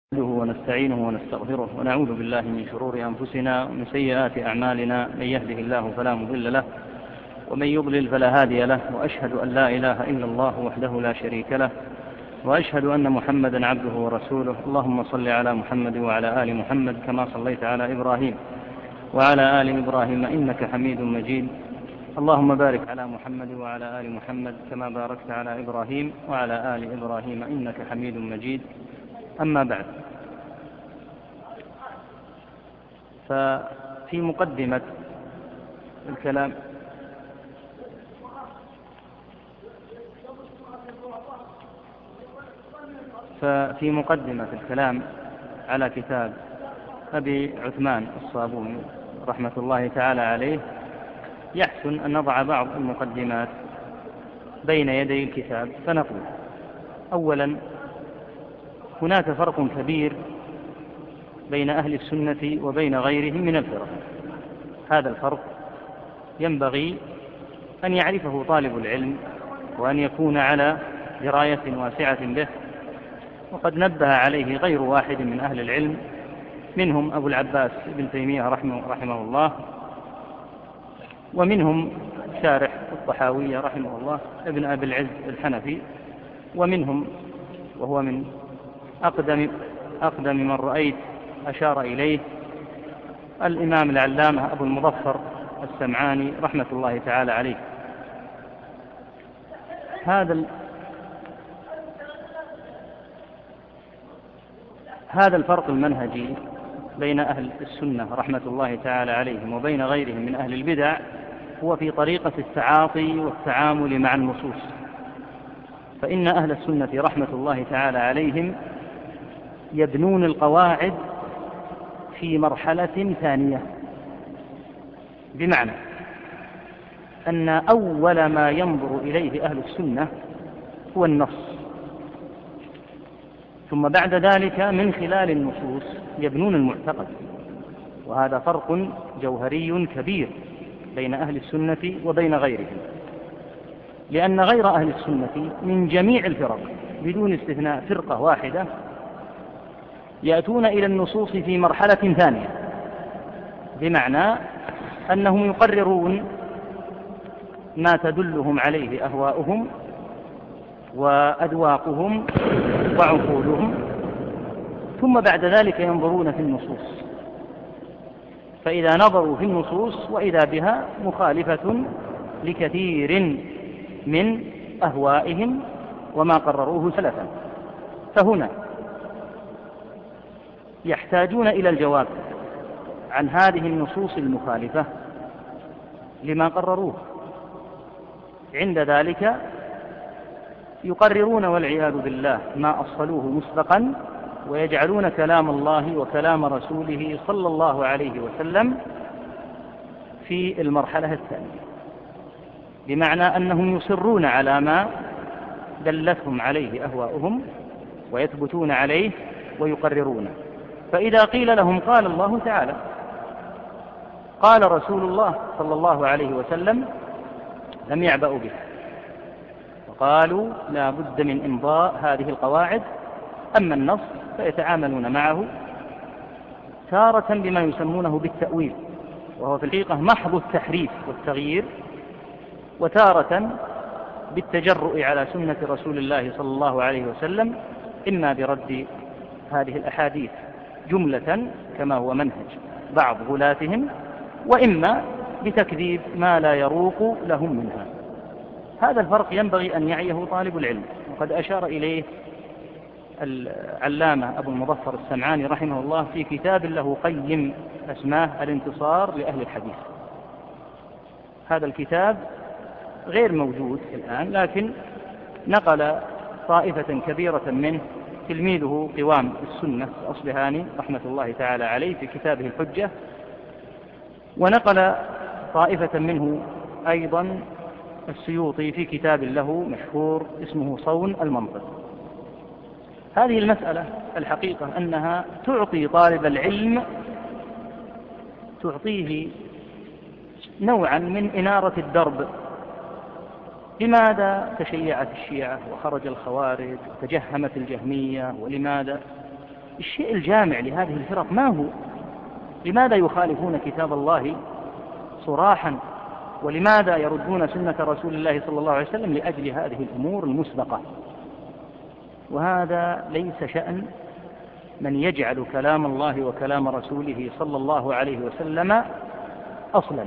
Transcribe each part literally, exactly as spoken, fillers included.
نحمده ونستعينه ونستغفره ونعوذ بالله من شرور أنفسنا ومن سيئات أعمالنا. من يهده الله فلا مضل له ومن يضلل فلا هادي له، وأشهد أن لا إله إلا الله وحده لا شريك له، وأشهد أن محمدا عبده ورسوله. اللهم صل على محمد وعلى آل محمد كما صليت على إبراهيم وعلى آل إبراهيم إنك حميد مجيد. اللهم بارك على محمد وعلى آل محمد كما باركت على إبراهيم وعلى آل إبراهيم إنك حميد مجيد. أما بعد، ففي مقدمة الكلام ففي مقدمة الكلام على كتاب أبي عثمان الصابوني رحمة الله تعالى عليه، يحسن أن نضع بعض المقدمات بين يدي الكتاب. فنقول: أولا، هناك فرق كبير بين أهل السنة وبين غيرهم من الفرق. هذا الفرق ينبغي أن يعرفه طالب العلم وأن يكون على دراية واسعة به، وقد نبه عليه غير واحد من أهل العلم، منهم أبو العباس ابن تيمية رحمه, رحمه الله، ومنهم شارح الطحاوية رحمه الله ابن أبي العز الحنفي، ومنهم وهو من أقدم, أقدم من رأيت أشار إليه الإمام العلامة أبو المظفر السمعاني رحمة الله تعالى عليه. هذا هذا الفرق المنهجي بين أهل السنة رحمة الله تعالى عليهم وبين غيرهم من أهل البدع هو في طريقة التعاطي والتعامل مع النصوص. فإن أهل السنة رحمة الله تعالى عليهم يبنون القواعد في مرحلة ثانية، بمعنى أن أول ما ينظر إليه أهل السنة هو النص، ثم بعد ذلك من خلال النصوص يبنون المعتقد. وهذا فرق جوهري كبير بين أهل السنة وبين غيرهم، لأن غير أهل السنة من جميع الفرق بدون استثناء فرقة واحدة يأتون إلى النصوص في مرحلة ثانية، بمعنى أنهم يقررون ما تدلهم عليه أهواؤهم وأذواقهم وعقولهم، ثم بعد ذلك ينظرون في النصوص، فإذا نظروا في النصوص وإذا بها مخالفة لكثير من أهوائهم وما قرروه سلفا، فهنا يحتاجون إلى الجواب عن هذه النصوص المخالفة لما قرروه. عند ذلك يقررون والعياذ بالله ما أصلوه مسبقا، ويجعلون كلام الله وكلام رسوله صلى الله عليه وسلم في المرحلة الثانية، بمعنى أنهم يصرون على ما دلتهم عليه أهواؤهم ويثبتون عليه ويقررونه. فإذا قيل لهم قال الله تعالى قال رسول الله صلى الله عليه وسلم لم يعبأوا به، وقالوا لا بد من إمضاء هذه القواعد. أما النص فيتعاملون معه تارة بما يسمونه بالتأويل، وهو في الحقيقة محض التحريف والتغيير، وتارة بالتجرؤ على سنة رسول الله صلى الله عليه وسلم، إما برد هذه الأحاديث جملة كما هو منهج بعض غلاتهم، وإما بتكذيب ما لا يروق لهم منها. هذا الفرق ينبغي أن يعيه طالب العلم، وقد أشار إليه العلامة أبو المظفر السمعاني رحمه الله في كتاب له قيم اسماه الانتصار لأهل الحديث. هذا الكتاب غير موجود الآن، لكن نقل طائفة كبيرة منه تلميذه قوام السنة الأصبهاني رحمة الله تعالى عليه في كتابه الحجة، ونقل طائفة منه أيضا السيوطي في كتاب له مشهور اسمه صون المنطق. هذه المسألة الحقيقة أنها تعطي طالب العلم تعطيه نوعا من إنارة الدرب. لماذا تشيعت الشيعة وخرج الخوارج وتجهمت الجهمية؟ ولماذا؟ الشيء الجامع لهذه الفرق ما هو؟ لماذا يخالفون كتاب الله صراحا؟ ولماذا يردون سنة رسول الله صلى الله عليه وسلم لأجل هذه الأمور المسبقة؟ وهذا ليس شأن من يجعل كلام الله وكلام رسوله صلى الله عليه وسلم أصلا،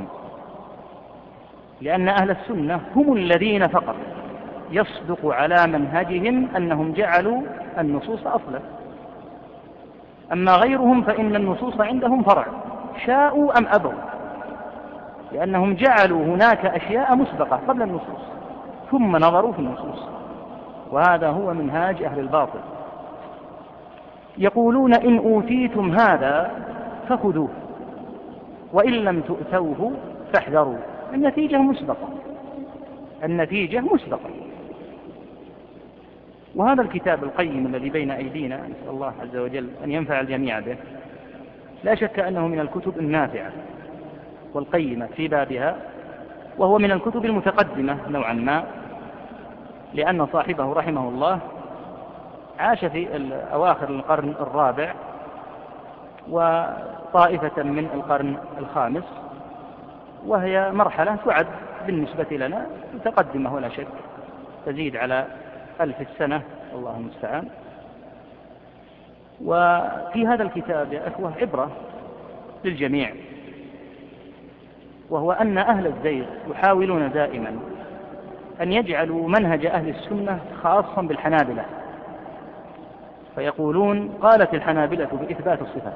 لأن أهل السنة هم الذين فقط يصدق على منهجهم أنهم جعلوا النصوص أصلا، أما غيرهم فإن النصوص عندهم فرع شاءوا أم أبوا، لأنهم جعلوا هناك أشياء مسبقة قبل النصوص ثم نظروا في النصوص، وهذا هو منهاج أهل الباطل. يقولون إن أوتيتم هذا فخذوه وإن لم تؤتوه فاحذروا. النتيجة مسبقة، النتيجة مسبقة. وهذا الكتاب القيم الذي بين أيدينا نسأل الله عز وجل أن ينفع الجميع به، لا شك أنه من الكتب النافعة والقيمة في بابها، وهو من الكتب المتقدمة نوعا ما، لأن صاحبه رحمه الله عاش في أواخر القرن الرابع وطائفة من القرن الخامس، وهي مرحلة تعد بالنسبة لنا متقدمة ولا شك، تزيد على ألف السنة والله المستعان. وفي هذا الكتاب يا أخوة عبرة للجميع، وهو أن أهل الزيغ يحاولون دائما أن يجعلوا منهج أهل السنة خاصا بالحنابلة، فيقولون قالت الحنابلة بإثبات الصفات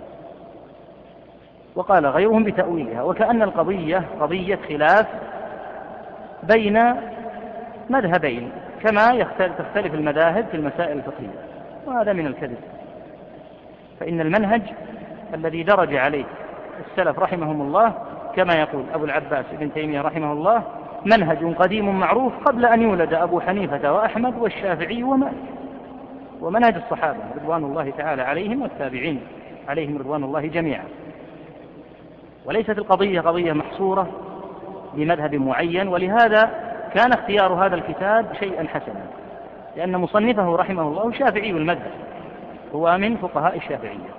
وقال غيرهم بتأويلها، وكأن القضية قضية خلاف بين مذهبين كما تختلف المذاهب في المسائل الفقهية، وهذا من الكذب. فإن المنهج الذي درج عليه السلف رحمهم الله كما يقول أبو العباس ابن تيمية رحمه الله منهج قديم معروف قبل أن يولد أبو حنيفة وأحمد والشافعي ومالك، ومنهج الصحابة رضوان الله تعالى عليهم والتابعين عليهم رضوان الله جميعا. وليست القضية قضية محصورة بمذهب معين، ولهذا كان اختيار هذا الكتاب شيئا حسنا، لأن مصنفه رحمه الله شافعي المذهب، هو من فقهاء الشافعية،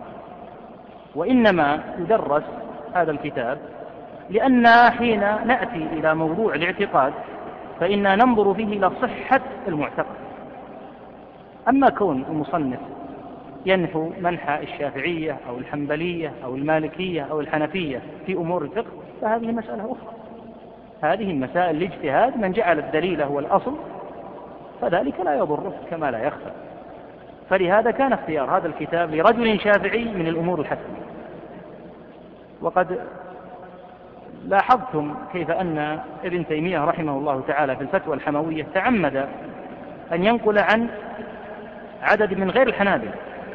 وإنما يدرس هذا الكتاب لأننا حين نأتي إلى موضوع الاعتقاد فإننا ننظر فيه إلى صحة المعتقد. أما كون المصنف ينحو منحى الشافعية أو الحنبلية أو المالكية أو الحنفية في أمور الفقه فهذه مسألة أخرى، هذه المسائل الاجتهاد، من جعل الدليل هو الأصل فذلك لا يضره كما لا يخفى. فلهذا كان اختيار هذا الكتاب لرجل شافعي من الأمور الحسنة. وقد لاحظتم كيف أن ابن تيمية رحمه الله تعالى في الفتوى الحموية تعمد أن ينقل عن عدد من غير الحنابلة،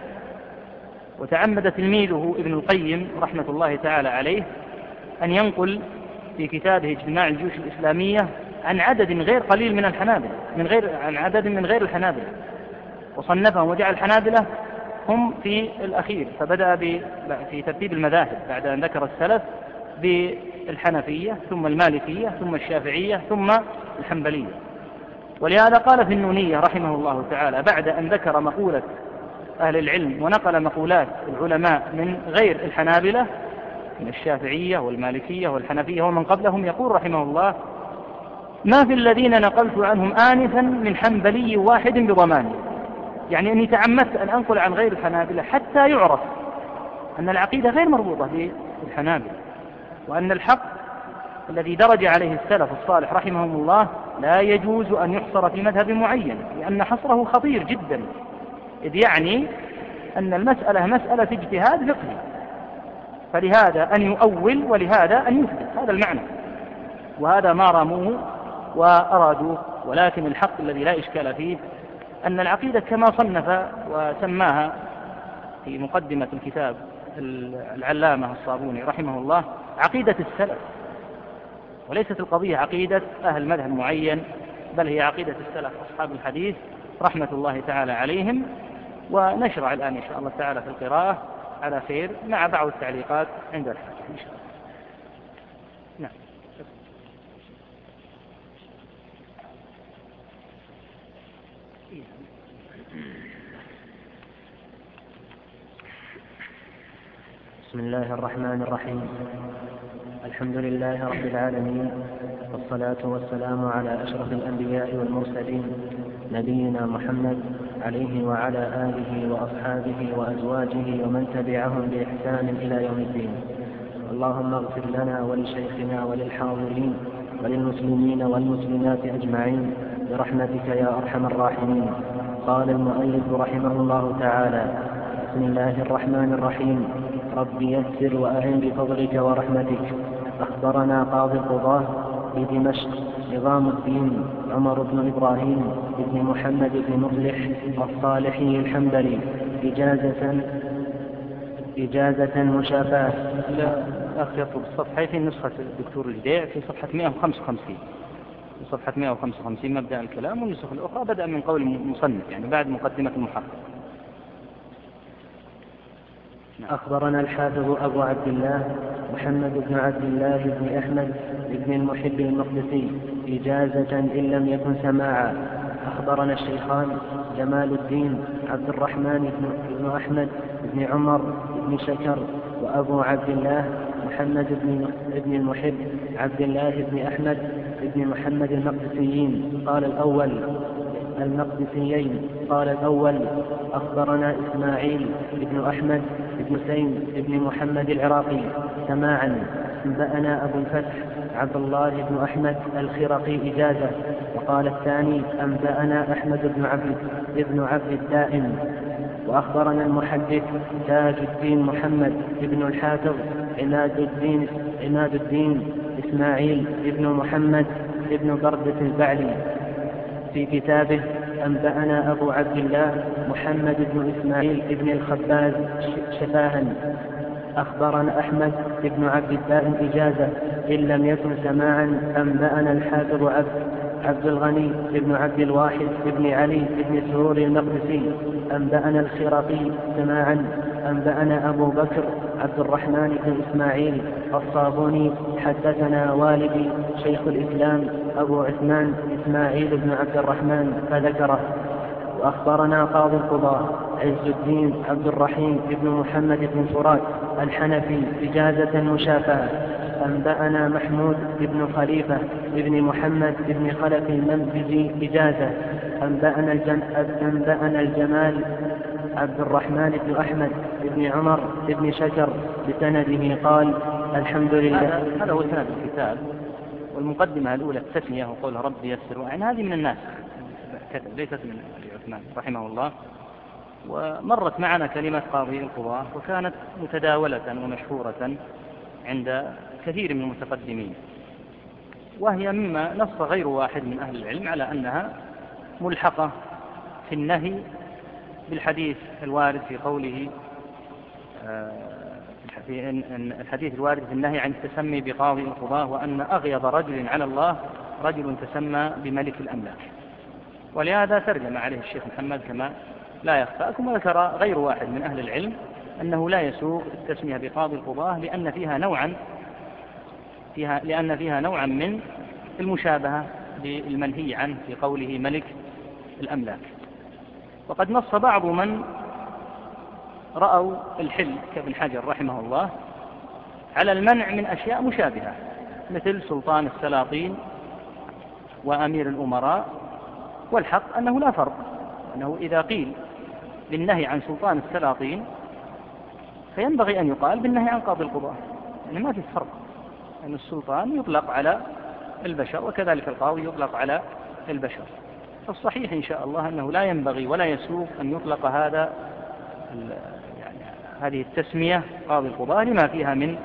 وتعمد تلميذه ابن القيم رحمة الله تعالى عليه أن ينقل في كتابه اجتماع الجيوش الإسلامية عن عدد غير قليل من الحنابلة، من غير عن عدد من غير الحنابلة، وصنفهم وجعل الحنابلة هم في الأخير، فبدأ في ترتيب المذاهب بعد أن ذكر السلف بالحنفية ثم المالكية ثم الشافعية ثم الحنبلية. ولهذا قال في النونية رحمه الله تعالى بعد أن ذكر مقولة أهل العلم ونقل مقولات العلماء من غير الحنابلة من الشافعية والمالكية والحنفية ومن قبلهم، يقول رحمه الله ما في الذين نقلت عنهم آنفا من حنبلي واحد بضماني، يعني أني تعمدت أن أنقل عن غير الحنابلة حتى يعرف أن العقيدة غير مربوطة بالحنابلة، وأن الحق الذي درج عليه السلف الصالح رحمهم الله لا يجوز أن يحصر في مذهب معين، لأن حصره خطير جدا، إذ يعني أن المسألة مسألة اجتهاد فقهي، فلهذا أن يؤول ولهذا أن يثبت، هذا المعنى، وهذا ما راموه وأرادوه. ولكن الحق الذي لا إشكال فيه أن العقيدة كما صنف وسماها في مقدمة الكتاب العلامة الصابوني رحمه الله عقيدة السلف، وليست القضية عقيدة أهل مذهب معين، بل هي عقيدة السلف أصحاب الحديث رحمة الله تعالى عليهم. ونشرع الآن إن شاء الله تعالى في القراءة على خير مع بعض التعليقات عند الحاجة إن شاء الله. نعم. بسم الله الرحمن الرحيم. الحمد لله رب العالمين، والصلاة والسلام على أشرف الأنبياء والمرسلين، نبينا محمد عليه وعلى آله وأصحابه وأزواجه ومن تبعهم بإحسان إلى يوم الدين. اللهم اغفر لنا ولشيخنا وللحاضرين وللمسلمين والمسلمات أجمعين برحمتك يا أرحم الراحمين. قال المؤلف رحمه الله تعالى: بسم الله الرحمن الرحيم. رب يسر وأعن بفضلك ورحمتك. أخبرنا قاضي القضاة بدمشق نظام الدين عمر بن إبراهيم بن محمد بن مصلح الصالحي الحنبلي إجازة إجازة مشافاة. الأخ يطلب الصفحة في نسخة الدكتور الجديع في صفحة مئة وخمسة وخمسين، في صفحة مئة وخمسة وخمسين مبدأ الكلام، والنسخ الأخرى بدأ من قول المصنف يعني بعد مقدمة المحقق. أخبرنا الحافظ أبو عبد الله محمد بن عبد الله بن أحمد بن المحب المقدسي إجازة إن لم يكن سماعا. أخبرنا الشيخان جمال الدين عبد الرحمن بن أحمد بن عمر بن شكر وأبو عبد الله محمد بن المحب عبد الله بن أحمد بن محمد المقدسيين قال الأول المقدسيين قال الأول أخبرنا إسماعيل بن أحمد بن سيم بن محمد العراقي سماعا. أنبأنا أبو الفتح عبد الله بن أحمد الخرقي إجازة. وقال الثاني أنبأنا أحمد بن عبد بن عبد الدائم. وأخبرنا المحدث تاج الدين محمد بن الحافظ عماد الدين عماد الدين إسماعيل بن محمد بن بردة البعلي في كتابه أنبأنا أبو عبد الله محمد بن إسماعيل بن الخباز شفاها. أخبرنا أحمد بن عبد الدائم إجازة إن لم يكن سماعا. أنبأنا الحافظ عبد, عبد الغني بن عبد الواحد بن علي بن سرور المقدسي. أنبأنا الخرقي سماعا. أنبأنا أبو بكر عبد الرحمن بن إسماعيل الصابوني حدثنا والدي شيخ الإسلام أبو عثمان إسماعيل بن عبد الرحمن فذكره. وأخبرنا قاضي القضاة عز الدين عبد الرحيم بن محمد بن فرات الحنفي إجازة مشافاة. أنبأنا محمود بن خليفة بن محمد بن خلف المنبزي إجازة. أنبأنا, الجم... أنبأنا الجمال عبد الرحمن بن أحمد بن عمر بن شكر بسنده قال: الحمد لله. هذا هو سند الكتاب، والمقدمة الأولى التسمية وقولها رب يسر وأعن هذه من الناس كتب، ليست من أبي عثمان رحمه الله. ومرت معنا كلمة قاضي القضاة وكانت متداولة ومشهورة عند كثير من المتقدمين، وهي مما نص غير واحد من أهل العلم على أنها ملحقة في النهي بالحديث الوارد في قوله في الحديث الوارد في النهي عن التسمي بقاضي القضاة، وأن أغيظ رجل على الله رجل تسمى بملك الأملاك. ولهذا ترجم عليه الشيخ محمد كما لا يخفاكم. وذكر غير واحد من أهل العلم أنه لا يسوغ التسمية بقاضي القضاة لأن فيها نوعا فيها لأن فيها نوعا من المشابهة للمنهي عنه في قوله ملك الأملاك. وقد نص بعض من رأوا الحل كابن حجر رحمه الله على المنع من أشياء مشابهة مثل سلطان السلاطين وأمير الأمراء، والحق أنه لا فرق، أنه إذا قيل للنهي عن سلطان السلاطين فينبغي أن يقال بالنهي عن قاضي القضاة، يعني ما في فرق، أن يعني السلطان يطلق على البشر وكذلك القاضي يطلق على البشر. فالصحيح إن شاء الله أنه لا ينبغي ولا يسوغ أن يطلق هذا يعني هذه التسمية قاضي القضاة لما فيها من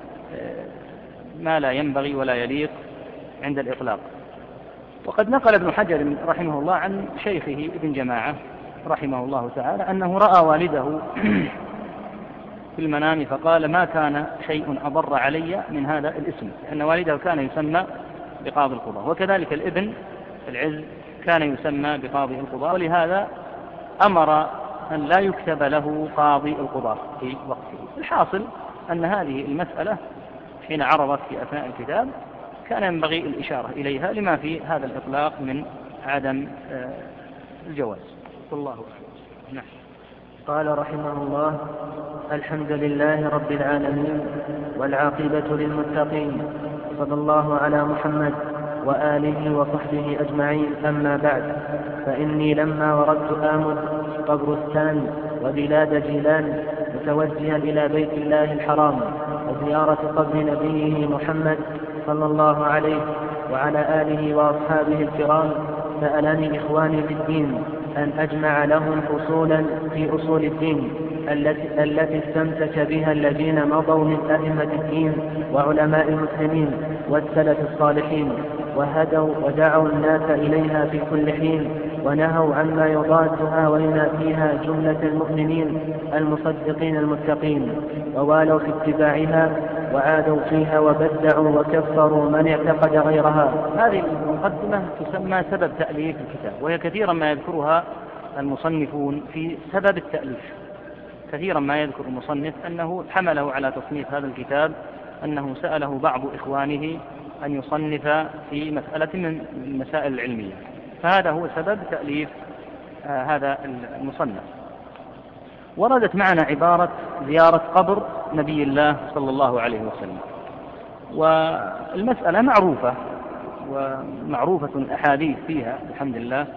ما لا ينبغي ولا يليق عند الإطلاق. وقد نقل ابن حجر رحمه الله عن شيخه ابن جماعة رحمه الله تعالى أنه رأى والده في المنام فقال: ما كان شيء أضر علي من هذا الاسم، لأن والده كان يسمى بقاضي القضاة، وكذلك الابن العز كان يسمى بقاضي القضاة، ولهذا أمر أن لا يكتب له قاضي القضاة في وقته. الحاصل أن هذه المسألة حين عرضت في أثناء الكتاب كان ينبغي الإشارة إليها لما في هذا الإطلاق من عدم الجواز. والله أعلم. نعم. قال رحمه الله: الحمد لله رب العالمين والعاقبة للمتقين، صلى الله على محمد وآله وصحبه أجمعين. أما بعد، فإني لما وردت آمد قبرستان وبلاد جيلان متوجها إلى بيت الله الحرام وزيارة قبر نبيه محمد صلى الله عليه وعلى آله وأصحابه الكرام، سألني إخواني في الدين أن أجمع لهم أصولا في أصول الدين التي, التي استمسك بها الذين مضوا من أئمة الدين وعلماء المسلمين والسلف الصالحين، وهدوا ودعوا الناس إليها في كل حين، ونهوا عما يضادها وينافيها جملة المؤمنين المصدقين المتقين، ووالوا في اتباعها وعادوا فيها وبدعوا وكفروا من اعتقد غيرها. هذه المقدمة تسمى سبب تأليف الكتاب، وهي كثيرا ما يذكرها المصنفون في سبب التأليف. كثيرا ما يذكر المصنف أنه حمله على تصنيف هذا الكتاب أنه سأله بعض إخوانه أن يصنف في مسألة من المسائل العلمية، فهذا هو سبب تأليف آه هذا المصنف. وردت معنا عبارة زيارة قبر نبي الله صلى الله عليه وسلم، والمسألة معروفة ومعروفة الأحاديث فيها الحمد لله،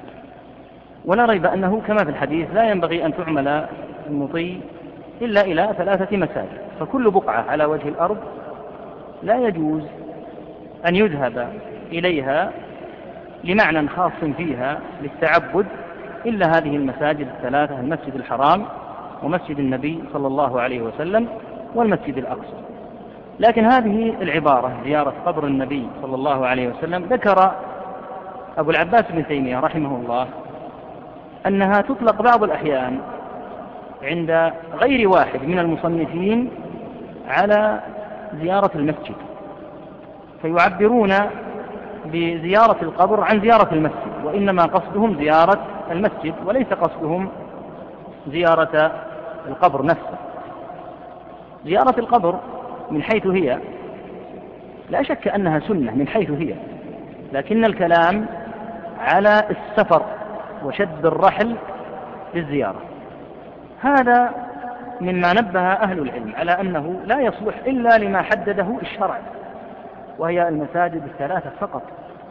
ولا ريب أنه كما في الحديث لا ينبغي أن تعمل المطي إلا إلى ثلاثة مساجد، فكل بقعة على وجه الأرض لا يجوز أن يذهب إليها لمعنى خاص فيها للتعبد إلا هذه المساجد الثلاثة: المسجد الحرام ومسجد النبي صلى الله عليه وسلم والمسجد الأقصى. لكن هذه العبارة زيارة قبر النبي صلى الله عليه وسلم ذكر أبو العباس بن تيمية رحمه الله أنها تطلق بعض الأحيان عند غير واحد من المصنفين على زيارة المسجد، فيعبرون بزيارة القبر عن زيارة المسجد، وإنما قصدهم زيارة المسجد وليس قصدهم زيارة القبر نفسه. زيارة القبر من حيث هي لا شك أنها سنة من حيث هي، لكن الكلام على السفر وشد الرحل للزيارة. هذا مما نبه أهل العلم على أنه لا يصلح إلا لما حدده الشرع، وهي المساجد الثلاثة فقط.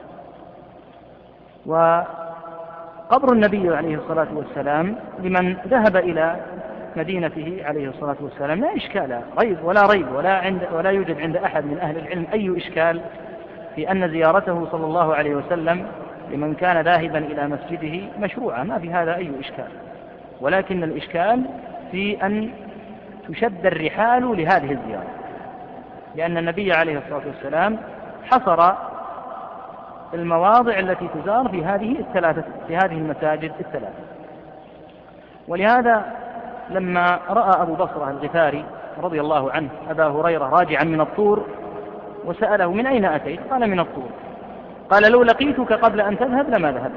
وقبر النبي عليه الصلاة والسلام لمن ذهب إلى مدينته عليه الصلاة والسلام لا إشكال ريب ولا ريب ولا, عند ولا يوجد عند أحد من أهل العلم أي إشكال في أن زيارته صلى الله عليه وسلم لمن كان ذاهبا إلى مسجده مشروعة، ما في هذا أي إشكال، ولكن الإشكال في أن تشد الرحال لهذه الزيارة، لأن النبي عليه الصلاة والسلام حصر المواضع التي تزار في هذه الثلاثة في هذه المساجد الثلاثة. ولهذا لما رأى أبو بصرة الغفاري رضي الله عنه أبا هريرة راجعا من الطور وسأله: من أين أتيت؟ قال: من الطور. قال: لو لقيتك قبل أن تذهب لما ذهبت.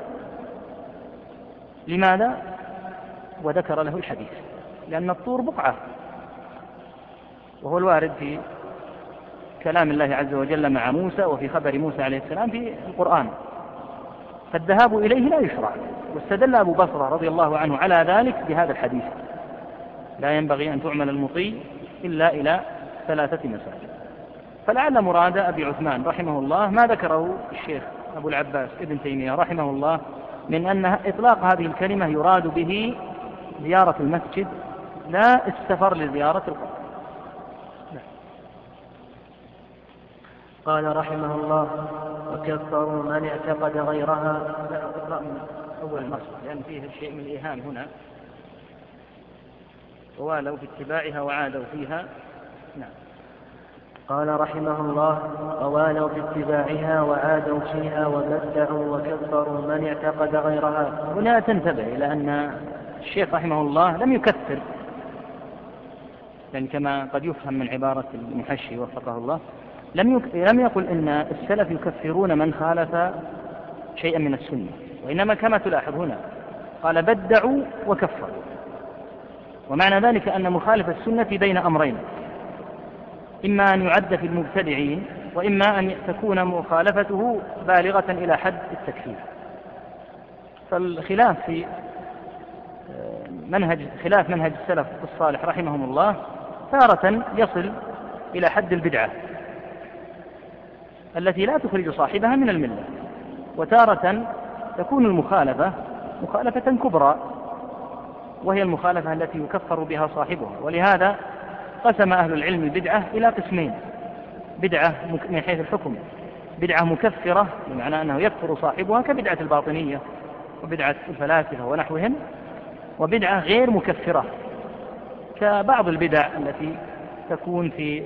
لماذا؟ وذكر له الحديث، لأن الطور بقعة، وهو الوارد في كلام الله عز وجل مع موسى وفي خبر موسى عليه السلام في القرآن، فالذهاب إليه لا يشرع. واستدل أبو بصرة رضي الله عنه على ذلك بهذا الحديث: لا ينبغي أن تعمل المطي إلا إلى ثلاثة مساجد. فلعل مراد أبي عثمان رحمه الله ما ذكره الشيخ أبو العباس ابن تيمية رحمه الله من أن إطلاق هذه الكلمة يراد به زيارة المسجد لا السفر لزيارة القبر. قال رحمه الله: وكفروا من اعتقد غيرها. لا أقرأ من أول مصر لأن فيه شيء من الإيهام هنا. ووالوا في اتباعها وعادوا فيها. نعم. قال رحمه الله: ووالوا في اتباعها وعادوا فيها وبدعوا وكفروا من اعتقد غيرها. هنا تنتبه إلى أن الشيخ رحمه الله لم يكفر، لأن كما قد يفهم من عبارة المحشي وفقه الله لم يك... لم يقل إن السلف يكفرون من خالف شيئا من السنة، وإنما كما تلاحظ هنا قال: بدعوا وكفروا. ومعنى ذلك أن مخالف السنة بين أمرين: إما أن يعد في المبتدعين، وإما أن تكون مخالفته بالغة إلى حد التكفير. فالخلاف في منهج خلاف منهج السلف الصالح رحمهم الله تارة يصل إلى حد البدعة التي لا تخرج صاحبها من الملة، وتارة تكون المخالفة مخالفة كبرى وهي المخالفة التي يكفر بها صاحبها. ولهذا قسم أهل العلم البدعة إلى قسمين: بدعة من حيث الحكم بدعة مكفرة بمعنى أنه يكفر صاحبها كبدعة الباطنية وبدعة الفلاسفة ونحوهم، وبدعة غير مكفرة كبعض البدع التي تكون في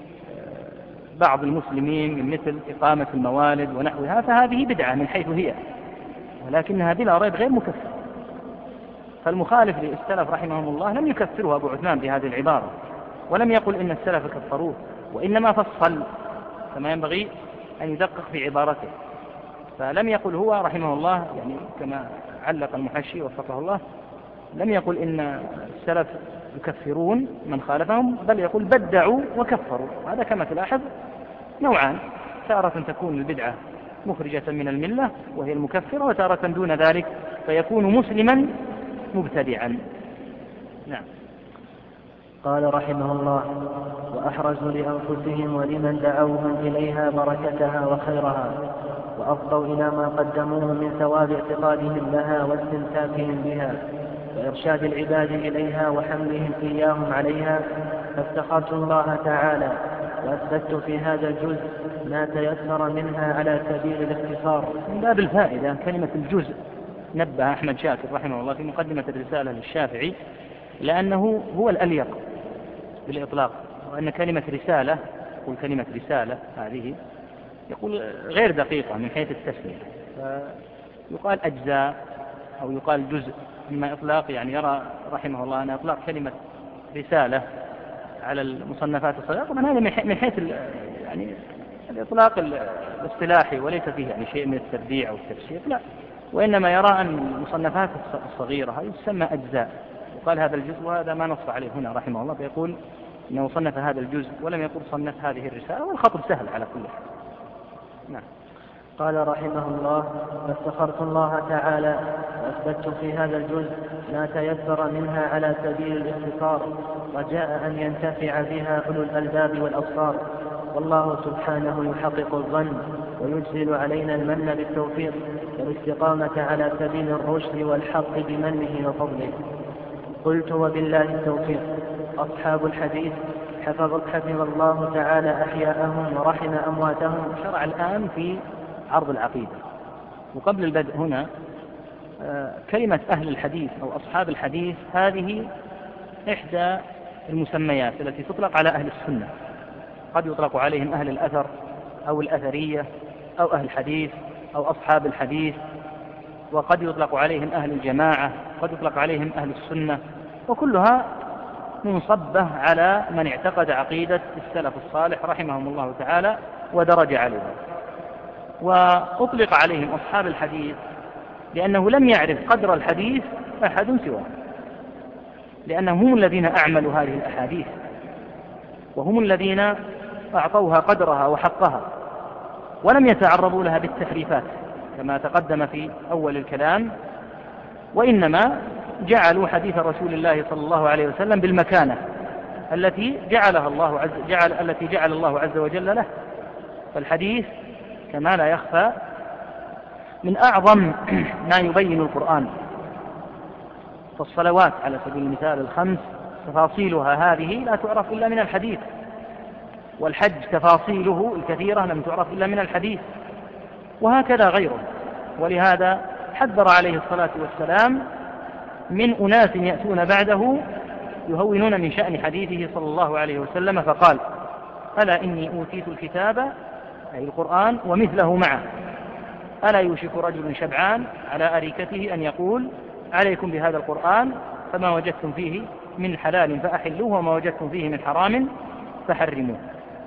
بعض المسلمين من مثل إقامة الموالد ونحوها، فهذه بدعة من حيث هي، ولكنها بلا ريب غير مكفرة. فالمخالف للسلف رحمهم الله لم يكفره أبو عثمان بهذه العبارة، ولم يقل إن السلف كفروه، وإنما فصل كما ينبغي أن يدقق في عبارته. فلم يقل هو رحمه الله، يعني كما علق المحشي وفقه الله، لم يقل إن السلف يكفرون من خالفهم، بل يقول بدعوا وكفروا. هذا كما تلاحظ نوعان: تارة تكون البدعة مخرجة من الملة وهي المكفرة، وتارة دون ذلك فيكون مسلما مبتدعا. نعم. قال رحمه الله: وأحرزوا لأنفسهم ولمن دعوهم إليها بركتها وخيرها، وأفضوا إلى ما قدموه من ثواب اعتقادهم لها واستمساكهم بها وإرشاد العباد إليها وحملهم إياهم عليها. فافتخرت الله تعالى وأثبت في هذا الجزء ما تيسر منها على سبيل الاختصار. من باب الفائدة كلمة الجزء نبه أحمد شاكر رحمه الله في مقدمة الرسالة للشافعي لأنه هو الأليق بالإطلاق، وأن كلمة رسالة يقول كلمة رسالة هذه يقول غير دقيقة من حيث التسمية، فيقال أجزاء أو يقال جزء، إما إطلاق يعني يرى رحمه الله أن إطلاق كلمة رسالة على المصنفات الصغيرة طبعا هذا من حيث يعني الإطلاق الاصطلاحي وليس فيه يعني شيء من التبديع أو التفسير، لا، وإنما يرى أن المصنفات الصغيرة هذه تسمى أجزاء، وقال هذا الجزء، وهذا ما نص عليه هنا رحمه الله، فيقول إنه صنف هذا الجزء ولم يقول صنف هذه الرسالة، والخطب سهل على كل حال. نعم. قال رحمه الله: فافتخرت الله تعالى وأثبت في هذا الجزء ما تيسر منها على سبيل الاختصار، رجاء أن ينتفع بها أولو الألباب والأبصار، والله سبحانه يحقق الظن ويجزل علينا المن بالتوفيق والاستقامة على سبيل الرشد والحق بمنه وفضله. قلت: وبالله التوفيق. أصحاب الحديث حفظ حفظ الله تعالى أحياءهم ورحم أمواتهم. شرع الآن في عرض العقيدة، وقبل البدء هنا كلمة أهل الحديث أو أصحاب الحديث هذه إحدى المسميات التي تطلق على أهل السنة، قد يطلق عليهم أهل الأثر أو الأثرية أو أهل الحديث أو أصحاب الحديث، وقد يطلق عليهم أهل الجماعة، قد يطلق عليهم أهل السنة، وكلها منصبة على من اعتقد عقيدة السلف الصالح رحمهم الله تعالى ودرج عليهم. وأطلق عليهم أصحاب الحديث لأنه لم يعرف قدر الحديث أحد سواه، لأنهم هم الذين أعملوا هذه الأحاديث، وهم الذين أعطوها قدرها وحقها، ولم يتعرضوا لها بالتحريفات كما تقدم في أول الكلام، وإنما جعلوا حديث رسول الله صلى الله عليه وسلم بالمكانة التي جعلها الله عز جعل التي جعل الله عز وجل له. فالحديث كما لا يخفى من أعظم ما يبين القرآن، فالصلوات على سبيل المثال الخمس تفاصيلها هذه لا تعرف إلا من الحديث، والحج تفاصيله الكثيرة لم تعرف إلا من الحديث، وهكذا غيره. ولهذا حذر عليه الصلاة والسلام من أناس يأتون بعده يهونون من شأن حديثه صلى الله عليه وسلم، فقال: ألا إني أوتيت الكتاب أي القرآن ومثله معه، ألا يوشك رجل شبعان على أريكته أن يقول عليكم بهذا القرآن فما وجدتم فيه من حلال فأحلوه وما وجدتم فيه من حرام فحرموه.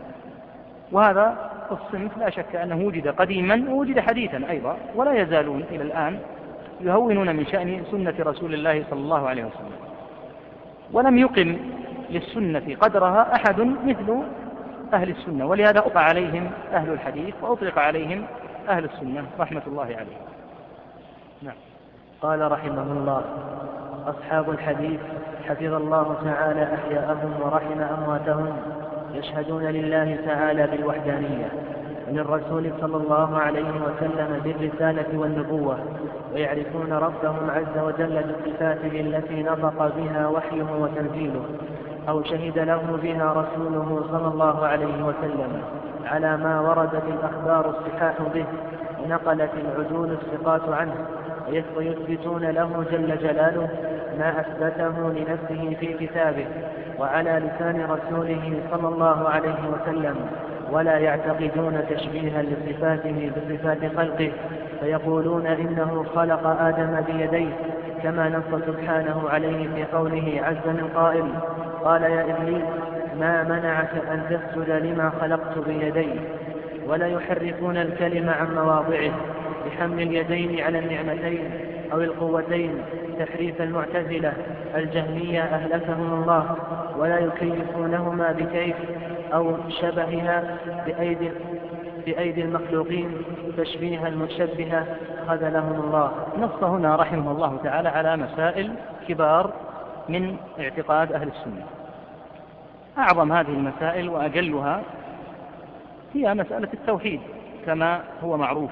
وهذا الصنف لا شك أنه وجد قديما ووجد حديثا أيضا، ولا يزالون إلى الآن يهونون من شأن سنة رسول الله صلى الله عليه وسلم، ولم يقم للسنة قدرها أحد مثل أهل السنة، ولهذا أطلق عليهم أهل الحديث وأطلق عليهم أهل السنة رحمة الله عليهم. نعم. قال رحمه الله: أصحاب الحديث حفظ الله تعالى أحياءهم ورحم أمواتهم يشهدون لله تعالى بالوحدانية وللرسول صلى الله عليه وسلم بالرسالة والنبوة، ويعرفون ربهم عز وجل بصفاته التي نطق بها وحيه وتنزيله أو شهد له بها رسوله صلى الله عليه وسلم على ما وردت الأخبار الصحاح به ونقلت العدول الثقات عنه، ويثبتون له جل جلاله ما أثبته لنفسه في كتابه وعلى لسان رسوله صلى الله عليه وسلم، ولا يعتقدون تشبيها لصفاته بصفات خلقه فيقولون إنه خلق آدم بيديه، كما نص سبحانه عليه في قوله عز من قائل: قال يا إبليس ما منعك أن تسجد لما خلقت بيدي. ولا يحرفون الكلم عن مواضعه بحمل اليدين على النعمتين أو القوتين تحريف المعتزلة الجهمية أهلكهم الله، ولا يكيفونهما بكيف أو شبهها بأيدي, بأيدي المخلوقين تشبيه المشبهة خذلهم الله. نص هنا رحمه الله تعالى على مسائل كبار من اعتقاد أهل السنة. أعظم هذه المسائل وأجلها هي مسألة التوحيد كما هو معروف،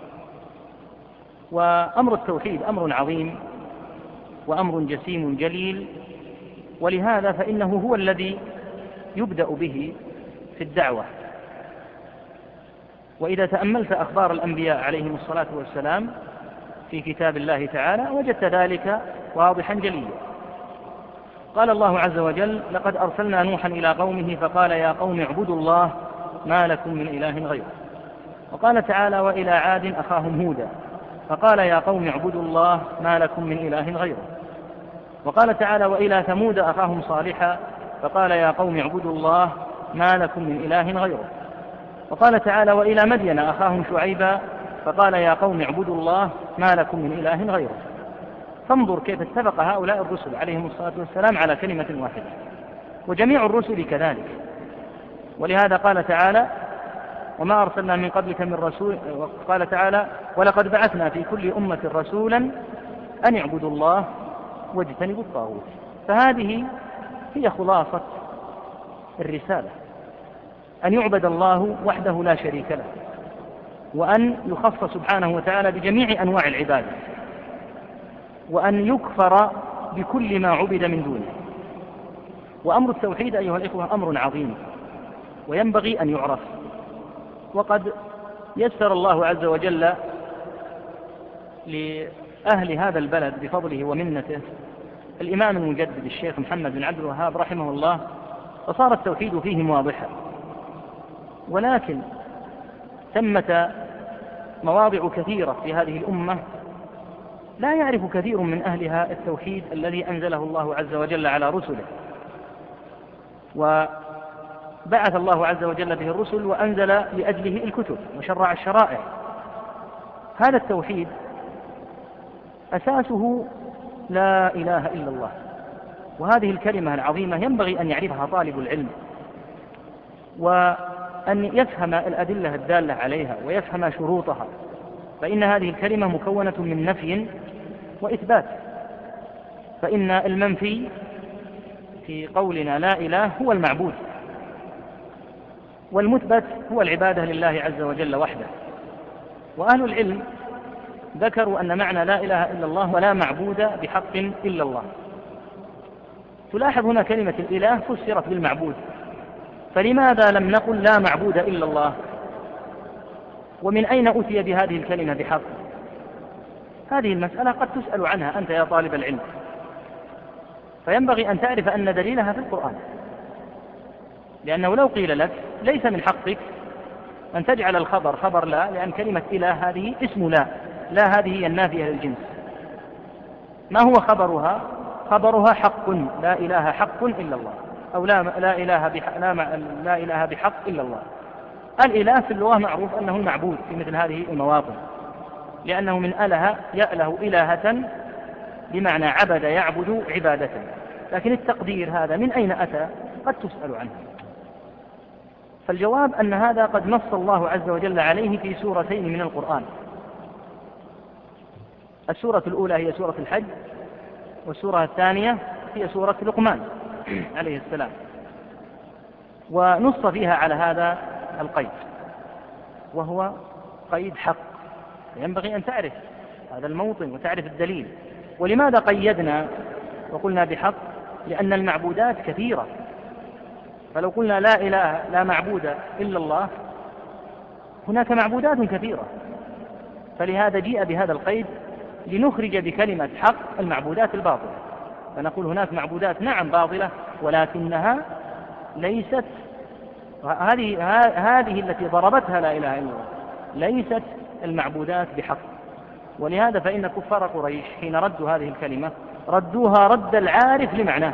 وأمر التوحيد أمر عظيم وأمر جسيم جليل، ولهذا فإنه هو الذي يبدأ به في الدعوة. وإذا تأملت أخبار الأنبياء عليهم الصلاة والسلام في كتاب الله تعالى وجدت ذلك واضحا جليا. قال الله عز وجل: لقد أرسلنا نوحا إلى قومه فقال يا قوم اعبدوا الله ما لكم من إله غيره. وقال تعالى: وإلى عاد أخاهم هودا فقال يا قوم اعبدوا الله ما لكم من إله غيره. وقال تعالى: وإلى ثمود أخاهم صالحا فقال يا قوم اعبدوا الله ما لكم من إله غيره. وقال تعالى: وإلى مدين أخاهم شعيبا فقال يا قوم اعبدوا الله ما لكم من إله غيره. فانظر كيف اتفق هؤلاء الرسل عليهم الصلاة والسلام على كلمة واحدة، وجميع الرسل كذلك. ولهذا قال تعالى: وما أرسلنا من قبلك من رسول. وقال تعالى: ولقد بعثنا في كل أمة رسولا أن اعبدوا الله واجتنبوا الطاغوت. فهذه هي خلاصة الرسالة، أن يعبد الله وحده لا شريك له، وأن يخص سبحانه وتعالى بجميع أنواع العبادة، وأن يكفر بكل ما عبد من دونه. وأمر التوحيد أيها الإخوة أمر عظيم وينبغي أن يعرف. وقد يسر الله عز وجل لأهل هذا البلد بفضله ومنته الإمام المجدد الشيخ محمد بن عبد الوهاب رحمه الله، فصار التوحيد فيهم واضحا. ولكن ثمة مواضع كثيرة في هذه الأمة لا يعرف كثير من أهلها التوحيد الذي أنزله الله عز وجل على رسله، وبعث الله عز وجل به الرسل وأنزل لأجله الكتب وشرع الشرائع. هذا التوحيد أساسه لا إله إلا الله، وهذه الكلمة العظيمة ينبغي أن يعرفها طالب العلم، وأن يفهم الأدلة الدالة عليها ويفهم شروطها، فإن هذه الكلمة مكونة من نفي وإثبات. فإن المنفي في قولنا لا إله هو المعبود، والمثبت هو العبادة لله عز وجل وحده. وأهل العلم ذكروا أن معنى لا إله إلا الله ولا معبود بحق إلا الله. تلاحظ هنا كلمة الإله فسرت بالمعبود، فلماذا لم نقل لا معبود إلا الله؟ ومن أين أتي بهذه الكلمة بحق؟ هذه المسألة قد تسأل عنها أنت يا طالب العلم، فينبغي أن تعرف أن دليلها في القرآن، لأنه لو قيل لك ليس من حقك أن تجعل الخبر خبر لا، لأن كلمة إله هذه اسم لا، لا هذه هي النافية للجنس. ما هو خبرها؟ خبرها حق، لا إله حق إلا الله، أو لا, لا, إله, بحق لا, لا إله بحق إلا الله. الإله في اللغة معروف أنه المعبود في مثل هذه المواطن، لأنه من أله يأله إلهة بمعنى عبد يعبد عبادة. لكن التقدير هذا من أين أتى؟ قد تسأل عنه. فالجواب أن هذا قد نص الله عز وجل عليه في سورتين من القرآن. السورة الأولى هي سورة الحج، والسورة الثانية هي سورة لقمان عليه السلام، ونص فيها على هذا القيد، وهو قيد حق. ينبغي أن تعرف هذا الموطن وتعرف الدليل. ولماذا قيدنا وقلنا بحق؟ لأن المعبودات كثيرة، فلو قلنا لا إله لا معبود إلا الله هناك معبودات كثيرة، فلهذا جيء بهذا القيد لنخرج بكلمة حق المعبودات الباطلة، فنقول هناك معبودات نعم باطلة ولكنها ليست هذه هذه التي ضربتها لا إله إلا الله ليست المعبودات بحق. ولهذا فإن كفار قريش حين ردوا هذه الكلمة ردوها رد العارف لمعناها،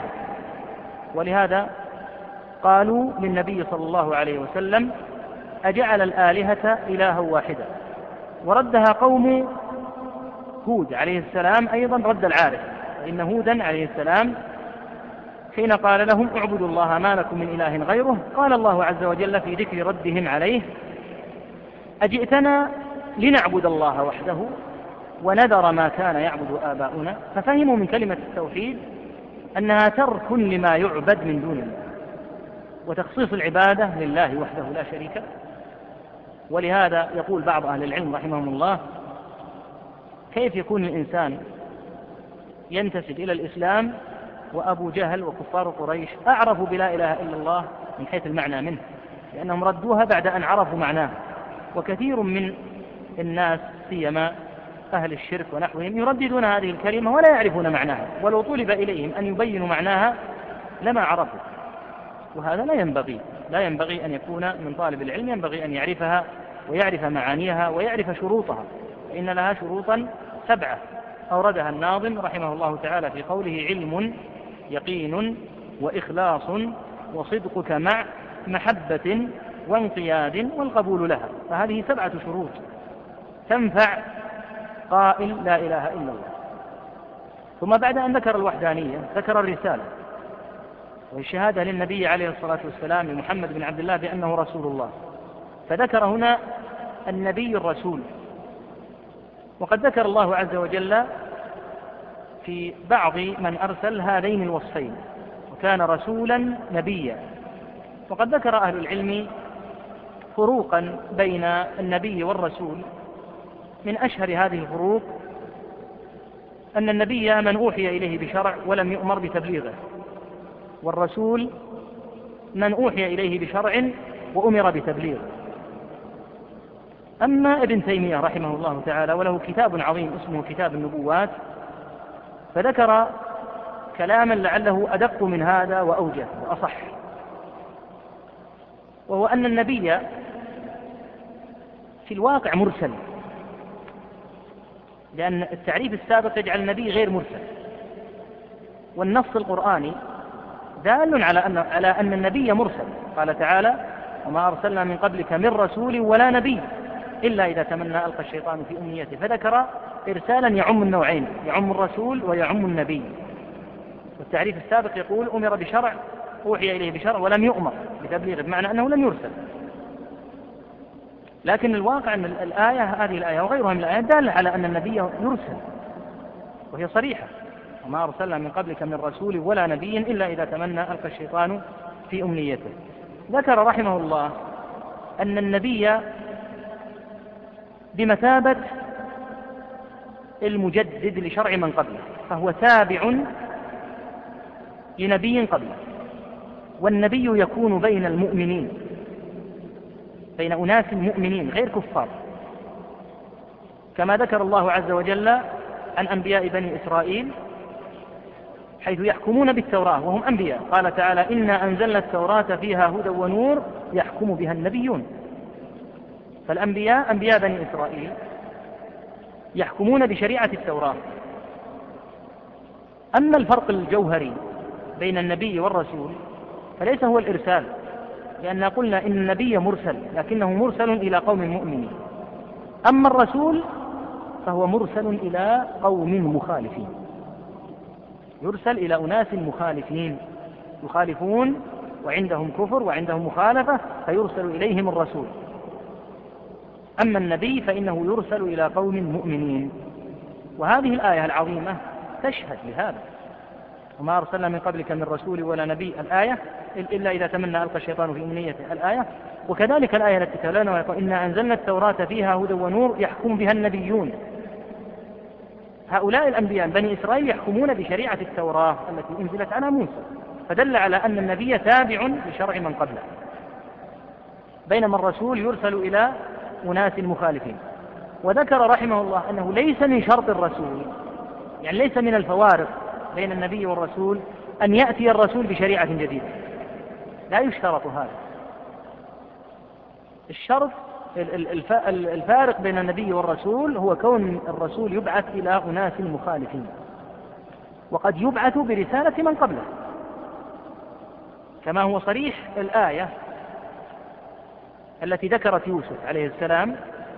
ولهذا قالوا للنبي صلى الله عليه وسلم أجعل الآلهة إلها واحدا، وردها قوم هود عليه السلام أيضا رد العارف، فإن هودا عليه السلام حين قال لهم اعبدوا الله ما لكم من إله غيره قال الله عز وجل في ذكر ردهم عليه أجئتنا لنعبد الله وحده ونذر ما كان يعبد آباؤنا، ففهموا من كلمة التوحيد أنها ترك لما يعبد من دون الله وتخصيص العبادة لله وحده لا شريك له. ولهذا يقول بعض أهل العلم رحمهم الله كيف يكون الإنسان ينتسب إلى الإسلام وأبو جهل وكفار قريش أعرفوا بلا إله إلا الله من حيث المعنى منه، لأنهم ردوها بعد أن عرفوا معناه. وكثير من الناس سيما أهل الشرك ونحوهم يرددون هذه الكلمة ولا يعرفون معناها، ولو طلب إليهم أن يبينوا معناها لما عرفوا، وهذا لا ينبغي لا ينبغي أن يكون من طالب العلم، ينبغي أن يعرفها ويعرف معانيها ويعرف شروطها، فإن لها شروطا سبعة أوردها الناظم رحمه الله تعالى في قوله علم يقين وإخلاص وصدقك مع محبة وانقياد والقبول لها، فهذه سبعة شروط تنفع قائل لا إله إلا الله. ثم بعد أن ذكر الوحدانية ذكر الرسالة والشهادة للنبي عليه الصلاة والسلام محمد بن عبد الله بأنه رسول الله، فذكر هنا النبي الرسول. وقد ذكر الله عز وجل في بعض من أرسل هذين الوصفين وكان رسولا نبيا. وقد ذكر أهل العلم فروقا بين النبي والرسول، من أشهر هذه الفروق أن النبي من أوحي إليه بشرع ولم يؤمر بتبليغه، والرسول من أوحي إليه بشرع وأمر بتبليغه. أما ابن تيمية رحمه الله تعالى وله كتاب عظيم اسمه كتاب النبوات، فذكر كلاما لعله أدق من هذا وأوجه وأصح، وهو أن النبي في الواقع مرسل، لأن التعريف السابق يجعل النبي غير مرسل، والنص القرآني دال على أن, على أن النبي مرسل. قال تعالى وما أرسلنا من قبلك من رسول ولا نبي إلا إذا تمنى ألقى الشيطان في أمنيته، فذكر إرسالا يعم النوعين، يعم الرسول ويعم النبي. والتعريف السابق يقول أمر بشرع أوحي إليه بشرع ولم يؤمر بتبليغه، بمعنى أنه لم يرسل. لكن الواقع أن الآية هذه الآية وغيرها من الآيات دالة على أن النبي يرسل، وهي صريحة وما أرسلنا من قبلك من رسول ولا نبي إلا إذا تمنى ألقى الشيطان في أمنيته. ذكر رحمه الله أن النبي بمثابة المجدد لشرع من قبله، فهو تابع لنبي قبله، والنبي يكون بين المؤمنين، بين أناس مؤمنين غير كفار، كما ذكر الله عز وجل عن أنبياء بني إسرائيل حيث يحكمون بالتوراة وهم أنبياء. قال تعالى إنا أنزلنا التوراة فيها هدى ونور يحكم بها النبيون. فالأنبياء أنبياء بني إسرائيل يحكمون بشريعة التوراة. أما الفرق الجوهري بين النبي والرسول فليس هو الإرسال، لأن قلنا إن النبي مرسل لكنه مرسل إلى قوم مؤمنين، أما الرسول فهو مرسل إلى قوم مخالفين، يرسل إلى أناس مخالفين يخالفون وعندهم كفر وعندهم مخالفة فيرسل إليهم الرسول. أما النبي فإنه يرسل إلى قوم مؤمنين. وهذه الآية العظيمة تشهد لهذا، وما أرسلنا من قبلك من رسول ولا نبي الآية إلا إذا تمنى ألقى الشيطان في أمنيته الآية. وكذلك الآية التي تلانا ويقول إنا أنزلنا التوراة فيها هدى ونور يحكم بها النبيون. هؤلاء الأنبياء بني إسرائيل يحكمون بشريعة التوراة التي أنزلت على موسى، فدل على أن النبي تابع لشرع من قبله، بينما الرسول يرسل إلى أناس مخالفين. وذكر رحمه الله أنه ليس من شرط الرسول، يعني ليس من الفوارق بين النبي والرسول أن يأتي الرسول بشريعة جديدة، لا يشترط هذا. الشرط الفارق بين النبي والرسول هو كون الرسول يبعث إلى أناس مخالفين، وقد يبعث برسالة من قبله، كما هو صريح الآية التي ذكرت يوسف عليه السلام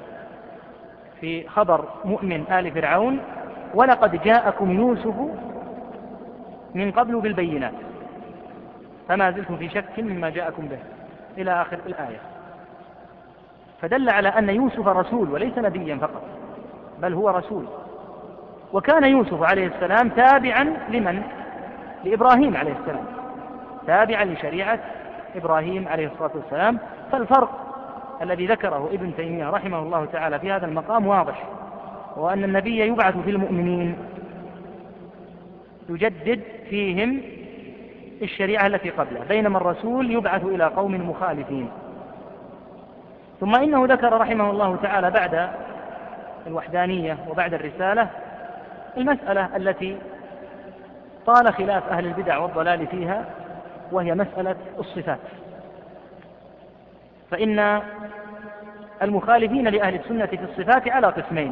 في خبر مؤمن آل فرعون: ولقد جاءكم يوسف من قبل بالبينات فما زلتم في شك مما جاءكم به، إلى آخر الآية. فدل على أن يوسف رسول وليس نبيا فقط، بل هو رسول. وكان يوسف عليه السلام تابعا لمن؟ لإبراهيم عليه السلام، تابعا لشريعة إبراهيم عليه الصلاة والسلام. فالفرق الذي ذكره ابن تيمية رحمه الله تعالى في هذا المقام واضح، وأن النبي يبعث في المؤمنين يجدد فيهم الشريعة التي قبله، بينما الرسول يبعث إلى قوم مخالفين. ثم إنه ذكر رحمه الله تعالى بعد الوحدانية وبعد الرسالة المسألة التي طال خلاف أهل البدع والضلال فيها، وهي مسألة الصفات. فإن المخالفين لأهل السنة في الصفات على قسمين: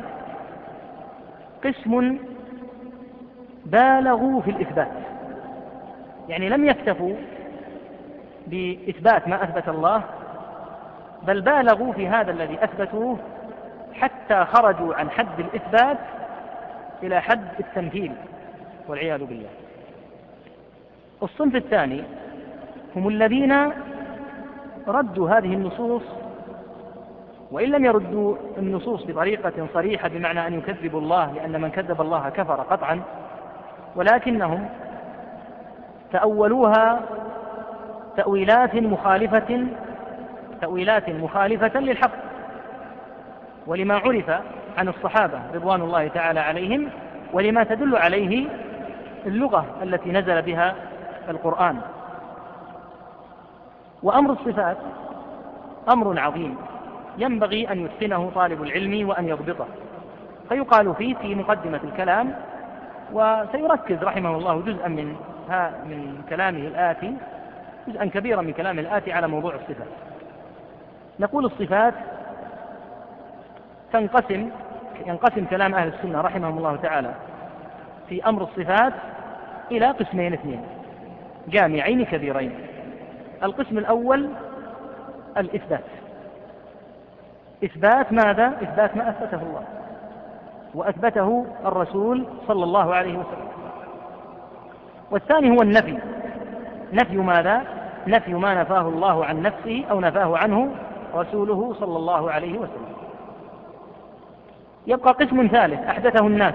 قسم بالغوا في الإثبات، يعني لم يكتفوا بإثبات ما أثبت الله، بل بالغوا في هذا الذي أثبتوه حتى خرجوا عن حد الإثبات إلى حد التمثيل والعياذ بالله. الصنف الثاني هم الذين ردوا هذه النصوص، وإن لم يردوا النصوص بطريقة صريحة بمعنى أن يكذبوا الله، لأن من كذب الله كفر قطعا، ولكنهم تأولوها تأويلات مخالفة تأويلات مخالفة للحق ولما عرف عن الصحابة رضوان الله تعالى عليهم، ولما تدل عليه اللغة التي نزل بها القرآن. وأمر الصفات أمر عظيم ينبغي أن يتقنه طالب العلم وأن يضبطه، فيقال فيه في مقدمة الكلام، وسيركز رحمه الله جزءا من من كلامه الآتي جزءا كبيرا من كلامه الآتي على موضوع الصفات. نقول الصفات تنقسم ينقسم كلام أهل السنة رحمهم الله تعالى في أمر الصفات إلى قسمين اثنين جامعين كبيرين. القسم الأول الإثبات، إثبات ماذا؟ إثبات ما أثبته الله وأثبته الرسول صلى الله عليه وسلم. والثاني هو النفي، نفي ماذا؟ نفي ما نفاه الله عن نفسه أو نفاه عنه رسوله صلى الله عليه وسلم. يبقى قسم ثالث أحدثه الناس،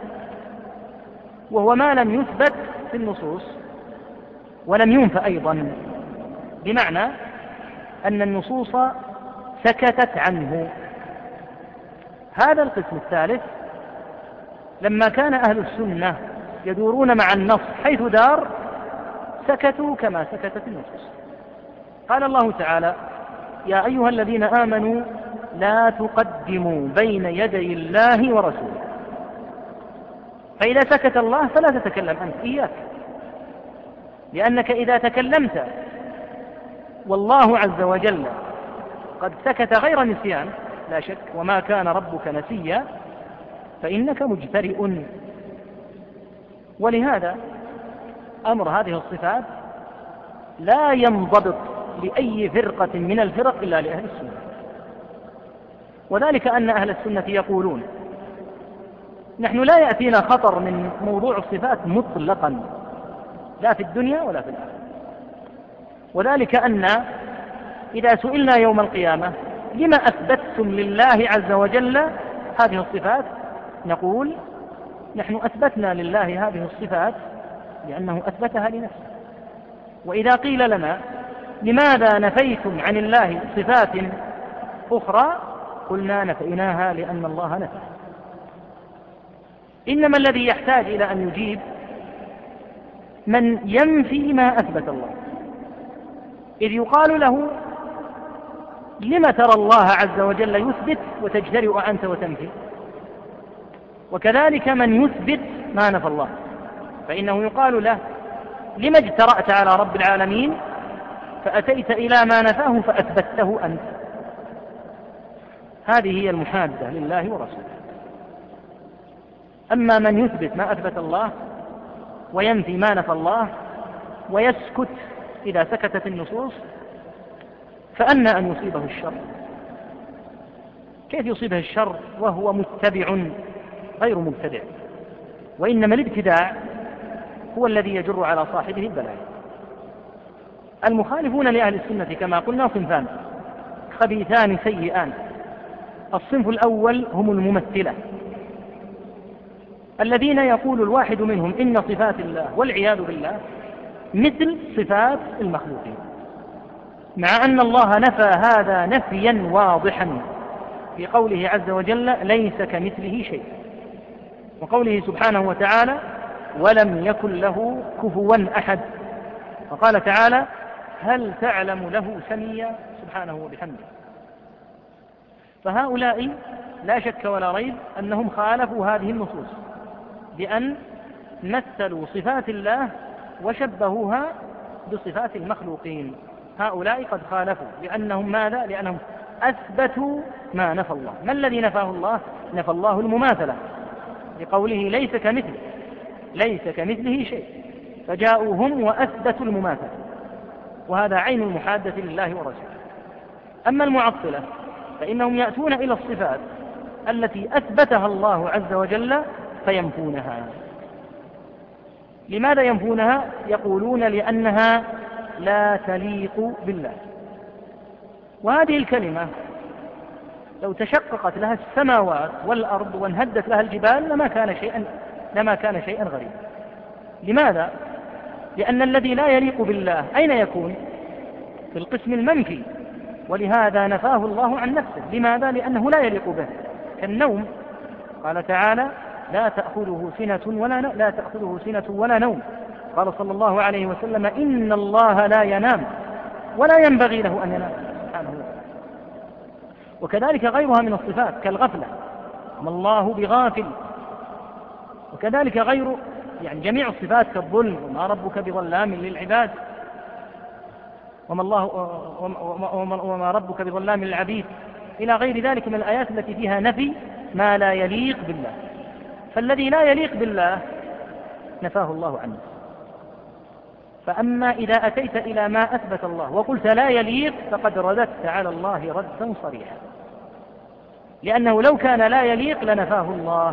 وهو ما لم يثبت في النصوص ولم ينفى أيضا، بمعنى أن النصوص سكتت عنه. هذا القسم الثالث لما كان أهل السنة يدورون مع النص حيث دار سكتوا كما سكتت النصوص. قال الله تعالى: يا أيها الذين آمنوا لا تقدموا بين يدي الله ورسوله. فإذا سكت الله فلا تتكلم أنت، إياك، لأنك إذا تكلمت والله عز وجل قد سكت غير نسيان لا شك، وما كان ربك نسيا، فإنك مجترئ. ولهذا أمر هذه الصفات لا ينضبط لأي فرقة من الفرق إلا لأهل السنة، وذلك أن أهل السنة يقولون: نحن لا يأتينا خطر من موضوع الصفات مطلقا، لا في الدنيا ولا في الآخرة. وذلك أن إذا سئلنا يوم القيامة لما أثبتتم لله عز وجل هذه الصفات، نقول: نحن أثبتنا لله هذه الصفات لأنه أثبتها لنفسه. وإذا قيل لنا لماذا نفيتم عن الله صفات أخرى قلنا نفيناها لأن الله نفى. إنما الذي يحتاج إلى أن يجيب من ينفي ما أثبت الله، إذ يقال له لم ترى الله عز وجل يثبت وتجترئ أنت وتنفي؟ وكذلك من يثبت ما نفى الله فإنه يقال له لم اجترأت على رب العالمين فأتيت إلى ما نفاه فأثبته أنت؟ هذه هي المحادة لله ورسوله. أما من يثبت ما أثبت الله وينفي ما نفى الله ويسكت إذا سكتت النصوص فأنى أن يصيبه الشر. كيف يصيبه الشر وهو متبع غير مبتدع؟ وإنما الابتداع هو الذي يجر على صاحبه البلاء. المخالفون لأهل السنة كما قلنا صنفان خبيثان سيئان. الصنف الأول هم الممثلة الذين يقول الواحد منهم إن صفات الله والعياذ بالله مثل صفات المخلوقين، مع أن الله نفى هذا نفيا واضحا في قوله عز وجل ليس كمثله شيء، وقوله سبحانه وتعالى ولم يكن له كفوا أحد، وقال تعالى هل تعلم له سميا سبحانه وبحمده. فهؤلاء لا شك ولا ريب أنهم خالفوا هذه النصوص بأن مثلوا صفات الله وشبهوها بصفات المخلوقين. هؤلاء قد خالفوا لأنهم ماذا؟ لأنهم أثبتوا ما نفى الله. ما الذي نفاه الله؟ نفى الله المماثلة لقوله ليس كمثله ليس كمثله شيء، فجاءوا هم وأثبتوا المماثلة، وهذا عين المحادة لله ورسوله. أما المعطلة فإنهم يأتون إلى الصفات التي أثبتها الله عز وجل فينفونها. لماذا ينفونها؟ يقولون لأنها لا تليق بالله. وهذه الكلمة لو تشققت لها السماوات والأرض وانهدت لها الجبال لما كان شيئا لما كان شيئا غريبا. لماذا؟ لأن الذي لا يليق بالله أين يكون؟ في القسم المنفي، ولهذا نفاه الله عن نفسه. لماذا؟ لأنه لا يليق به، كالنوم. قال تعالى لا تأخذه سنة ولا نوم لا تأخذه سنة ولا نوم. قال صلى الله عليه وسلم إن الله لا ينام ولا ينبغي له أن ينام سبحانه وتعالى. وكذلك غيرها من الصفات كالغفلة وما الله بغافل، وكذلك غير يعني جميع الصفات كالظلم وما ربك بظلام للعباد وما, الله وما ربك بظلام للعبيد إلى غير ذلك من الآيات التي فيها نفي ما لا يليق بالله. فالذي لا يليق بالله نفاه الله عنه. فأما إذا أتيت إلى ما أثبت الله وقلت لا يليق فقد رددت على الله ردا صريحا، لأنه لو كان لا يليق لنفاه الله.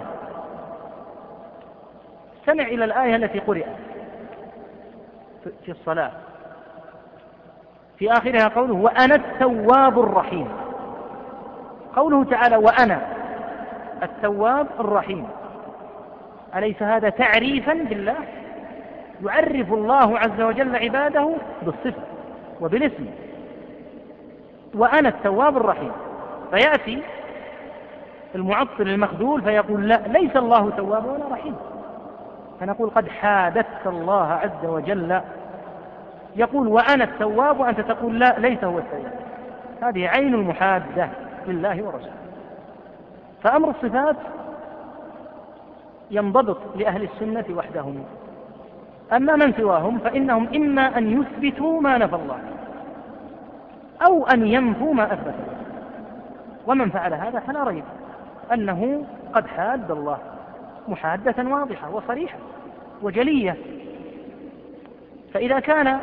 استمع إلى الآية التي قرأت في الصلاة في آخرها قوله وأنا التواب الرحيم. قوله تعالى وأنا التواب الرحيم، أليس هذا تعريفا بالله؟ يعرف الله عز وجل عباده بالصفة وبالاسم، وأنا التواب الرحيم. فيأتي المعطل المخذول فيقول لا ليس الله تواب ولا رحيم، فنقول قد حادثت الله عز وجل. يقول وأنا التواب وأنت تقول لا ليس هو التواب. هذه عين المحادة لله ورسوله. فأمر الصفات ينضبط لأهل السنة وحدهم. أما من سواهم فإنهم إما أن يثبتوا ما نفى الله أو أن ينفوا ما أثبت الله، ومن فعل هذا فلا ريب أنه قد حاد الله محادة واضحة وصريحة وجلية. فإذا كان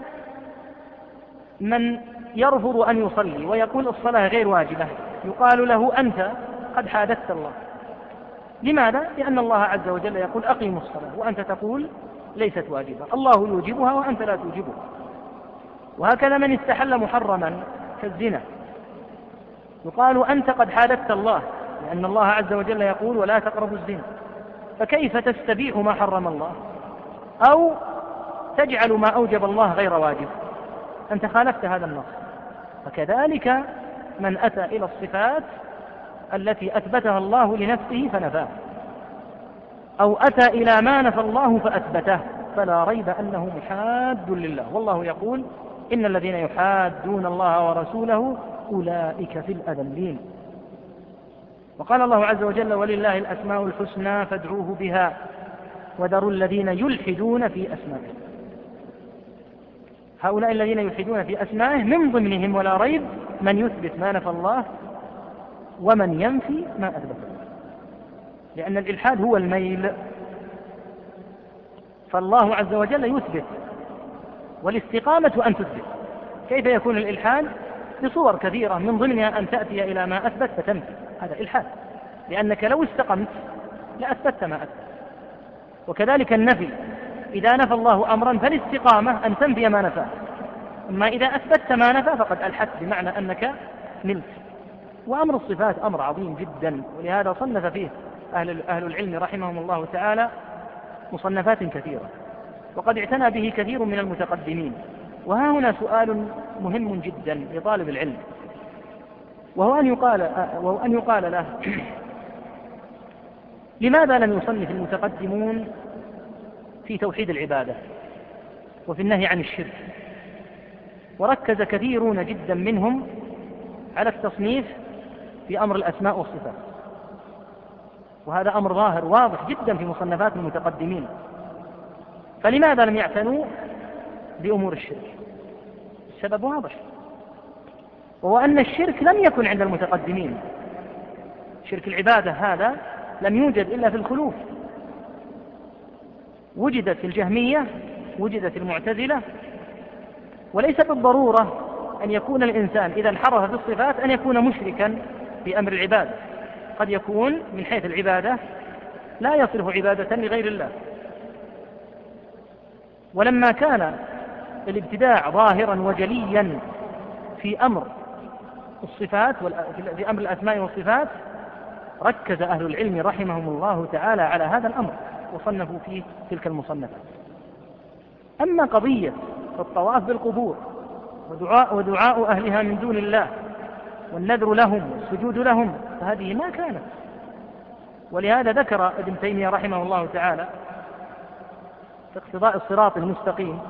من يرفض أن يصلي ويقول الصلاة غير واجبة يقال له أنت قد حادثت الله. لماذا؟ لأن الله عز وجل يقول أقيموا الصلاة وأنت تقول ليست واجبة، الله يوجبها وأنت لا توجبها. وهكذا من استحل محرما كالزنا يقال أنت قد حادثت الله، لأن الله عز وجل يقول ولا تقربوا الزنا، فكيف تستبيح ما حرم الله؟ أو تجعل ما أوجب الله غير واجب، أنت خالفت هذا النص. فكذلك من أتى إلى الصفات التي أثبتها الله لنفسه فنفاه، أو أتى إلى ما نفى الله فأثبته، فلا ريب أنه محاد لله. والله يقول إن الذين يحادون الله ورسوله أولئك في الأذلين. وقال الله عز وجل ولله الأسماء الحسنى فادعوه بها وذروا الذين يلحدون في أسمائه. هؤلاء الذين يلحدون في أسمائه من ضمنهم ولا ريب من يثبت ما نفى الله ومن ينفي ما أثبت الله، لأن الإلحاد هو الميل، فالله عز وجل يثبت والاستقامة أن تثبت. كيف يكون الإلحاد؟ بصور كثيرة من ضمنها أن تأتي إلى ما أثبت فتنفي، هذا إلحاد، لأنك لو استقمت لأثبت ما أثبت. وكذلك النفي، إذا نفى الله أمرا فالاستقامة أن تنفي ما نفاه، أما إذا أثبتت ما نفى فقد ألحدت، بمعنى أنك نلت. وأمر الصفات أمر عظيم جدا، ولهذا صنف فيه أهل, أهل العلم رحمهم الله تعالى مصنفات كثيرة، وقد اعتنى به كثير من المتقدمين. وها هنا سؤال مهم جدا لطالب العلم، وهو أن يقال, وهو أن يقال له لماذا لم يصنف المتقدمون في توحيد العبادة وفي النهي عن الشرك، وركز كثيرون جدا منهم على التصنيف في أمر الأسماء والصفات؟ وهذا أمر ظاهر واضح جدا في مصنفات المتقدمين. فلماذا لم يعتنوا بأمور الشرك؟ السبب واضح، وهو أن الشرك لم يكن عند المتقدمين. شرك العبادة هذا لم يوجد إلا في الخلوف، وجدت في الجهمية، وجدت في المعتزلة. وليس بالضرورة أن يكون الإنسان إذا انحرف في الصفات أن يكون مشركا في أمر العبادة، قد يكون من حيث العبادة لا يصرف عبادة لغير الله. ولما كان الابتداع ظاهرا وجليا في أمر الصفات في أمر الأسماء والصفات ركز أهل العلم رحمهم الله تعالى على هذا الأمر وصنفوا فيه تلك المصنفات. أما قضية الطواف بالقبور ودعاء, ودعاء أهلها من دون الله والنذر لهم والسجود لهم فهذه ما كانت. ولهذا ذكر ابن تيمية رحمه الله تعالى في اقتضاء الصراط المستقيم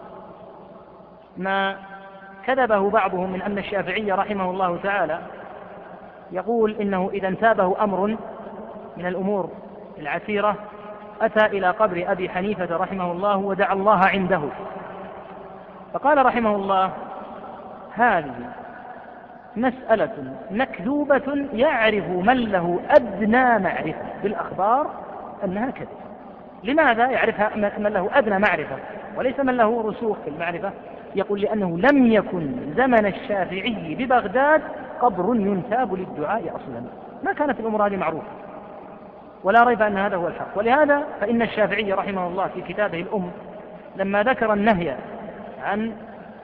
ما كذبه بعضهم من أن الشافعي رحمه الله تعالى يقول إنه إذا انتابه أمر من الأمور العسيرة أتى إلى قبر أبي حنيفة رحمه الله ودعا الله عنده، فقال رحمه الله هذه مسألة مكذوبة يعرف من له أدنى معرفة بالأخبار أنها كذب. لماذا يعرفها من له أدنى معرفة وليس من له رسوخ في المعرفة؟ يقول لأنه لم يكن زمن الشافعي ببغداد قبر ينتاب للدعاء أصلا، ما كانت الأمور هذه معروفة، ولا ريب أن هذا هو الحق. ولهذا فإن الشافعي رحمه الله في كتابه الأم لما ذكر النهي عن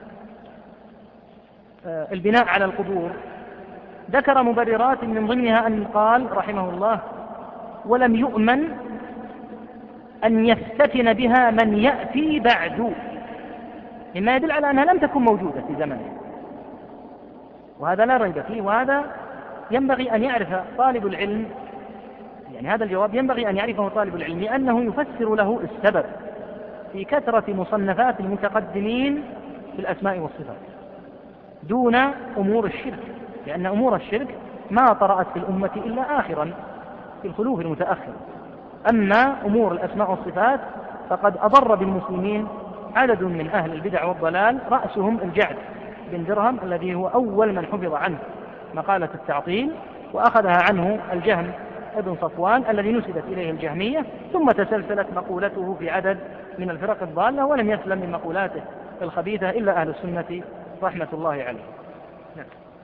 البناء على القبور ذكر مبررات من ضمنها أن قال رحمه الله ولم يؤمن أن يفتتن بها من يأتي بعد، مما يدل على أنها لم تكن موجودة في زمنه، وهذا لا ريب فيه. وهذا ينبغي أن يعرف طالب العلم، يعني هذا الجواب ينبغي أن يعرفه طالب العلم، لأنه يفسر له السبب في كثرة مصنفات المتقدمين في الأسماء والصفات دون أمور الشرك، لأن أمور الشرك ما طرأت في الأمة إلا آخرا في الخلوف المتأخر. أما أمور الأسماء والصفات فقد أضر بالمسلمين عدد من أهل البدع والضلال، رأسهم الجعد بن درهم الذي هو أول من حفظ عنه مقالة التعطيل، وأخذها عنه الجهم ابن صفوان الذي نسبت إليه الجهمية، ثم تسلسلت مقولته في عدد من الفرق الضالة، ولم يسلم من مقولاته الخبيثة إلا أهل السنة رحمة الله عليه. نعم.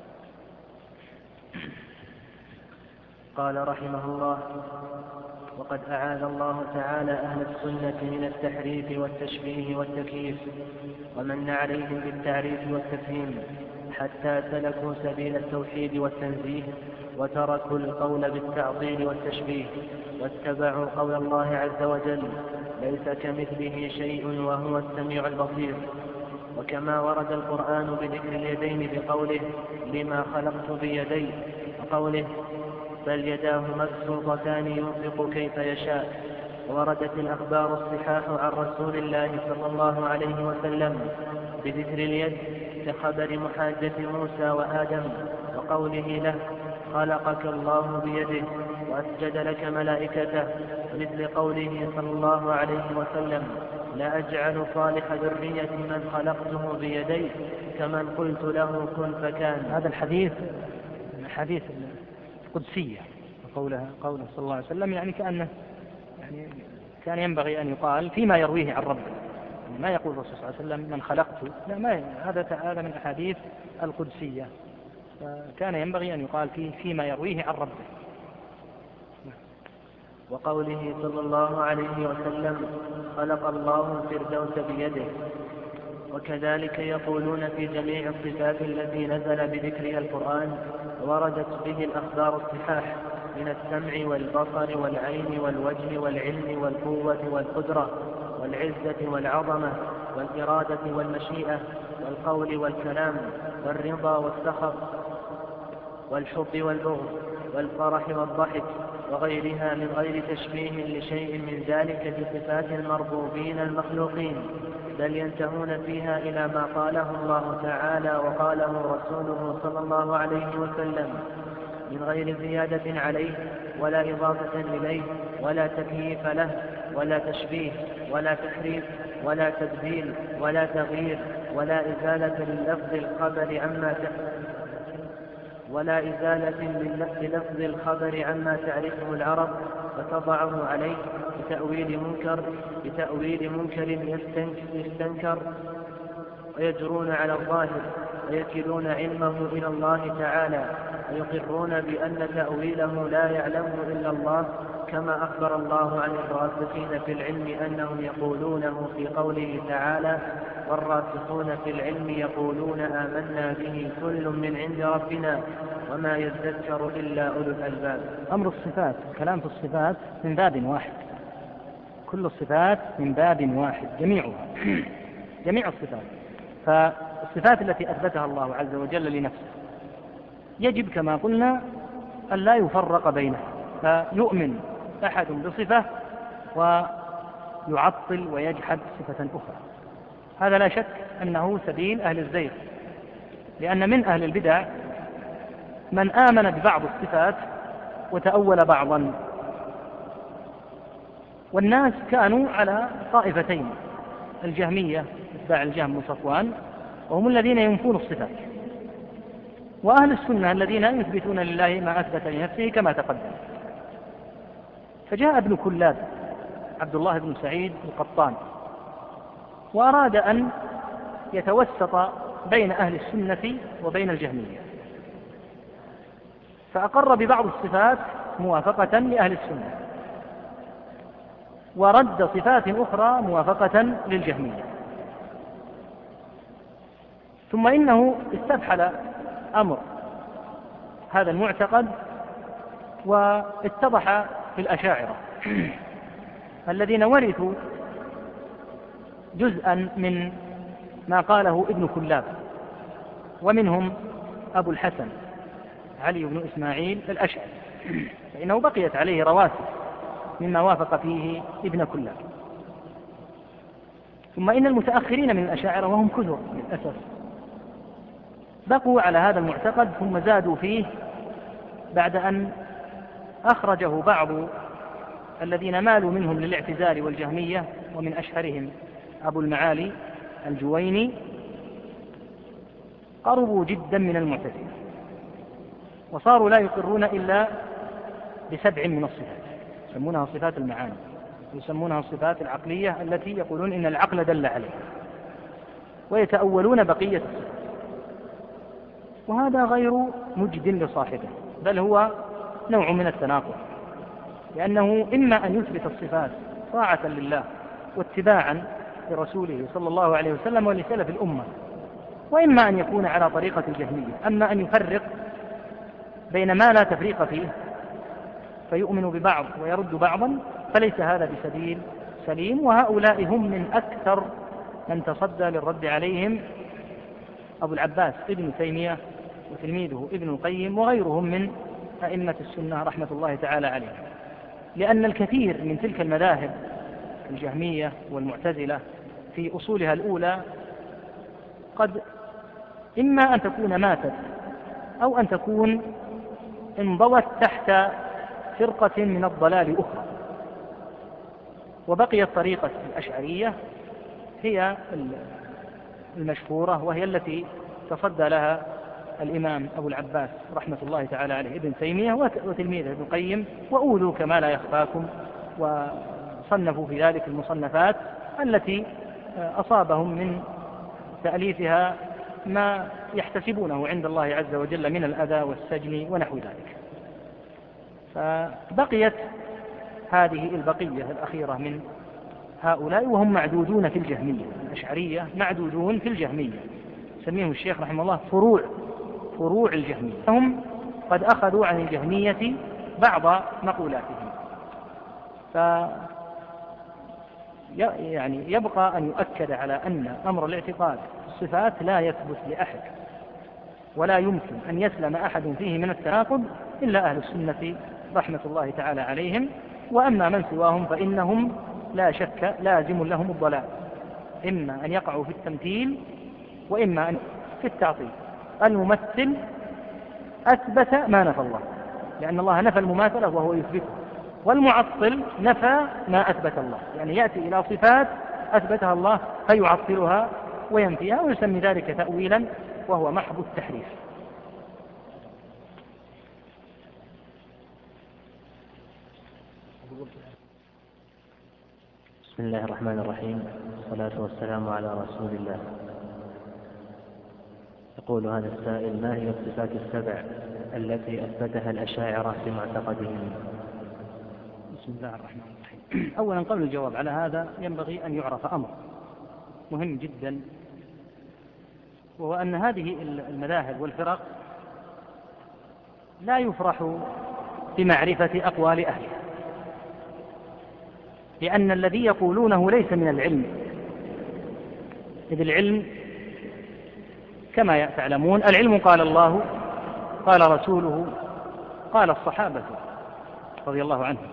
قال رحمه الله وقد أعاذ الله تعالى أهل السنة من التحريف والتشبيه والتكييف، ومن عليهم بالتعريف والتفهيم حتى سلكوا سبيل التوحيد والتنزيه وتركوا القول بالتعطيل والتشبيه واتبعوا قول الله عز وجل ليس كمثله شيء وهو السميع البصير. وكما ورد القرآن بذكر اليدين بقوله لما خلقت بيدي، وقوله بل يداه مبسوطتان ينفق كيف يشاء. وردت الأخبار الصحاح عن رسول الله صلى الله عليه وسلم بذكر اليد كخبر محاجة موسى وآدم وقوله له خلقك الله بيده وأسجد لك ملائكته، مثل قوله صلى الله عليه وسلم لا أجعل صالح ذرية من خلقته بيدي كمن قلت له كن فكان. هذا الحديث الحديث القدسية قوله قوله صلى الله عليه وسلم، يعني كأنه يعني كان ينبغي أن يقال فيما يرويه عن ربه، يعني ما يقول الرسول صلى الله عليه وسلم من خلقته، لا، ما هذا هذا من الأحاديث القدسية، فكان ينبغي أن يقال فيه فيما يرويه عن ربه. وقوله صلى الله عليه وسلم خلق الله الفردوس بيده. وكذلك يقولون في جميع الصفات التي نزل بذكرها القرآن وردت به الأخبار الصحاح من السمع والبصر والعين والوجه والعلم والقوة والقدرة والعزة والعظمة والإرادة والمشيئة والقول والكلام والرضا والسخط والحب والبغض والفرح والضحك وغيرها من غير تشبيه لشيء من ذلك بصفات المربوبين المخلوقين، بل ينتهون فيها إلى ما قاله الله تعالى وقاله رسوله صلى الله عليه وسلم من غير زيادة عليه ولا إضافة إليه ولا تكييف له ولا تشبيه ولا تحريف ولا تبديل ولا تغيير ولا إزالة للفظ الخبر عما ولا إزالة للفظ الخبر عما تعرفه العرب فتضعه عليه بتأويل منكر بتأويل منكر يستنكر، ويجرون على الظاهر ويكلون علمه إلى الله تعالى ويقرون بأن تأويله لا يعلمه إلا الله، كما أخبر الله عن الراسخين في العلم أنهم يقولونه في قوله تعالى والراسخون في العلم يقولون آمنا به كل من عند ربنا وما يذكر إلا أولو الألباب. أمر الصفات، الكلام في الصفات من باب واحد، كل الصفات من باب واحد جميعها جميع الصفات. فالصفات التي أثبتها الله عز وجل لنفسه يجب كما قلنا أن لا يفرق بينها، فيؤمن أحد بصفة ويعطل ويجحد صفة أخرى، هذا لا شك أنه سبيل أهل الزيغ، لأن من أهل البدع من آمن ببعض الصفات وتأول بعضا، والناس كانوا على طائفتين، الجهمية اتباع الجهم وصفوان وهم الذين ينفون الصفات، وأهل السنة الذين يثبتون لله ما أثبت لنفسه كما تقدم. فجاء ابن كلاب عبد الله بن سعيد القطان وأراد أن يتوسط بين أهل السنة وبين الجهمية، فأقر ببعض الصفات موافقة لأهل السنة ورد صفات أخرى موافقة للجهمية، ثم إنه استفحل أمر هذا المعتقد واتضح في الأشاعرة الذين ورثوا جزءا من ما قاله ابن كلاب، ومنهم أبو الحسن علي بن إسماعيل الأشعري، فإنه بقيت عليه رواسب مما وافق فيه ابن كلاب. ثم إن المتأخرين من الأشاعرة وهم كثر للأسف بقوا على هذا المعتقد، ثم زادوا فيه بعد أن أخرجه بعض الذين مالوا منهم للاعتزال والجهمية، ومن أشهرهم أبو المعالي الجويني، قربوا جدا من المعتزلة وصاروا لا يقرون إلا بسبع من الصفات، يسمونها صفات المعاني، يسمونها الصفات العقلية التي يقولون إن العقل دل عليها، ويتأولون بقية الصفات، وهذا غير مجد لصاحبه، بل هو نوع من التناقض، لأنه إما أن يثبت الصفات طاعة لله واتباعا لرسوله صلى الله عليه وسلم ولسلف الأمة، وإما أن يكون على طريقة الجهمية، أما أن يفرق بين ما لا تفريق فيه فيؤمن ببعض ويرد بعضا فليس هذا بسبيل سليم، وهؤلاء هم من أكثر من تصدى للرد عليهم أبو العباس ابن تيمية وتلميذه ابن القيم وغيرهم من أئمة السنة رحمة الله تعالى عليهم، لأن الكثير من تلك المذاهب الجهمية والمعتزلة في أصولها الأولى قد إما أن تكون ماتت أو أن تكون انضوت تحت فرقة من الضلال أخرى، وبقيت طريقة الأشعرية هي المشهورة، وهي التي تصدى لها الإمام أبو العباس رحمة الله تعالى عليه ابن تيمية وتلميذه ابن القيم، وأولوا كما لا يخفاكم، وصنفوا في ذلك المصنفات التي أصابهم من تأليفها ما يحتسبونه عند الله عز وجل من الأذى والسجن ونحو ذلك. فبقيت هذه البقية الأخيرة من هؤلاء وهم معدودون في الجهمية، الأشعرية معدودون في الجهمية، سميهم الشيخ رحمه الله فروع فروع الجهمية، هم قد أخذوا عن الجهمية بعض مقولاتهم. ف يعني يبقى أن يؤكد على أن أمر الاعتقاد الصفات لا يثبت لأحد، ولا يمكن أن يسلم أحد فيه من التناقض إلا أهل السنة رحمة الله تعالى عليهم، وأما من سواهم فإنهم لا شك لازم لهم الضلال، إما أن يقعوا في التمثيل وإما أن في التعطيل. الممثل أثبت ما نفى الله، لأن الله نفى المماثلة وهو يثبته، والمعطل نفى ما أثبت الله، يعني يأتي إلى صفات أثبتها الله فيعطلها وينفيها، ويسمي ذلك تأويلا وهو محض التحريف. بسم الله الرحمن الرحيم، والصلاة والسلام على رسول الله. يقول هذا السائل: ما هي الصفات السبع التي أثبتها الأشاعرة في معتقدهم؟ بسم الله الرحمن الرحيم. أولا قبل الجواب على هذا ينبغي أن يعرف أمر مهم جدا، وهو أن هذه المذاهب والفرق لا يفرح بمعرفة أقوال أهلها، لأن الذي يقولونه ليس من العلم، إذ العلم كما تعلمون العلم قال الله قال رسوله قال الصحابة رضي الله عنهم.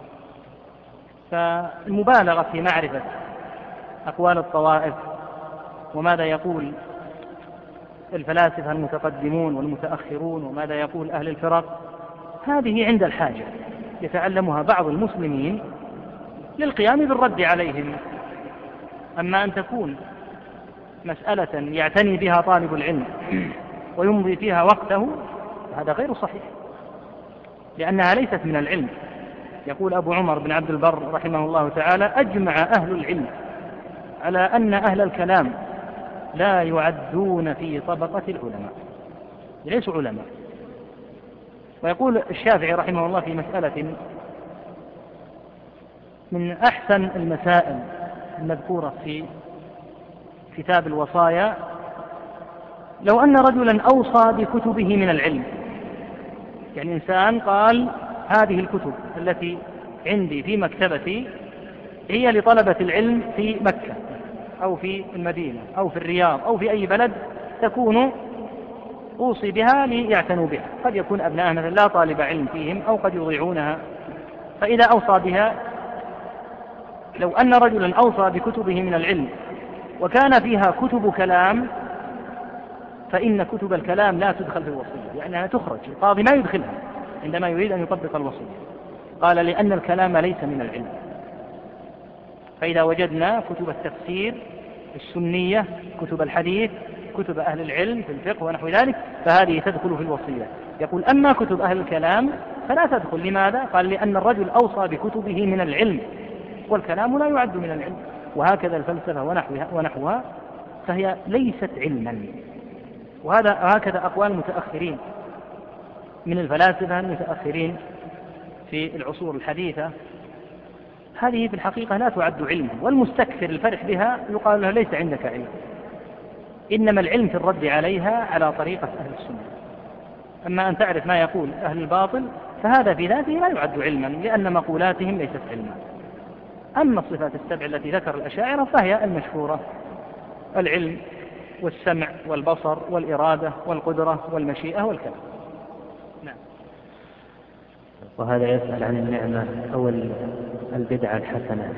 فالمبالغة في معرفة أقوال الطوائف وماذا يقول الفلاسفة المتقدمون والمتأخرون وماذا يقول أهل الفرق، هذه عند الحاجة يتعلمها بعض المسلمين للقيام بالرد عليهم. أما أن تكون مسألة يعتني بها طالب العلم ويمضي فيها وقته، هذا غير صحيح، لأنها ليست من العلم. يقول أبو عمر بن عبد البر رحمه الله تعالى: أجمع أهل العلم على أن أهل الكلام لا يعدون في طبقة العلماء، ليسوا علماء. ويقول الشافعي رحمه الله في مسألة من أحسن المسائل المذكورة في كتاب الوصايا: لو أن رجلا أوصى بكتبه من العلم، يعني إنسان قال هذه الكتب التي عندي في مكتبتي هي لطلبة العلم في مكة أو في المدينة أو في الرياض أو في أي بلد تكون أوصي بها ليعتنوا بها، قد يكون أبناء مثلا لا طالب علم فيهم أو قد يضيعونها، فإذا أوصى بها، لو أن رجلا أوصى بكتبه من العلم وكان فيها كتب كلام، فإن كتب الكلام لا تدخل في الوصية، لأنها تخرج، القاضي ما يدخلها عندما يريد أن يطبق الوصية. قال: لأن الكلام ليس من العلم. فإذا وجدنا كتب التفسير السنية، كتب الحديث، كتب أهل العلم في الفقه ونحو ذلك، فهذه تدخل في الوصية. يقول: أما كتب أهل الكلام فلا تدخل. لماذا؟ قال: لأن الرجل أوصى بكتبه من العلم، والكلام لا يعد من العلم. وهكذا الفلسفة ونحوها, ونحوها فهي ليست علما. وهذا هكذا أقوال المتأخرين من الفلاسفة المتأخرين في العصور الحديثة، هذه في الحقيقة لا تعد علما، والمستكثر الفرح بها يقال له: ليس عندك علم. إنما العلم في الرد عليها على طريقة أهل السنة. أما أن تعرف ما يقول أهل الباطل فهذا في ذاته لا يعد علما، لأن مقولاتهم ليست علما. أما الصفات السبع التي ذكر الأشاعرة فهي المشهورة: العلم والسمع والبصر والإرادة والقدرة والمشيئة والكلام. نعم. وهذا يسأل عن النعمة أو البدعة الحسنة،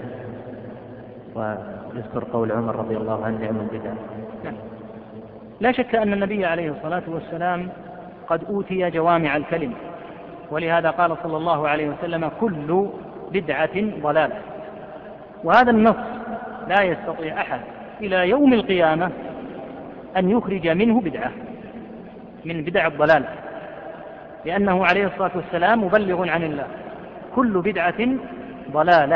ويذكر قول عمر رضي الله عنه: نعم البدعة. نعم. لا شك أن النبي عليه الصلاة والسلام قد أوتي جوامع الكلم، ولهذا قال صلى الله عليه وسلم: كل بدعة ضلالة. وهذا النص لا يستطيع أحد إلى يوم القيامة أن يخرج منه بدعة من بدع الضلالة، لأنه عليه الصلاة والسلام مبلغ عن الله: كل بدعة ضلالة.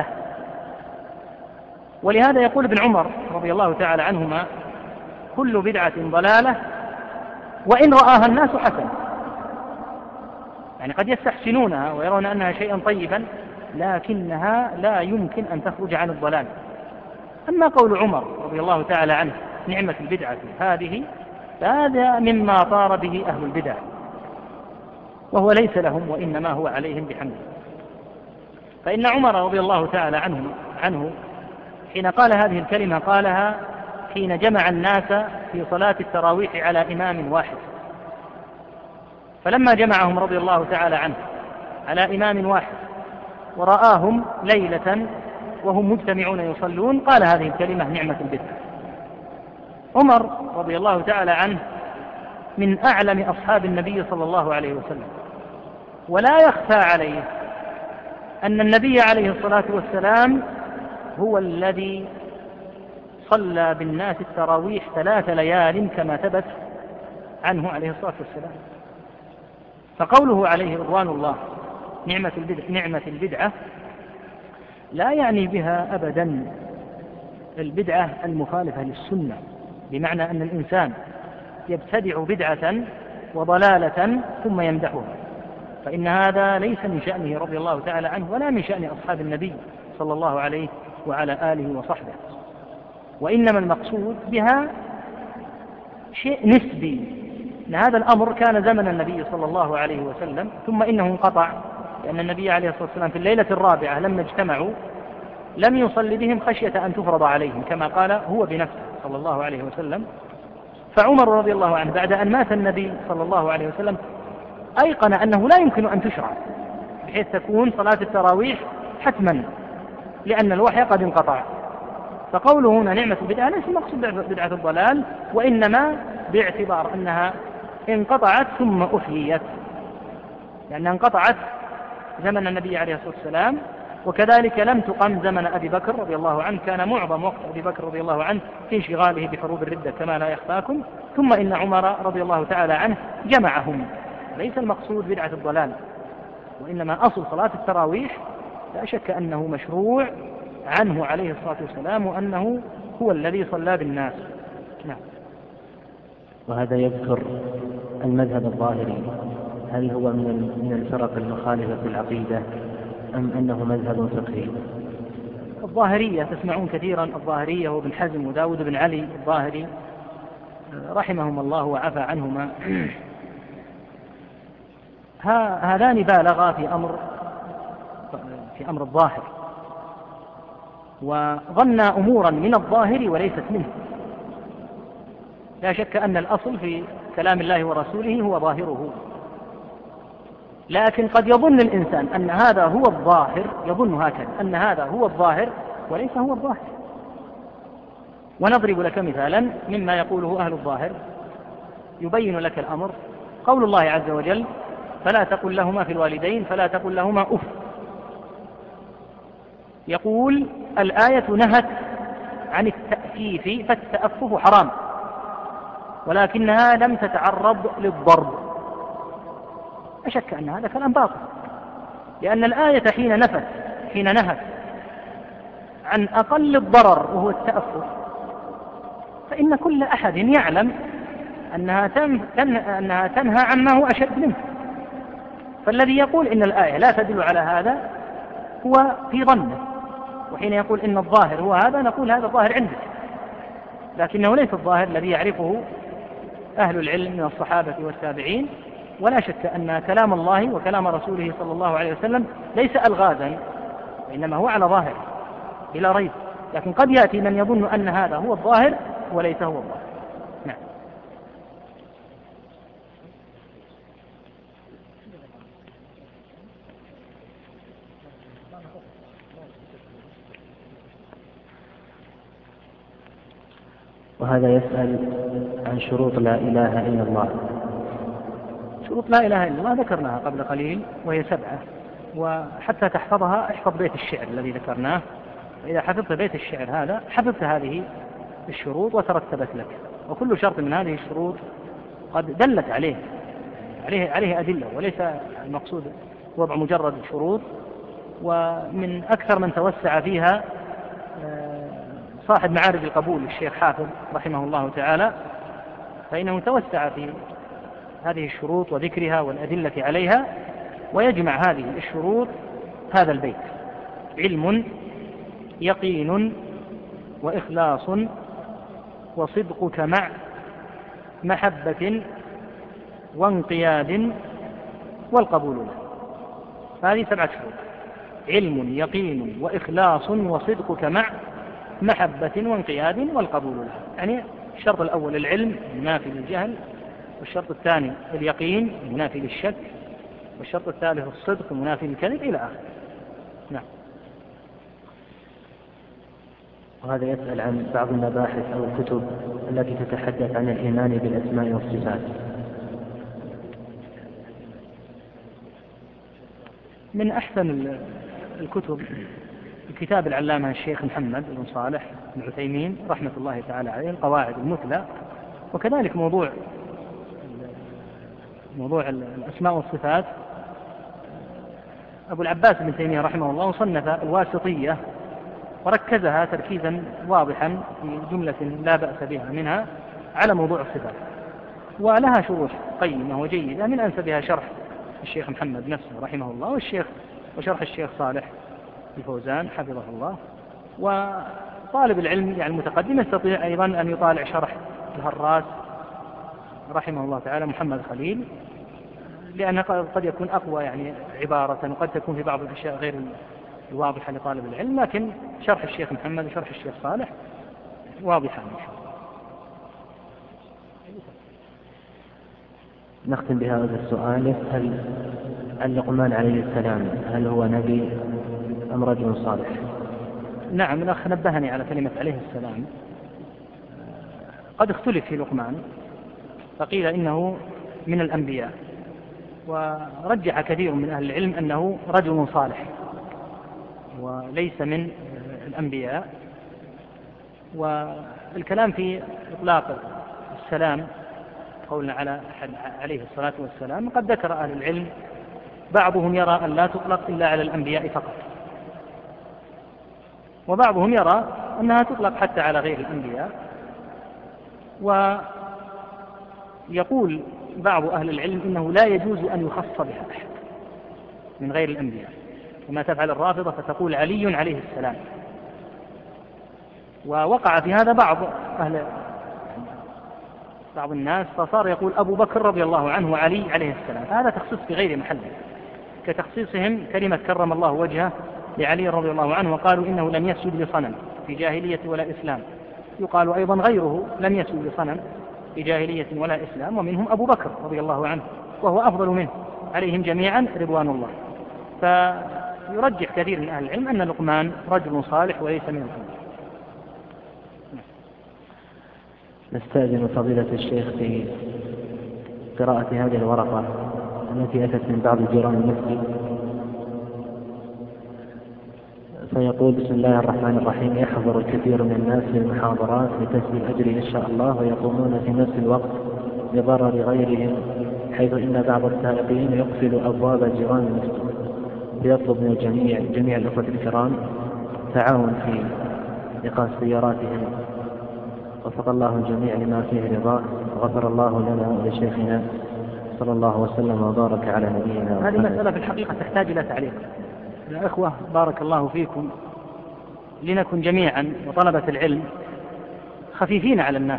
ولهذا يقول ابن عمر رضي الله تعالى عنهما: كل بدعة ضلالة وإن رآها الناس حسنة. يعني قد يستحسنونها ويرون أنها شيئا طيبا، لكنها لا يمكن أن تخرج عن الضلال. أما قول عمر رضي الله تعالى عنه: نعمة البدعة هذه، فهذا مما طار به أهل البدع، وهو ليس لهم وإنما هو عليهم بحمده. فإن عمر رضي الله تعالى عنه, عنه حين قال هذه الكلمة قالها حين جمع الناس في صلاة التراويح على إمام واحد. فلما جمعهم رضي الله تعالى عنه على إمام واحد ورآهم ليلة وهم مجتمعون يصلون، قال هذه الكلمة: نعمة البدعة. عمر رضي الله تعالى عنه من أعلم أصحاب النبي صلى الله عليه وسلم، ولا يخفى عليه أن النبي عليه الصلاة والسلام هو الذي صلى بالناس التراويح ثلاث ليال كما ثبت عنه عليه الصلاة والسلام. فقوله عليه رضوان الله نعمة البدعة, نعمة البدعة لا يعني بها أبدا البدعة المخالفة للسنة، بمعنى أن الإنسان يبتدع بدعة وضلالة ثم يمدحها، فإن هذا ليس من شأنه رضي الله تعالى عنه ولا من شأن أصحاب النبي صلى الله عليه وعلى آله وصحبه. وإنما المقصود بها شيء نسبي، أن هذا الأمر كان زمن النبي صلى الله عليه وسلم ثم إنه انقطع، لأن النبي عليه الصلاة والسلام في الليلة الرابعة لما اجتمعوا لم يصلي بهم خشية أن تفرض عليهم كما قال هو بنفسه صلى الله عليه وسلم. فعمر رضي الله عنه بعد أن مات النبي صلى الله عليه وسلم أيقن أنه لا يمكن أن تشرع بحيث تكون صلاة التراويح حتما، لأن الوحي قد انقطع. فقوله هنا نعمة البدعة ليس المقصود بدعة الضلال، وإنما باعتبار أنها انقطعت ثم أحييت، لأنها انقطعت زمن النبي عليه الصلاة والسلام، وكذلك لم تقم زمن أبي بكر رضي الله عنه، كان معظم وقت أبي بكر رضي الله عنه في انشغاله بحروب الردة كما لا يخفاكم. ثم إن عمر رضي الله تعالى عنه جمعهم. ليس المقصود بدعة الضلال، وإنما أصل صلاة التراويح لا شك أنه مشروع عنه عليه الصلاة والسلام، وأنه هو الذي صلى بالناس. نعم. وهذا يذكر المذهب الظاهري، هل هو من من الفرق المخالفة في العقيدة أم أنه مذهب فقهي؟ الظاهرية تسمعون كثيرا، الظاهرية وابن حزم وداود بن علي الظاهري رحمهم الله وعفى عنهما، هذان بالغا في أمر في أمر الظاهر، وظنا أمورا من الظاهر وليست منه. لا شك أن الأصل في كلام الله ورسوله هو ظاهره، لكن قد يظن الإنسان أن هذا هو الظاهر، يظن هكذا أن هذا هو الظاهر وليس هو الظاهر. ونضرب لك مثالا مما يقوله أهل الظاهر يبين لك الأمر. قول الله عز وجل: فلا تقل لهما في الوالدين فلا تقل لهما أف. يقول الآية نهت عن التأفيف، فالتأفف حرام، ولكنها لم تتعرض للضرب. أشك أن هذا كلام باطل، لأن الآية حين نفت حين نهت عن أقل الضرر وهو التأفف، فإن كل أحد يعلم أنها أنها تنهى عما هو أشد منه. فالذي يقول إن الآية لا تدل على هذا هو في ظنه، وحين يقول إن الظاهر هو هذا نقول هذا الظاهر عندك، لكنه ليس الظاهر الذي يعرفه أهل العلم من الصحابة والتابعين. ولا شك أن كلام الله وكلام رسوله صلى الله عليه وسلم ليس ألغازا، وإنما هو على ظاهر، بلا ريب، لكن قد يأتي من يظن أن هذا هو الظاهر وليس هو الظاهر. نعم. وهذا يسأل عن شروط لا إله إلا الله. شروط لا إله إلا الله ذكرناها قبل قليل وهي سبعة، وحتى تحفظها احفظ بيت الشعر الذي ذكرناه، فإذا حفظت بيت الشعر هذا حفظت هذه الشروط وترتبت لك، وكل شرط من هذه الشروط قد دلت عليه عليه عليه أدلة، وليس المقصود وضع مجرد شروط. ومن أكثر من توسع فيها صاحب معارج القبول الشيخ حافظ رحمه الله تعالى، فإنه توسع في هذه الشروط وذكرها والأدلة عليها، ويجمع هذه الشروط هذا البيت: علم، يقين، وإخلاص، وصدقك مع محبة، وانقياد، والقبول له. هذه سبعة شروط: علم، يقين، وإخلاص، وصدقك مع محبة، وانقياد، والقبول له. يعني الشرط الأول العلم منافي للجهل، والشرط الثاني اليقين منافي للشك، والشرط الثالث الصدق منافي للكذب، إلى آخره. نعم. وهذا يسأل عن بعض المباحث أو الكتب التي تتحدث عن الإيمان بالأسماء والصفات. من أحسن الكتب كتاب العلامة الشيخ محمد بن صالح بن عثيمين رحمة الله تعالى عليه، القواعد المثلى. وكذلك موضوع موضوع الأسماء والصفات أبو العباس بن تيمية رحمه الله صنف الواسطية وركزها تركيزا واضحا في جملة لا بأس بها منها على موضوع الصفات، ولها شروح قيمة وجيدة، من أنسبها شرح الشيخ محمد نفسه رحمه الله، والشيخ وشرح الشيخ صالح الفوزان حفظه الله. وطالب العلم يعني المتقدم يستطيع أيضا أن يطالع شرح الهراس رحمه الله تعالى محمد خليل، لأنه قد يكون أقوى يعني عبارة، وقد تكون في بعض الأشياء غير الواضحة لطالب العلم، لكن شرح الشيخ محمد وشرح الشيخ صالح واضحة إن شاء الله. نختم بهذا السؤال: هل اللقمان عليه السلام هل هو نبي أم رجل صالح؟ نعم، الأخ نبهني على كلمة عليه السلام. قد اختلف في لقمان، فقيل إنه من الأنبياء، ورجح كثير من أهل العلم أنه رجل صالح وليس من الأنبياء. والكلام في إطلاق السلام قولنا على عليه الصلاة والسلام، قد ذكر أهل العلم بعضهم يرى أن لا تطلق إلا على الأنبياء فقط، وبعضهم يرى أنها تطلق حتى على غير الأنبياء. ويقول بعض أهل العلم إنه لا يجوز أن يخص بها أحد من غير الأنبياء، كما تفعل الرافضة فتقول علي عليه السلام. ووقع في هذا بعض أهل بعض الناس، فصار يقول أبو بكر رضي الله عنه وعلي عليه السلام، هذا تخصيص في غير محله، كتخصيصهم كلمة كرم الله وجهه لعلي رضي الله عنه، وقالوا إنه لم يسجد لصنم في جاهلية ولا إسلام. يقال أيضا غيره لم يسجد لصنم في جاهلية ولا إسلام، ومنهم أبو بكر رضي الله عنه وهو أفضل منه عليهم جميعا رضوان الله. فيرجح كثير من أهل العلم أن لقمان رجل صالح وليس من الأنبياء. نستأذن فضيلة الشيخ في قراءة هذه الورقة التي أتت من بعض جيران المسجد. فيقول: بسم الله الرحمن الرحيم، يحضر الكثير من الناس في المحاضرات لتسجيل أجره إن شاء الله، ويقومون في نفس الوقت بضرر غيرهم، حيث إن بعض السائقين يقفل أبواب جيران المسجد. فيطلب من الجميع جميع الأخوة الكرام تعاون في إيقاف سياراتهم. وفق الله الجميع لما فيه رضاه، وغفر الله لنا ولشيخنا، صلى الله وسلم وبارك على نبينا. هذه مسألة في الحقيقة تحتاج إلى تعليق. يا إخوة بارك الله فيكم، لنكن جميعا وطلبة العلم خفيفين على الناس.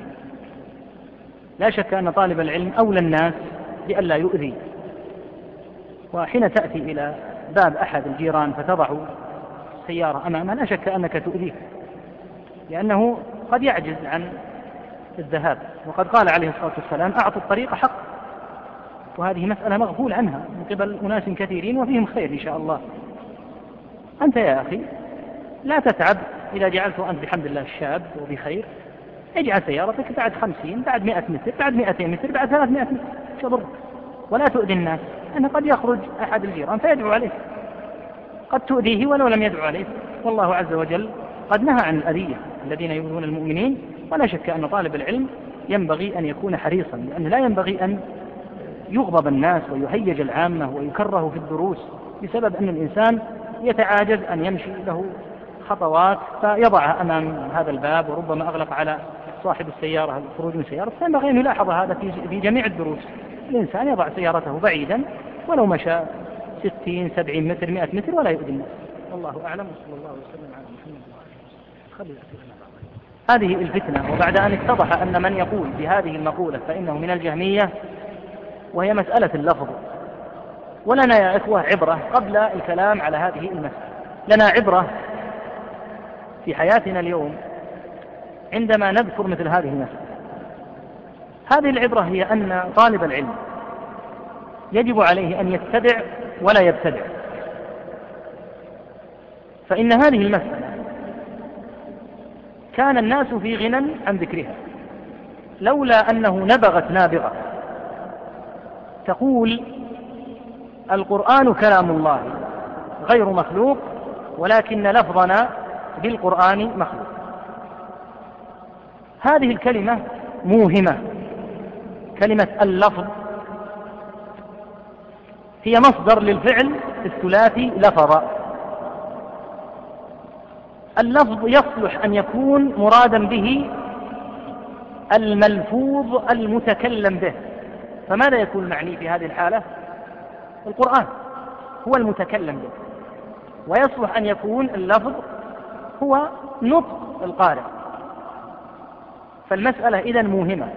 لا شك أن طالب العلم أولى الناس بألا يؤذي، وحين تأتي إلى باب أحد الجيران فتضع سيارة أمامه لا شك أنك تؤذيه، لأنه قد يعجز عن الذهاب، وقد قال عليه الصلاة والسلام أعطوا الطريق حق، وهذه مسألة مغفول عنها من قبل أناس كثيرين وفيهم خير إن شاء الله. أنت يا أخي لا تتعب إذا جعلته أنت بحمد الله الشاب وبخير، اجعل سيارتك بعد خمسين، بعد مئة متر، بعد مئتين متر، بعد ثلاثمائة متر، شضر، ولا تؤذي الناس، أنه قد يخرج أحد الجيران فيدعو عليه، قد تؤذيه ولو لم يدعو عليه، والله عز وجل قد نهى عن الأذية الذين يؤذون المؤمنين. ولا شك أن طالب العلم ينبغي أن يكون حريصا، لأن لا ينبغي أن يغضب الناس ويهيج العامة ويكره في الدروس بسبب أن الإنسان يتعاجز أن يمشي له خطوات فيضعها أمام هذا الباب، وربما أغلق على صاحب السيارة الخروج من سيارة. فينبغي أن يلاحظ هذا في جميع الدروس، الإنسان يضع سيارته بعيدا ولو مشى ستين سبعين متر مئة متر ولا يؤذي الناس. والله أعلم، وصلى الله وسلم على محمد. هذه الفتنة، وبعد أن اتضح أن من يقول بهذه المقولة فإنه من الجهمية، وهي مسألة اللفظ. ولنا يا إخوة عبرة قبل الكلام على هذه المسألة، لنا عبرة في حياتنا اليوم عندما نذكر مثل هذه المسألة. هذه العبرة هي أن طالب العلم يجب عليه أن يتبع ولا يبتدع، فإن هذه المسألة كان الناس في غنى عن ذكرها لولا أنه نبغت نابغة تقول القرآن كلام الله غير مخلوق، ولكن لفظنا بالقرآن مخلوق. هذه الكلمة موهمة، كلمة اللفظ هي مصدر للفعل الثلاثي لفظ. اللفظ يصلح أن يكون مرادا به الملفوظ المتكلم به، فماذا يكون المعني في هذه الحالة؟ القرآن هو المتكلم به، ويصلح أن يكون اللفظ هو نطق القارئ. فالمسألة إذن موهمة،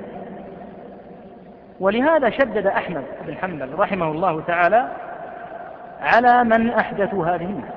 ولهذا شدد أحمد بن حنبل رحمه الله تعالى على من أحدثوا هذه المسألة،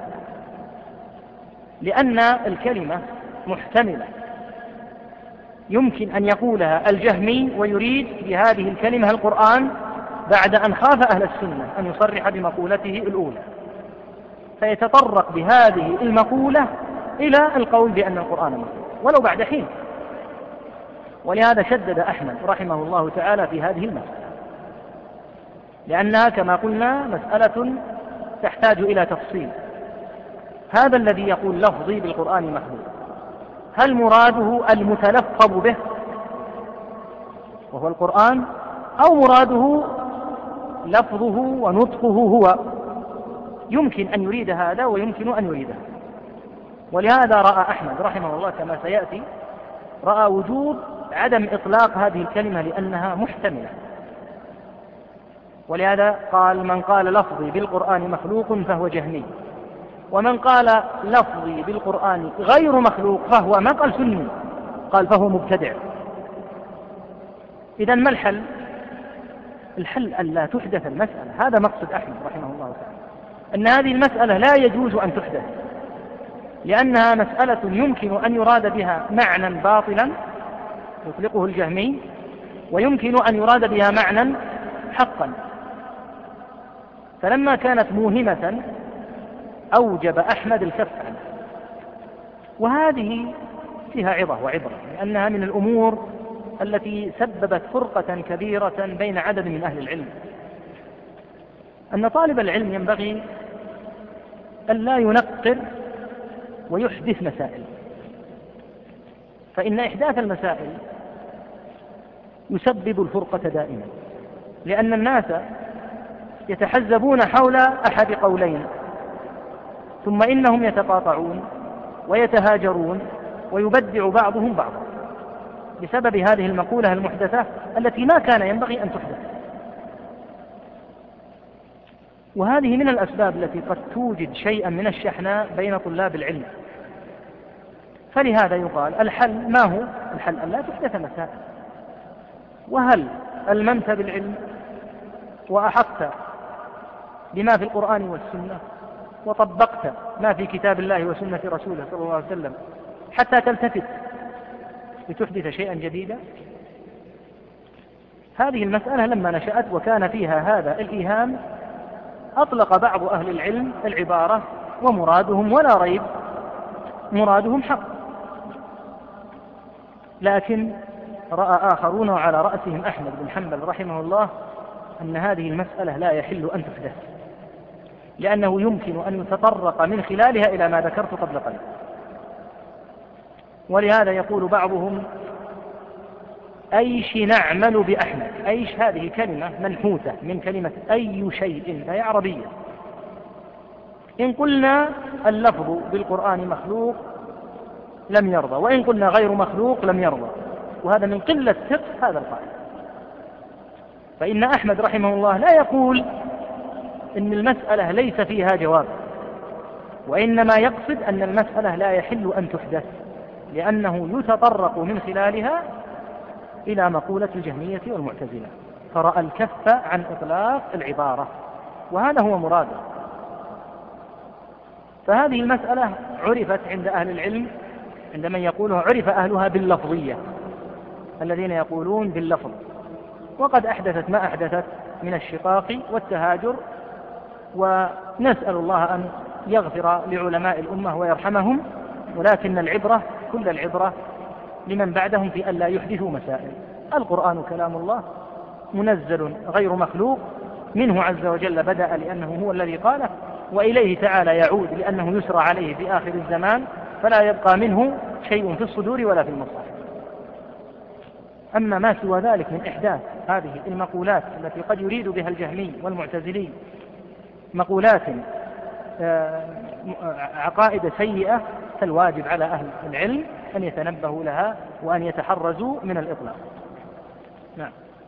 لأن الكلمة محتملة، يمكن أن يقولها الجهمي ويريد بهذه الكلمة القرآن بعد أن خاف أهل السنة أن يصرح بمقولته الأولى، فيتطرق بهذه المقولة إلى القول بأن القرآن مخلوق ولو بعد حين. ولهذا شدد أحمد رحمه الله تعالى في هذه المسألة، لأنها كما قلنا مسألة تحتاج إلى تفصيل. هذا الذي يقول لفظي بالقرآن مخلوق، هل مراده المتلفظ به وهو القرآن، أو مراده لفظه ونطقه هو؟ يمكن أن يريد هذا ويمكن أن يريد هذا. ولهذا رأى أحمد رحمه الله كما سيأتي، رأى وجوب عدم إطلاق هذه الكلمة لأنها محتملة. ولهذا قال من قال لفظي بالقرآن مخلوق فهو جهمي، ومن قال لفظي بالقرآن غير مخلوق فهو ما قال سني، قال فهو مبتدع. إذن ما الحل؟ الحل أن لا تحدث المسألة. هذا مقصد أحمد رحمه الله تعالى، أن هذه المسألة لا يجوز أن تحدث، لأنها مسألة يمكن أن يراد بها معنى باطلا يطلقه الجهمي، ويمكن أن يراد بها معنى حقا. فلما كانت موهمة أوجب أحمد الكف عنه، وهذه فيها عظة وعبرة، لأنها من الأمور التي سببت فرقة كبيرة بين عدد من أهل العلم. أن طالب العلم ينبغي أن لا ينقر ويحدث مسائل، فإن إحداث المسائل يسبب الفرقة دائما، لأن الناس يتحزبون حول أحد قولين ثم إنهم يتقاطعون ويتهاجرون ويبدع بعضهم بعضا بسبب هذه المقولة المحدثة التي ما كان ينبغي أن تحدث. وهذه من الأسباب التي قد توجد شيئا من الشحناء بين طلاب العلم. فلهذا يقال الحل ما هو؟ الحل أن لا تحدث مسائل. وهل ألممت بالعلم وأحطت بما في القرآن والسنة وطبقت ما في كتاب الله وسنة رسوله صلى الله عليه وسلم حتى تلتفت لتحدث شيئا جديدا؟ هذه المسألة لما نشأت وكان فيها هذا الإيهام أطلق بعض أهل العلم العبارة ومرادهم ولا ريب مرادهم حق، لكن رأى آخرون وعلى رأسهم أحمد بن حنبل رحمه الله أن هذه المسألة لا يحل أن تحدث، لأنه يمكن أن يتطرق من خلالها إلى ما ذكرت قبل قليل. ولهذا يقول بعضهم أيش نعمل بأحمد. أيش هذه كلمة منحوتة من كلمة أي شيء، فهي عربية. إن قلنا اللفظ بالقرآن مخلوق لم يرضى، وإن قلنا غير مخلوق لم يرضى، وهذا من قلة فقه هذا القائل. فإن أحمد رحمه الله لا يقول إن المسألة ليس فيها جواب، وإنما يقصد أن المسألة لا يحل أن تحدث، لأنه يتطرق من خلالها إلى مقولة الجهمية والمعتزلة، فرأى الكف عن إطلاق العبارة، وهذا هو مراده. فهذه المسألة عرفت عند أهل العلم، عند من يقولها عرف أهلها باللفظية، الذين يقولون باللفظ، وقد أحدثت ما أحدثت من الشقاق والتهاجر، ونسأل الله أن يغفر لعلماء الأمة ويرحمهم، ولكن العبرة كل العبرة لمن بعدهم في أن لا يحدثوا مسائل. القرآن كلام الله منزل غير مخلوق، منه عز وجل بدأ لأنه هو الذي قاله، وإليه تعالى يعود لأنه يسرى عليه في آخر الزمان، فلا يبقى منه شيء في الصدور ولا في المصحف. أما ما سوى ذلك من إحداث هذه المقولات التي قد يريد بها الجهمي والمعتزلي مقولات عقائد سيئة، فالواجب على أهل العلم أن يتنبهوا لها وأن يتحرزوا من الإطلاق. نعم.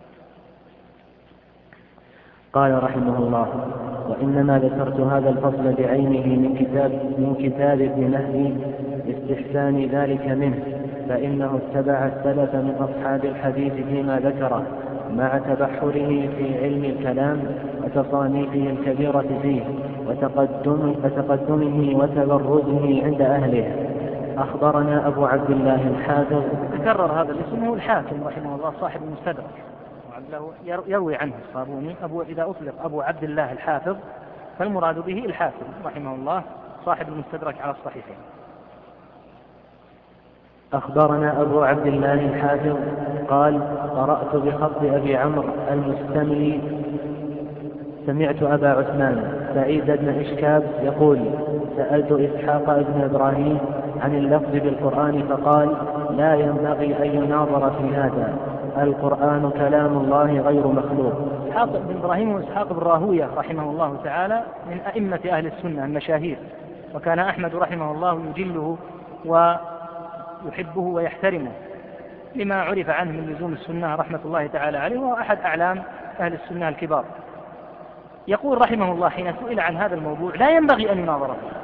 قال رحمه الله: وإنما ذكرت هذا الفصل بعينه من كتاب من كتاب ابن مهدي لاستحسان ذلك منه، فإنه اتبع السلف من أصحاب الحديث فيما ذكره، مع تبحره في علم الكلام وتصانيفه الكبيرة فيه وتقدم وتقدمه وتبرزه عند أهله. أخبرنا أبو عبد الله الحافظ. تكرر هذا الاسم، هو الحاكم رحمه الله صاحب المستدرك، يروي عنه الصابوني أبو إذا أطلق أبو عبد الله الحافظ فالمراد به الحاكم رحمه الله صاحب المستدرك على الصحيحين. أخبرنا أبو عبد الله الحافظ قال: قرأت بخط أبي عمرو المستملي سمعت أبا عثمان سعيد بن إشكاب يقول: سألت إسحاق بن إبراهيم عن اللفظ بالقرآن فقال: لا ينبغي أن يناظر في هذا، القرآن كلام الله غير مخلوق. إسحاق بن إبراهيم وإسحاق بن راهوية رحمه الله تعالى من أئمة أهل السنة المشاهير، وكان أحمد رحمه الله يجله ويحبه ويحترمه لما عرف عنه من لزوم السنة رحمة الله تعالى عليه، وهو أحد أعلام أهل السنة الكبار. يقول رحمه الله حين سئل عن هذا الموضوع: لا ينبغي أن يناظر فيه،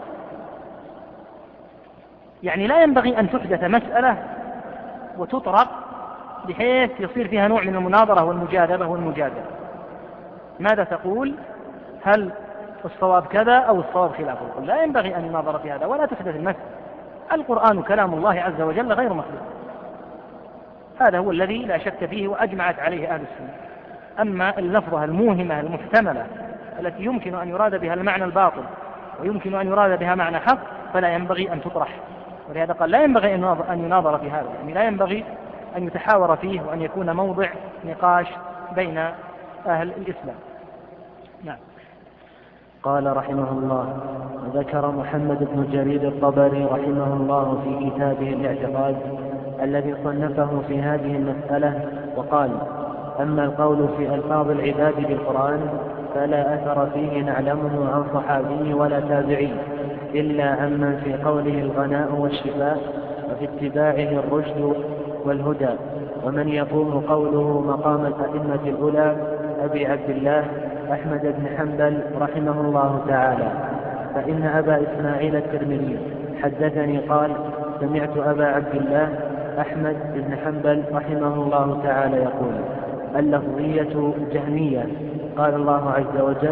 يعني لا ينبغي أن تحدث مسألة وتطرق بحيث يصير فيها نوع من المناظرة والمجادلة والمجادلة. ماذا تقول؟ هل الصواب كذا أو الصواب خلافه؟ لا ينبغي أن يناظر في هذا ولا تحدث المسألة. القرآن كلام الله عز وجل غير مخلوق، هذا هو الذي لا شك فيه وأجمعت عليه أهل السنة. أما اللفظة الموهمة المحتملة التي يمكن أن يراد بها المعنى الباطل ويمكن أن يراد بها معنى حق فلا ينبغي أن تطرح، ولهذا قال لا ينبغي أن يناظر في هذا، يعني لا ينبغي أن يتحاور فيه وأن يكون موضع نقاش بين أهل الإسلام. نعم. قال رحمه الله: ذكر محمد بن جرير الطبري رحمه الله في كتابه الاعتقاد الذي صنفه في هذه المسألة وقال: أما القول في ألفاظ العباد بالقرآن فلا أثر فيه نعلمه عن صحابي ولا تابعي، إلا عمن في قوله الغناء والشفاء وفي اتباعه الرشد والهدى، ومن يقوم قوله مقام الأئمة الأولى أبي عبد الله أحمد بن حنبل رحمه الله تعالى. فإن أبا إسماعيل الترمذي حدثني قال: سمعت أبا عبد الله أحمد بن حنبل رحمه الله تعالى يقول: اللفظية جهمية. قال الله عز وجل: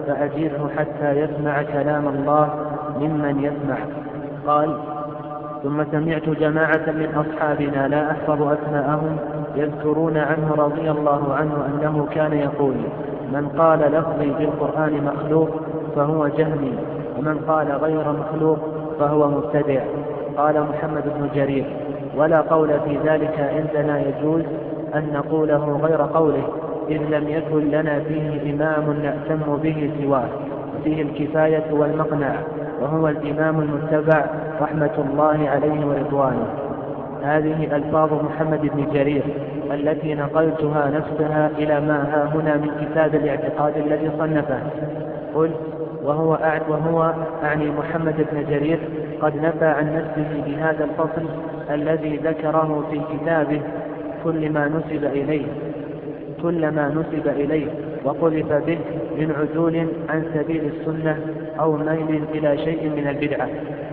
فأجره حتى يسمع كلام الله ممن يسمع. قال: ثم سمعت جماعة من أصحابنا لا أحفظ أسماءهم يذكرون عنه رضي الله عنه أنه كان يقول: من قال لفظي بالقرآن مخلوق فهو جهمي، ومن قال غير مخلوق فهو مبتدع. قال محمد بن جرير: ولا قول في ذلك عندنا يجوز أن نقوله غير قوله، إذ لم يكن لنا فيه إمام نأتم به سواه، فيه الكفاية والمقنع، وهو الإمام المتبع رحمة الله عليه ورضوانه. هذه ألفاظ محمد بن جرير التي نقلتها نفسها إلى ما ها هنا من كتاب الاعتقاد الذي صنفه. قل وهو, وهو أعني محمد بن جرير قد نفى عن نفسه بهذا الفصل الذي ذكره في كتابه كل ما نسب إليه كل ما نسب إليه وقذف به من عدول عن سبيل السنة أو ميل إلى شيء من البدعة.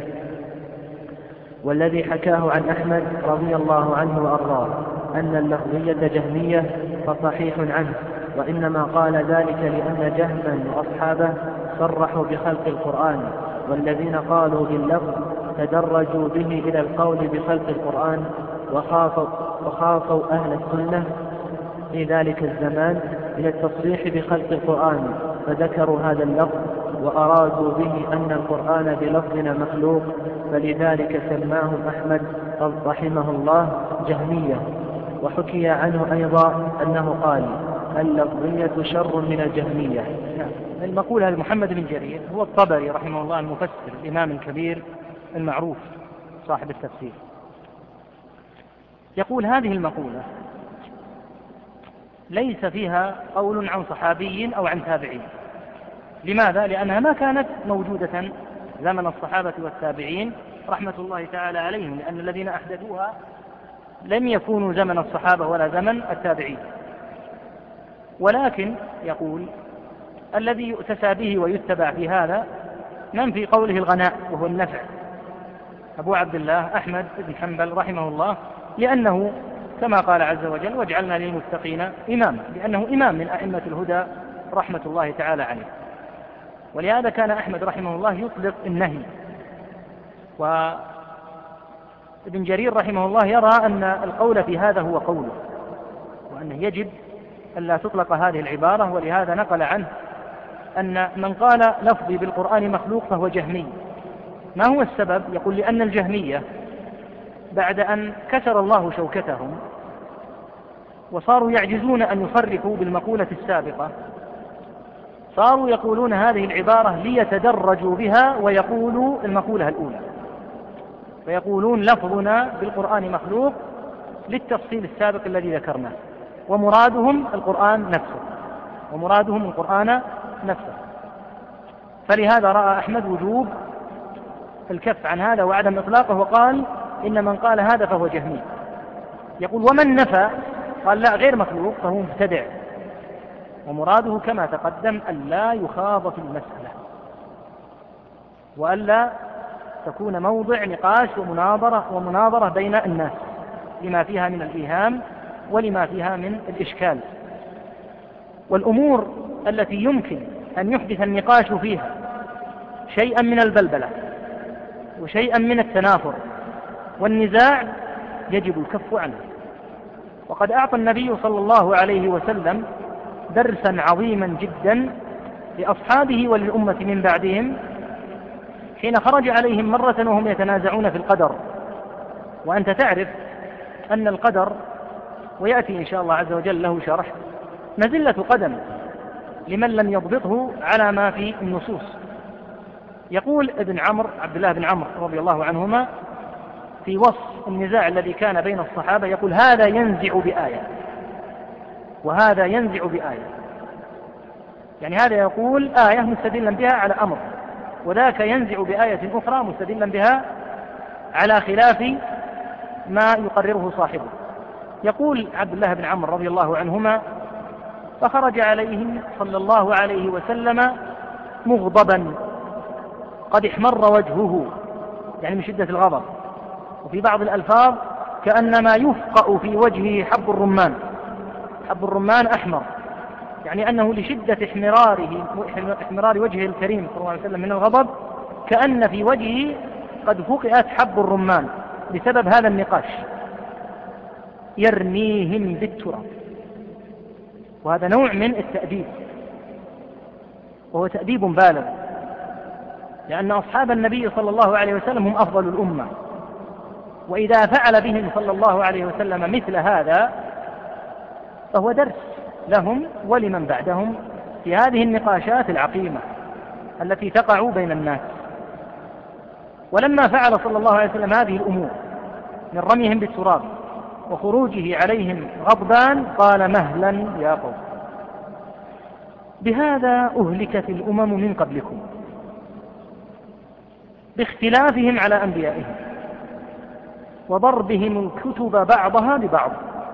والذي حكاه عن أحمد رضي الله عنه وأرضاه أن اللفظية جهمية فصحيح عنه، وإنما قال ذلك لأن جهما وأصحابه صرحوا بخلق القرآن، والذين قالوا باللفظ تدرجوا به إلى القول بخلق القرآن، وخافوا, وخافوا أهل السنة في ذلك الزمان إلى التصريح بخلق القرآن، فذكروا هذا اللفظ وأرادوا به أن القرآن بلفظنا مخلوق، فلذلك سماهم أحمد رحمه الله جهمية. وحكي عنه أيضا أنه قال: اللفظية شر من الجهمية. المقولة لمحمد بن جرير هو الطبري رحمه الله المفسر الإمام الكبير المعروف صاحب التفسير، يقول: هذه المقولة ليس فيها قول عن صحابي أو عن تابعين. لماذا؟ لأنها ما كانت موجودة زمن الصحابة والتابعين رحمة الله تعالى عليهم، لأن الذين أحدثوها لم يكونوا زمن الصحابة ولا زمن التابعين. ولكن يقول: الذي يؤتسى به ويتبع في هذا من في قوله الغناء وهو النفع، أبو عبد الله أحمد بن حنبل رحمه الله، لأنه كما قال عز وجل: واجعلنا للمتقين إماما، لأنه إمام من أئمة الهدى رحمة الله تعالى عليه. ولهذا كان أحمد رحمه الله يطلق النهي، وابن جرير رحمه الله يرى أن القول في هذا هو قوله، وأنه يجب أن لا تطلق هذه العبارة، ولهذا نقل عنه أن من قال لفظي بالقرآن مخلوق فهو جهمي. ما هو السبب؟ يقول: لأن الجهمية بعد أن كسر الله شوكتهم وصاروا يعجزون أن يصرفوا بالمقولة السابقة، صاروا يقولون هذه العبارة ليتدرجوا بها ويقولوا المقولة الأولى، فيقولون لفظنا بالقرآن مخلوق للتفصيل السابق الذي ذكرناه، ومرادهم القرآن نفسه ومرادهم القرآن نفسه. فلهذا رأى أحمد وجوب الكف عن هذا وعدم إطلاقه، وقال: إن من قال هذا فهو جهمي. يقول: ومن نفى قال لا غير مخلوق فهو مبتدع، ومراده كما تقدم أن لا يخاض في المسألة، وألا تكون موضع نقاش ومناظرة, ومناظرة بين الناس لما فيها من الإيهام ولما فيها من الإشكال. والأمور التي يمكن أن يحدث النقاش فيها شيئا من البلبلة وشيئا من التنافر والنزاع يجب الكف عنه. وقد أعطى النبي صلى الله عليه وسلم درسا عظيما جدا لأصحابه وللأمة من بعدهم حين خرج عليهم مرة وهم يتنازعون في القدر. وأنت تعرف أن القدر، ويأتي إن شاء الله عز وجل له شرح، مزلة قدم لمن لم يضبطه على ما في النصوص. يقول ابن عمرو عبد الله بن عمرو رضي الله عنهما في وصف النزاع الذي كان بين الصحابة، يقول: هذا ينزع بآية وهذا ينزع بآية، يعني هذا يقول آية مستدلا بها على أمر، وذاك ينزع بآية أخرى مستدلا بها على خلاف ما يقرره صاحبه. يقول عبد الله بن عمرو رضي الله عنهما: فخرج عليهم صلى الله عليه وسلم مغضبا قد احمر وجهه، يعني من شدة الغضب، وفي بعض الألفاظ كأنما يفقأ في وجهه حب الرمان، حب الرمان أحمر، يعني أنه لشدة احمراره احمرار وجهه الكريم صلى الله عليه وسلم من الغضب كأن في وجهه قد فقئت حب الرمان بسبب هذا النقاش، يرميهم بالتراب. وهذا نوع من التأديب، وهو تأديب بالغ، لأن أصحاب النبي صلى الله عليه وسلم هم أفضل الأمة، وإذا فعل بهم صلى الله عليه وسلم مثل هذا فهو درس لهم ولمن بعدهم في هذه النقاشات العقيمة التي تقع بين الناس. ولما فعل صلى الله عليه وسلم هذه الأمور من رميهم بالتراب وخروجه عليهم غضبان قال مهلا يا قوم، بهذا أهلكت الأمم من قبلكم باختلافهم على أنبيائهم وضربهم الكتب بعضها ببعض.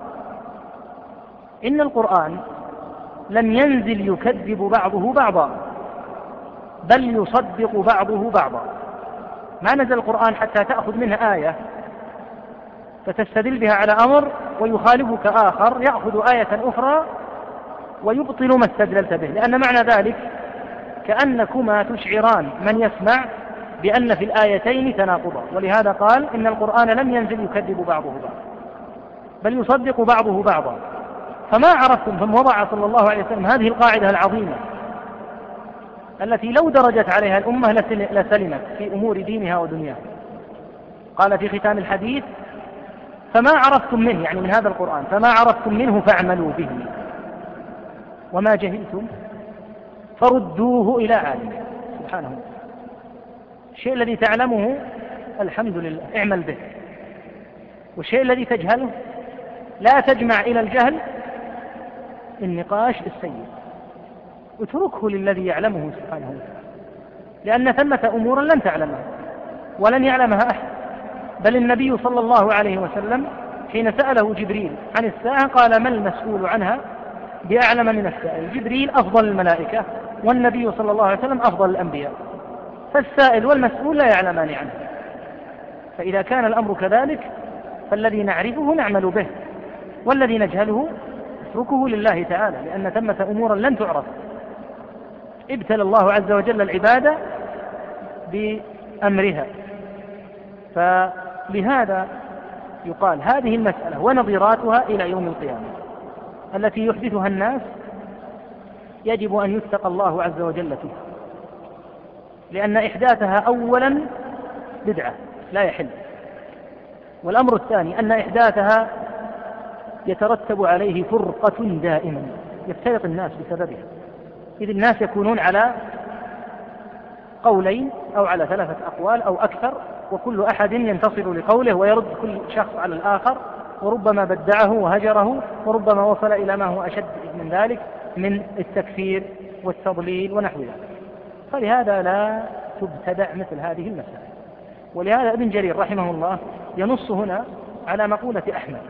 إن القرآن لم ينزل يكذب بعضه بعضا، بل يصدق بعضه بعضا. ما نزل القرآن حتى تأخذ منه آية فتستدل بها على أمر ويخالفك آخر يأخذ آية أخرى ويبطل ما استدللت به، لأن معنى ذلك كأنكما تشعران من يسمع بأن في الآيتين تناقضا. ولهذا قال إن القرآن لم ينزل يكذب بعضه بعضا بل يصدق بعضه بعضا. فما عرفتم، ثم وضع صلى الله عليه وسلم هذه القاعدة العظيمة التي لو درجت عليها الأمة لسلمت في أمور دينها ودنياها. قال في ختام الحديث فما عرفتم منه، يعني من هذا القرآن، فما عرفتم منه فاعملوا به، وما جهلتم فردوه إلى عالمه سبحانه وتعالى. الشيء الذي تعلمه الحمد لله اعمل به، والشيء الذي تجهله لا تجمع إلى الجهل النقاش السيء، اتركه للذي يعلمه سبحانه وتعالى، لأن ثمة أمورا لن تعلمها ولن يعلمها أحد. بل النبي صلى الله عليه وسلم حين سأله جبريل عن الساعة قال ما المسؤول عنها بأعلم من السائل. جبريل أفضل الملائكة والنبي صلى الله عليه وسلم أفضل الأنبياء، فالسائل والمسؤول لا يعلمان عنه. فإذا كان الأمر كذلك فالذي نعرفه نعمل به، والذي نجهله اتركه لله تعالى، لأن ثمة أمورا لن تعرف. ابتلى الله عز وجل العبادة بأمرها، فلهذا يقال هذه المسألة ونظيراتها إلى يوم القيامة التي يحدثها الناس يجب أن يتقى الله عز وجل فيها، لأن إحداثها أولا بدعة لا يحل، والأمر الثاني أن إحداثها يترتب عليه فرقة دائما يفترق الناس بسببها، إذ الناس يكونون على قولين أو على ثلاثة أقوال أو أكثر، وكل أحد ينتصر لقوله ويرد كل شخص على الآخر، وربما بدعه وهجره، وربما وصل إلى ما هو أشد من ذلك من التكفير والتضليل ونحو ذلك. فلهذا لا تبتدع مثل هذه المسائل. ولهذا ابن جرير رحمه الله ينص هنا على مقولة أحمد،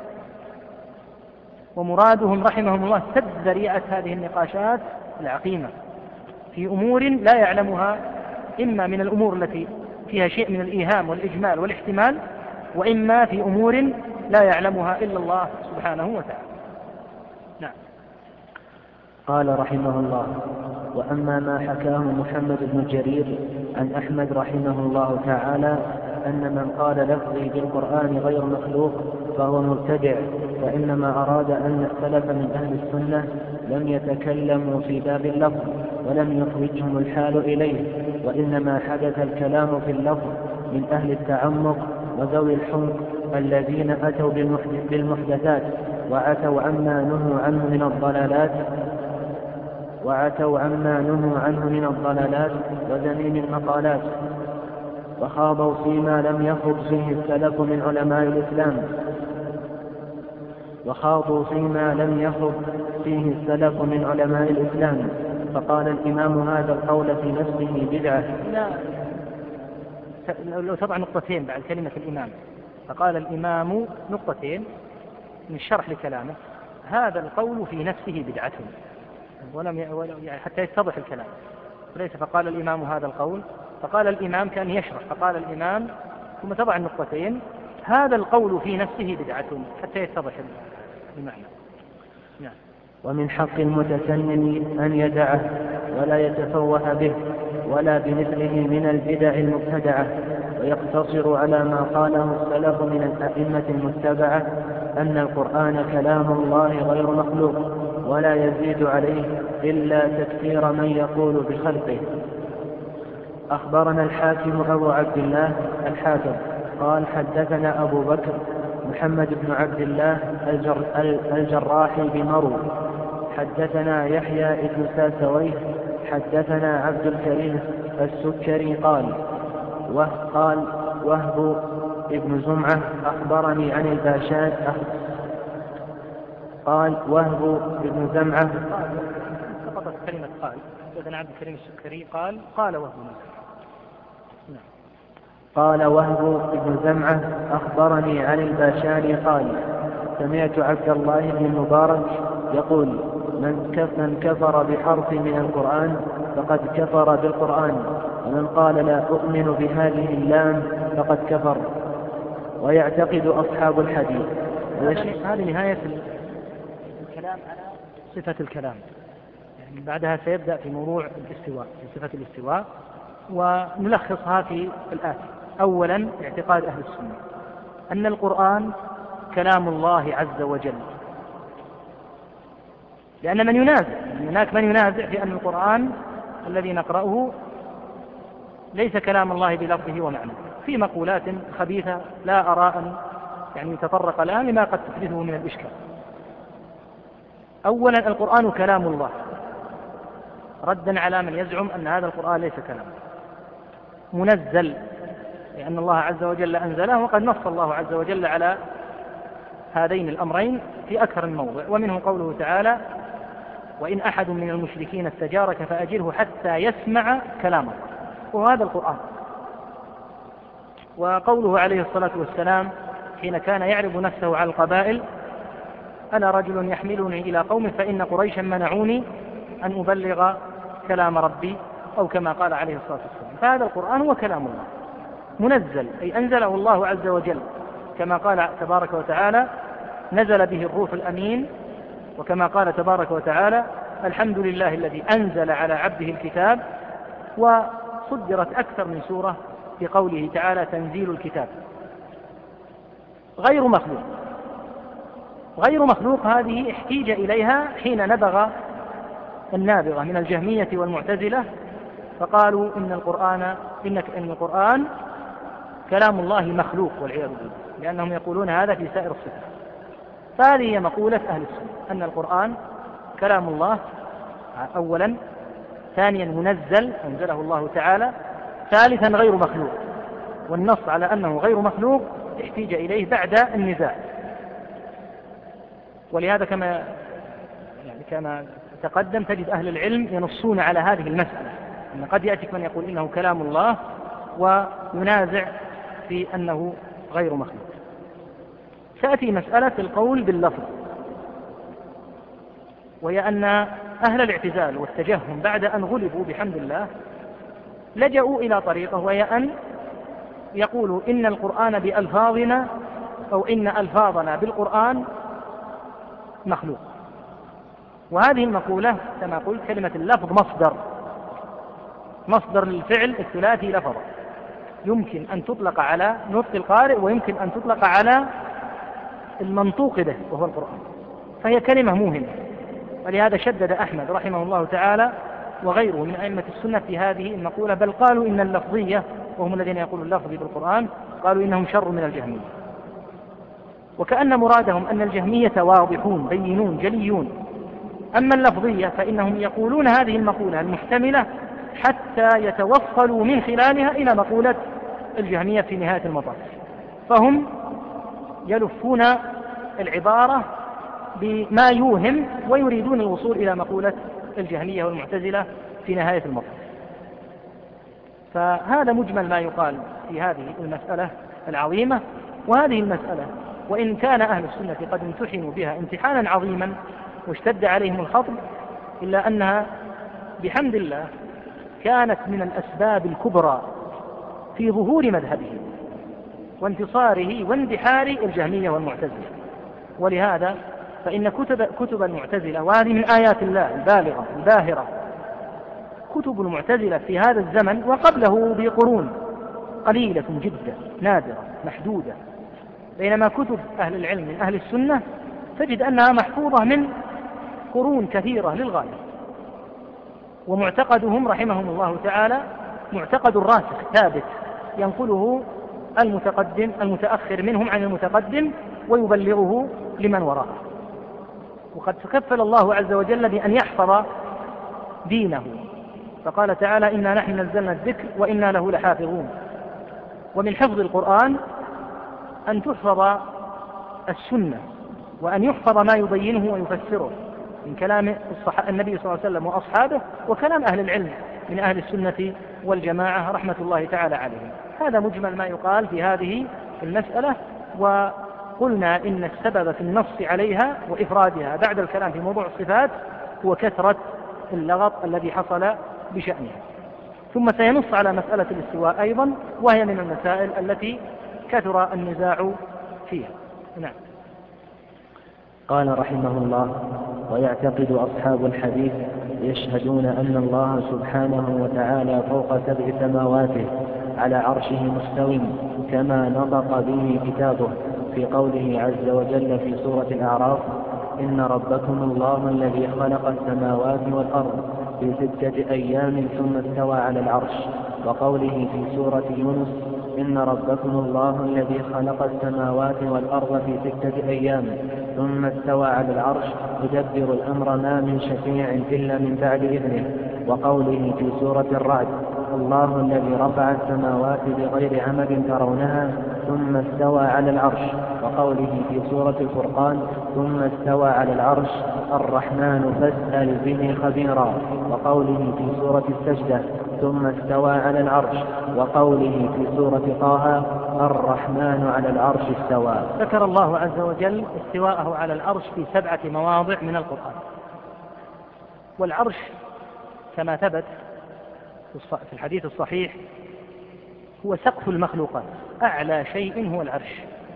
ومرادهم رحمهم الله سد ذريعة هذه النقاشات العقيمة في أمور لا يعلمها، إما من الأمور التي فيها شيء من الإيهام والإجمال والاحتمال، وإما في أمور لا يعلمها إلا الله سبحانه وتعالى. نعم. قال رحمه الله: وأما ما حكاه محمد بن جرير عن أحمد رحمه الله تعالى أن من قال لفظي بالقرآن غير مخلوق فهو مبتدع، فإنما أراد أن السلف من أهل السنة لم يتكلموا في باب اللفظ ولم يخرجهم الحال إليه، وإنما حدث الكلام في اللفظ من أهل التعمق وذوي الحمق الذين أتوا بالمحدثات وعتوا عما نهوا عنه من الضلالات وعتوا عما نهوا عنه من الضلالات وذميم المقالات، وخاضوا فيما لم يخض فيه السلف من علماء الإسلام وخاضوا فيما لم يخض فيه السلف من علماء الإسلام فقال الإمام هذا القول في نفسه بدعة. لا، لو تضع نقطتين بعد كلمة الإمام، فقال الإمام نقطتين من الشرح لكلامه، هذا القول في نفسه بدعة، ولم يعني حتى يتضح الكلام، وليس فقال الإمام هذا القول، فقال الإمام كان يشرح، فقال الإمام ثم تضع النقطتين هذا القول في نفسه بدعة حتى يتضح المعنى. نعم. ومن حق المتسنن أن يدعه ولا يتفوه به ولا بمثله من البدع المبتدعة، ويقتصر على ما قاله السلف من الأئمة المتبعة أن القرآن كلام الله غير مخلوق، ولا يزيد عليه إلا تكثير من يقول بخلقه. أخبرنا الحاكم أبو عبد الله الحافظ قال حدثنا أبو بكر محمد بن عبد الله الجر الجراحي بمرو حدثنا يحيى بن ساسويه حدثنا عبد الكريم السكري قال وقال وهب ابن زمعة أخبرني عن الباشان قال وهب ابن زمعة سقطت كلمة قال. حدثنا عبد الكريم السكري قال قال وهب نعم. قال وهب بن زمعة أخبرني عن الباشاني قال سمعت عبد الله بن المبارك يقول من كفر بحرف من القرآن فقد كفر بالقرآن، ومن قال لا أؤمن بهذه اللام فقد كفر. ويعتقد أصحاب الحديث. هذه نهاية الكلام على صفة الكلام، يعني بعدها سيبدأ في موضوع الاستواء، في صفة الاستواء، ونلخصها في الآتي. أولا اعتقاد أهل السنة أن القرآن كلام الله عز وجل، لأن من ينازع هناك من ينازع في أن القرآن الذي نقرأه ليس كلام الله بلفظه ومعنى، في مقولات خبيثة لا أرى أن يعني يتطرق الآن لما قد تحدثه من الإشكال. أولا القرآن كلام الله، ردا على من يزعم أن هذا القرآن ليس كلام، منزل لأن الله عز وجل أنزله، وقد نص الله عز وجل على هذين الأمرين في أكثر من موضع، ومنه قوله تعالى وإن أحد من المشركين استجارك فأجره حتى يسمع كلام الله، وهذا القرآن. وقوله عليه الصلاة والسلام حين كان يعرض نفسه على القبائل أنا رجل يحملني إلى قوم فإن قريشا منعوني أن أبلغ كلام ربي، أو كما قال عليه الصلاة والسلام. فهذا القرآن هو كلام الله منزل، أي أنزله الله عز وجل، كما قال تبارك وتعالى نزل به الروح الأمين، وكما قال تبارك وتعالى الحمد لله الذي أنزل على عبده الكتاب، وصدرت أكثر من سورة في قوله تعالى تنزيل الكتاب. غير مخلوق، غير مخلوق هذه احتيج إليها حين نبغ النابغة من الجهمية والمعتزلة، فقالوا إن القرآن إنك إن القرآن كلام الله مخلوق والعياذ بالله، لأنهم يقولون هذا في سائر الصفات. فهذه هي مقولة أهل السنة أن القرآن كلام الله أولا، ثانيا منزل أنزله الله تعالى، ثالثا غير مخلوق. والنص على أنه غير مخلوق احتيج إليه بعد النزاع، ولهذا كما يعني كما تقدم تجد أهل العلم ينصون على هذه المسألة، أن قد يأتيك من يقول إنه كلام الله وينازع في أنه غير مخلوق. تأتي مسألة القول باللفظ، وهي أن أهل الاعتزال والتجهم بعد أن غلبوا بحمد الله لجأوا إلى طريقة، وهي أن يقولوا إن القرآن بألفاظنا أو إن ألفاظنا بالقرآن مخلوق. وهذه المقولة كما قلت كلمة اللفظ مصدر مصدر للفعل الثلاثي لفظ، يمكن أن تطلق على نطق القارئ ويمكن أن تطلق على المنطوق به وهو القرآن، فهي كلمة موهمة. ولهذا شدد أحمد رحمه الله تعالى وغيره من أئمة السنة في هذه المقولة، بل قالوا إن اللفظية وهم الذين يقولون اللفظ بالقرآن قالوا إنهم شر من الجهمية، وكأن مرادهم أن الجهمية واضحون بينون جليون، أما اللفظية فإنهم يقولون هذه المقولة المحتملة حتى يتوصلوا من خلالها إلى مقولة الجهمية في نهاية المطاف، فهم يلفون العبارة بما يوهم ويريدون الوصول إلى مقولة الجهمية والمعتزلة في نهاية المطاف. فهذا مجمل ما يقال في هذه المسألة العظيمة. وهذه المسألة وإن كان أهل السنة قد امتحنوا بها امتحانا عظيما واشتد عليهم الخطب، إلا أنها بحمد الله كانت من الأسباب الكبرى في ظهور مذهبه وانتصاره واندحار الجهمية والمعتزلة. ولهذا فإن كتب, كتب المعتزلة، وهذه من آيات الله البالغة الباهرة، كتب المعتزلة في هذا الزمن وقبله بقرون قليلة جدا نادرة محدودة، بينما كتب أهل العلم من أهل السنة تجد أنها محفوظة من قرون كثيرة للغاية. ومعتقدهم رحمهم الله تعالى معتقد راسخ ثابت ينقله المتقدم المتأخر منهم عن المتقدم ويبلغه لمن وراءه. وقد تكفل الله عز وجل بأن يحفظ دينه، فقال تعالى: إنا نحن نزلنا الذكر وإنا له لحافظون. ومن حفظ القرآن أن تحفظ السنة، وأن يحفظ ما يبينه ويفسره من كلام النبي صلى الله عليه وسلم وأصحابه، وكلام أهل العلم من أهل السنة والجماعة رحمة الله تعالى عليهم. هذا مجمل ما يقال في هذه المسألة. وقلنا إن السبب في النص عليها وإفرادها بعد الكلام في موضوع الصفات هو كثرة اللغط الذي حصل بشأنها. ثم سينص على مسألة الاستواء أيضا، وهي من المسائل التي كثر النزاع فيها. نعم. قال رحمه الله: ويعتقد أصحاب الحديث يشهدون أن الله سبحانه وتعالى فوق سبع سماواته على عرشه مستو، كما نطق به كتابه في قوله عز وجل في سورة الأعراف: إن ربكم الله الذي خلق السماوات والأرض في ستة أيام ثم استوى على العرش، وقوله في سورة يونس: إن ربكم الله الذي خلق السماوات والأرض في ستة أيام ثم استوى على العرش يدبر الأمر ما من شفيع إلا من بعد إذنه، وقوله في سورة الرعد: الله الذي رفع السماوات بغير عمد ترونها ثم استوى على العرش، وقوله في سورة الفرقان: ثم استوى على العرش الرحمن فاسأل به خبيرا، وقوله في سورة السجدة: ثم استوى على العرش، وقوله في سورة طه: الرحمن على العرش استوى. ذكر الله عز وجل استواءه على العرش في سبعة مواضع من القرآن. والعرش كما ثبت في الحديث الصحيح هو سقف المخلوقات، أعلى شيء هو العرش،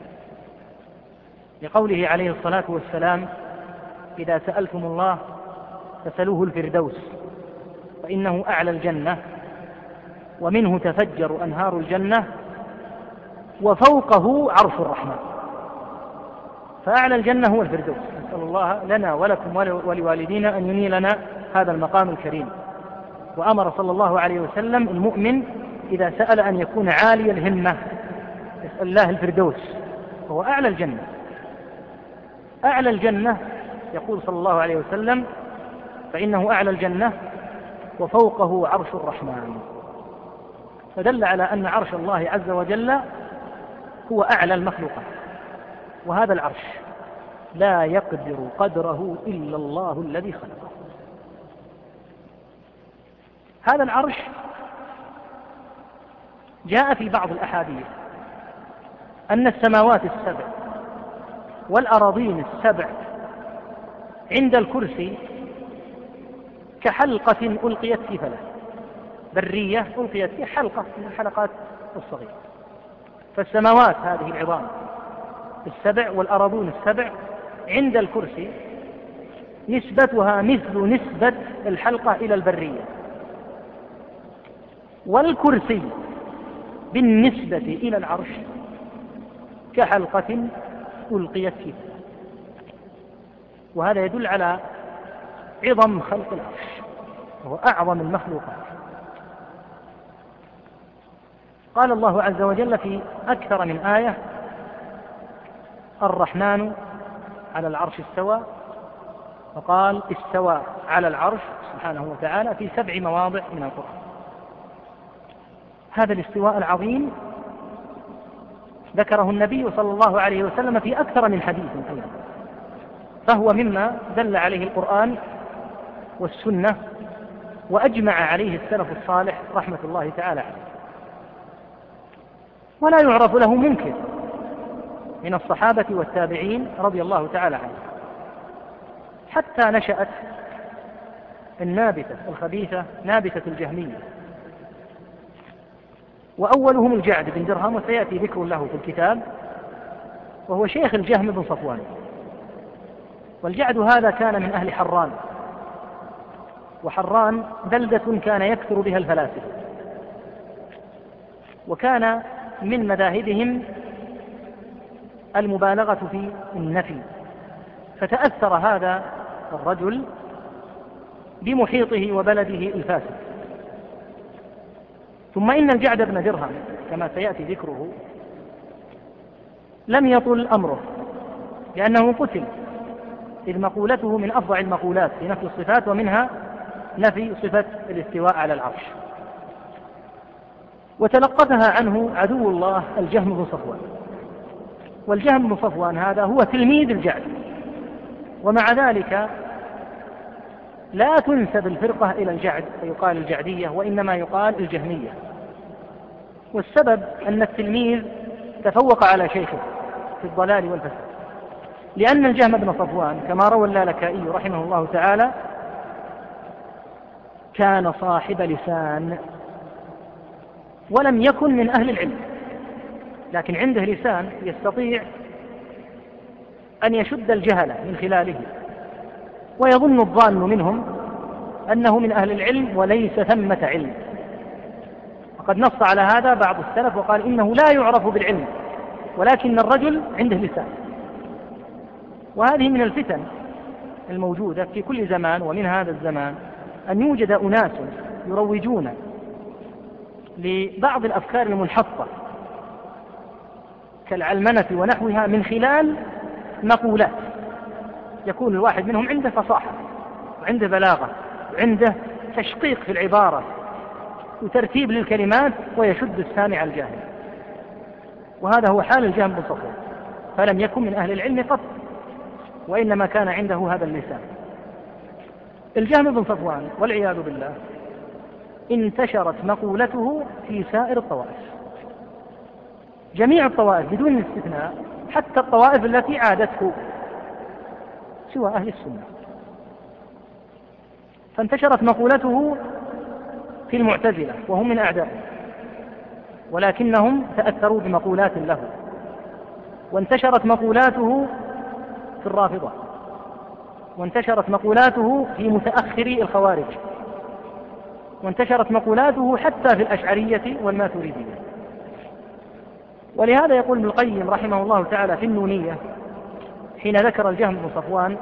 لقوله عليه الصلاة والسلام: إذا سألتم الله فسألوه الفردوس فإنه أعلى الجنة ومنه تفجر أنهار الجنة وفوقه عرش الرحمن. فأعلى الجنة هو الفردوس. نسأل الله لنا ولكم ولوالدينا أن ينيلنا هذا المقام الكريم. وأمر صلى الله عليه وسلم المؤمن إذا سأل أن يكون عالي الهمة يسأل الله الفردوس، وهو أعلى الجنة. أعلى الجنة يقول صلى الله عليه وسلم: فإنه أعلى الجنة وفوقه عرش الرحمن. فدل على أن عرش الله عز وجل هو أعلى المخلوقات، وهذا العرش لا يقدر قدره إلا الله الذي خلقه. هذا العرش جاء في بعض الأحاديث أن السماوات السبع والأراضين السبع عند الكرسي كحلقة ألقيت في فلك، برية ألقيت في حلقة من الحلقات الصغيرة. فالسماوات هذه العظام السبع والأراضون السبع عند الكرسي نسبتها مثل نسبة الحلقة إلى البرية، والكرسي بالنسبة إلى العرش كحلقة ألقيت فيه. وهذا يدل على عظم خلق العرش، وهو أعظم المخلوقات. قال الله عز وجل في أكثر من آية: الرحمن على العرش استوى، وقال استوى على العرش سبحانه وتعالى في سبع مواضع من القرآن. هذا الاستواء العظيم ذكره النبي صلى الله عليه وسلم في أكثر من حديث أيضا، فهو مما دل عليه القرآن والسنة وأجمع عليه السلف الصالح رحمة الله تعالى عليه، ولا يعرف له منكر من الصحابة والتابعين رضي الله تعالى عنهم، حتى نشأت النابتة الخبيثة نابتة الجهمية، وأولهم الجعد بن درهم، وسيأتي ذكر له في الكتاب، وهو شيخ الجهم بن صفوان، والجعد هذا كان من أهل حران، وحران بلدة كان يكثر بها الفلاسفة، وكان من مذاهبهم المبالغة في النفي، فتأثر هذا الرجل بمحيطه وبلده الفاسد. ثم إن الجعد بن درهم كما سيأتي ذكره لم يطل أمره، لأنه قتل، إذ مقولته من أفظع المقولات في نفي الصفات، ومنها نفي صفة الاستواء على العرش، وتلقفها عنه عدو الله الجهم بن صفوان. والجهم بن صفوان هذا هو تلميذ الجعد، ومع ذلك لا تنسب الفرقة إلى الجعد فيقال الجعدية، وإنما يقال الجهمية. والسبب أن التلميذ تفوق على شيخه في الضلال والفساد، لأن الجهم بن صفوان كما روى اللالكائي رحمه الله تعالى كان صاحب لسان، ولم يكن من أهل العلم، لكن عنده لسان يستطيع أن يشد الجهل من خلاله، ويظن الظان منهم أنه من أهل العلم وليس ثمة علم. وقد نص على هذا بعض السلف وقال إنه لا يعرف بالعلم، ولكن الرجل عنده لسان. وهذه من الفتن الموجودة في كل زمان، ومن هذا الزمان أن يوجد أناس يروجون لبعض الأفكار المنحطة كالعلمنة ونحوها من خلال مقولات، يكون الواحد منهم عنده فصاحة وعنده بلاغة وعنده تشقيق في العبارة وترتيب للكلمات، ويشد السامع الجاهل. وهذا هو حال الجهم بن صفوان، فلم يكن من أهل العلم قط، وإنما كان عنده هذا اللسان. الجهم بن صفوان والعياذ بالله انتشرت مقولته في سائر الطوائف، جميع الطوائف بدون استثناء، حتى الطوائف التي عادته سوى أهل السنة. فانتشرت مقولته في المعتزلة وهم من أعدائه، ولكنهم تأثروا بمقولات له. وانتشرت مقولاته في الرافضة، وانتشرت مقولاته في متأخري الخوارج، وانتشرت مقولاته حتى في الأشعرية والماتريدية. ولهذا يقول ابن القيم رحمه الله تعالى في النونية حين ذكر الجهم بن صفوان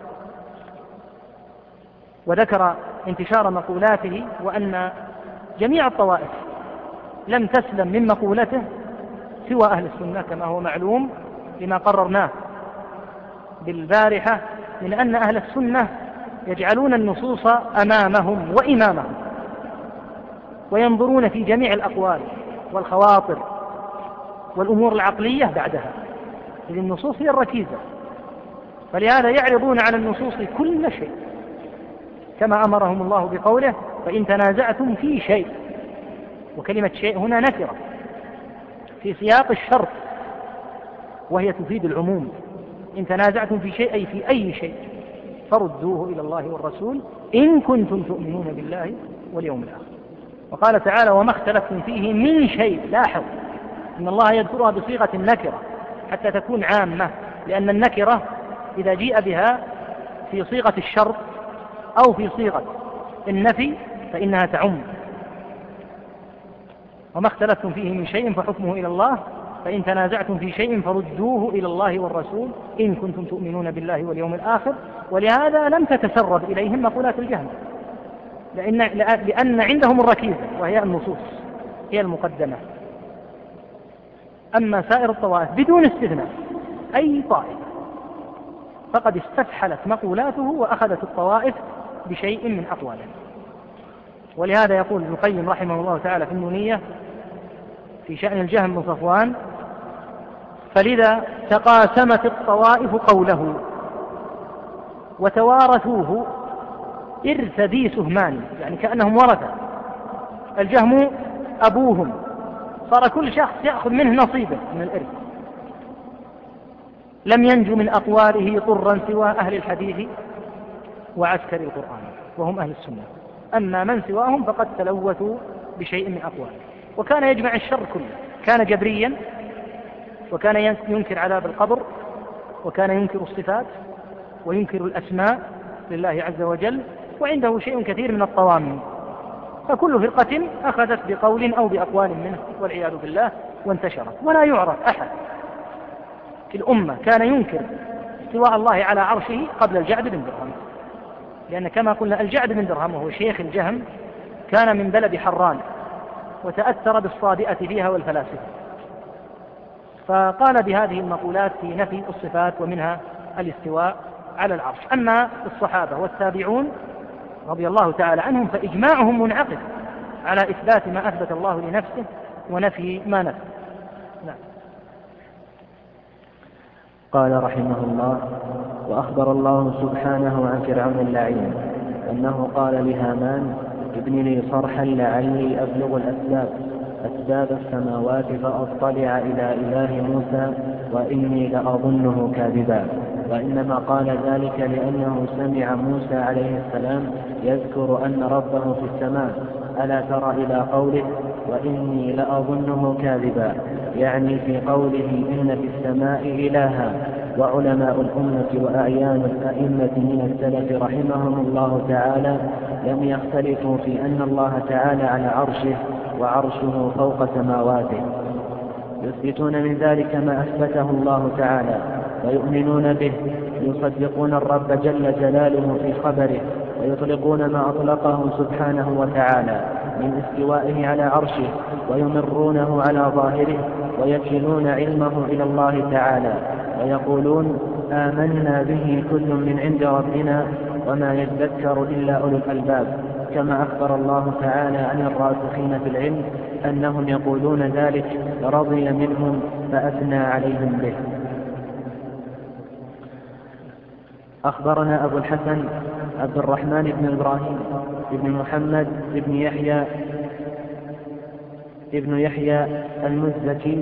وذكر انتشار مقولاته، وأن جميع الطوائف لم تسلم من مقولته سوى أهل السنة، كما هو معلوم لما قررناه بالبارحة من أن أهل السنة يجعلون النصوص أمامهم وإمامهم، وينظرون في جميع الأقوال والخواطر والأمور العقلية بعدها، إذ النصوص هي الركيزة، فلهذا يعرضون على النصوص كل شيء، كما أمرهم الله بقوله فإن تنازعتم في شيء، وكلمة شيء هنا نكرة في سياق الشرط، وهي تفيد العموم. إن تنازعتم في شيء أي في أي شيء فردوه إلى الله والرسول إن كنتم تؤمنون بالله واليوم الآخر. وقال تعالى وما اختلفتم فيه من شيء. لاحظ إن الله يذكرها بصيغة النكرة حتى تكون عامة، لأن النكرة إذا جيء بها في صيغة الشرط أو في صيغة النفي فإنها تعم. وما اختلفتم فيه من شيء فحكمه إلى الله فإن تنازعتم في شيء فردوه إلى الله والرسول إن كنتم تؤمنون بالله واليوم الآخر. ولهذا لم تتسرب إليهم مقولات الجهم، لأن, لأن عندهم الركيزة وهي النصوص هي المقدمة. أما سائر الطوائف بدون استثناء أي طائفة فقد استفحلت مقولاته وأخذت الطوائف بشيء من أقواله. ولهذا يقول ابن القيم رحمه الله تعالى في النونية في شأن الجهم بن صفوان فلذا تقاسمت الطوائف قوله وتوارثوه إرث ذي سهمان، يعني كأنهم ورثة. الجهم أبوهم، صار كل شخص يأخذ منه نصيبه من الإرث. لم ينجو من أقواله طرا سوى أهل الحديث وعسكر القرآن وهم أهل السنة، أما من سواهم فقد تلوثوا بشيء من أقواله. وكان يجمع الشر كله، كان جبريا، وكان ينكر عذاب القبر، وكان ينكر الصفات، وينكر الأسماء لله عز وجل، وعنده شيء كثير من الطوامن. فكل فرقة أخذت بقول أو بأقوال منه والعياذ بالله وانتشرت، ولا يعرف أحد في الأمة كان ينكر استواء الله على عرشه قبل الجعد بن درهم، لأن كما قلنا الجعد بن درهم وهو شيخ الجهم كان من بلد حران وتأثر بالصابئة فيها والفلاسفة، فقال بهذه المقولات في نفي الصفات ومنها الاستواء على العرش. أما الصحابة والتابعون رضي الله تعالى عنهم فإجماعهم منعقد على إثبات ما أثبت الله لنفسه ونفي ما نفى. نعم. قال رحمه الله: وأخبر الله سبحانه عن فرعون اللعين أنه قال لهامان: ابن لي صرحا لعلي أبلغ الأسباب أسباب السماوات فأطلع إلى إله موسى وإني لأظنه كاذبا. وإنما قال ذلك لأنه سمع موسى عليه السلام يذكر أن ربه في السماء، ألا تر إلى قوله وإني لأظنه كاذبا، يعني في قوله إن في السماء إلها. وعلماء الأمة وأعيان الأئمة من السلف رحمهم الله تعالى لم يختلفوا في أن الله تعالى على عرشه وعرشه فوق سماواته، يثبتون من ذلك ما أثبته الله تعالى ويؤمنون به، يصدقون الرب جل جلاله في خبره، ويطلقون ما أطلقه سبحانه وتعالى من استوائه على عرشه، ويمرونه على ظاهره، ويكلون علمه إلى الله تعالى، ويقولون آمنا به كل من عند ربنا وما يذكر إلا أولو الألباب، كما أخبر الله تعالى عن الراسخين في العلم أنهم يقولون ذلك رضي منهم فأثنى عليهم به. أخبرنا أبو الحسن عبد الرحمن بن إبراهيم بن محمد بن يحيى ابن يحيى المزكي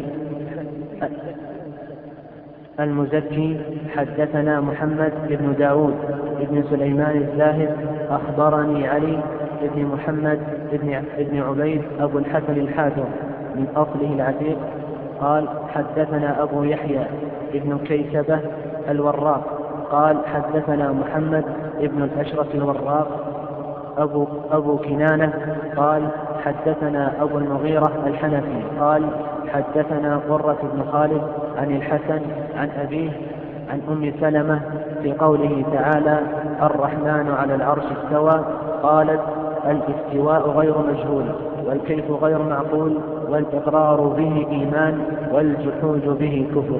المزكي حدثنا محمد بن داود بن سليمان الزاهد أخبرني علي بن محمد بن عبيد أبو الحسن الحافظ من أصله العتيق قال حدثنا أبو يحيى بن كيسبة الوراق قال حدثنا محمد بن الأشرف الوراق أبو, أبو كنانة قال حدثنا أبو المغيرة الحنفي قال حدثنا قرة بن خالد عن الحسن عن أبيه عن أم سلمة في قوله تعالى الرحمن على العرش استوى، قالت الاستواء غير مجهول والكيف غير معقول والإقرار به إيمان والجحود به كفر.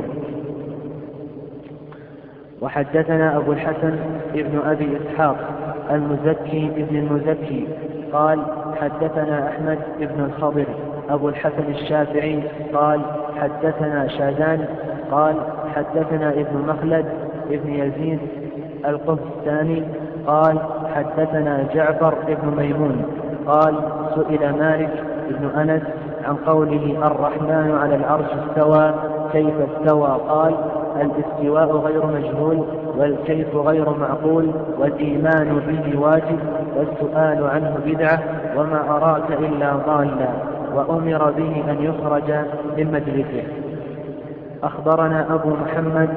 وحدثنا أبو الحسن ابن أبي إسحاق المزكي ابن المزكي قال حدثنا أحمد ابن الخضر أبو الحسن الشافعي قال حدثنا شاذان قال حدثنا ابن مخلد ابن يزيد القهستاني قال حدثنا جعفر ابن ميمون قال سئل مالك ابن أنس عن قوله الرحمن على العرش استوى كيف استوى، قال الاستواء غير مجهول والكيف غير معقول والإيمان به واجب والسؤال عنه بدعة وما أراك إلا ضالا، وأمر به أن يخرج من مجلسه. أخبرنا أبو محمد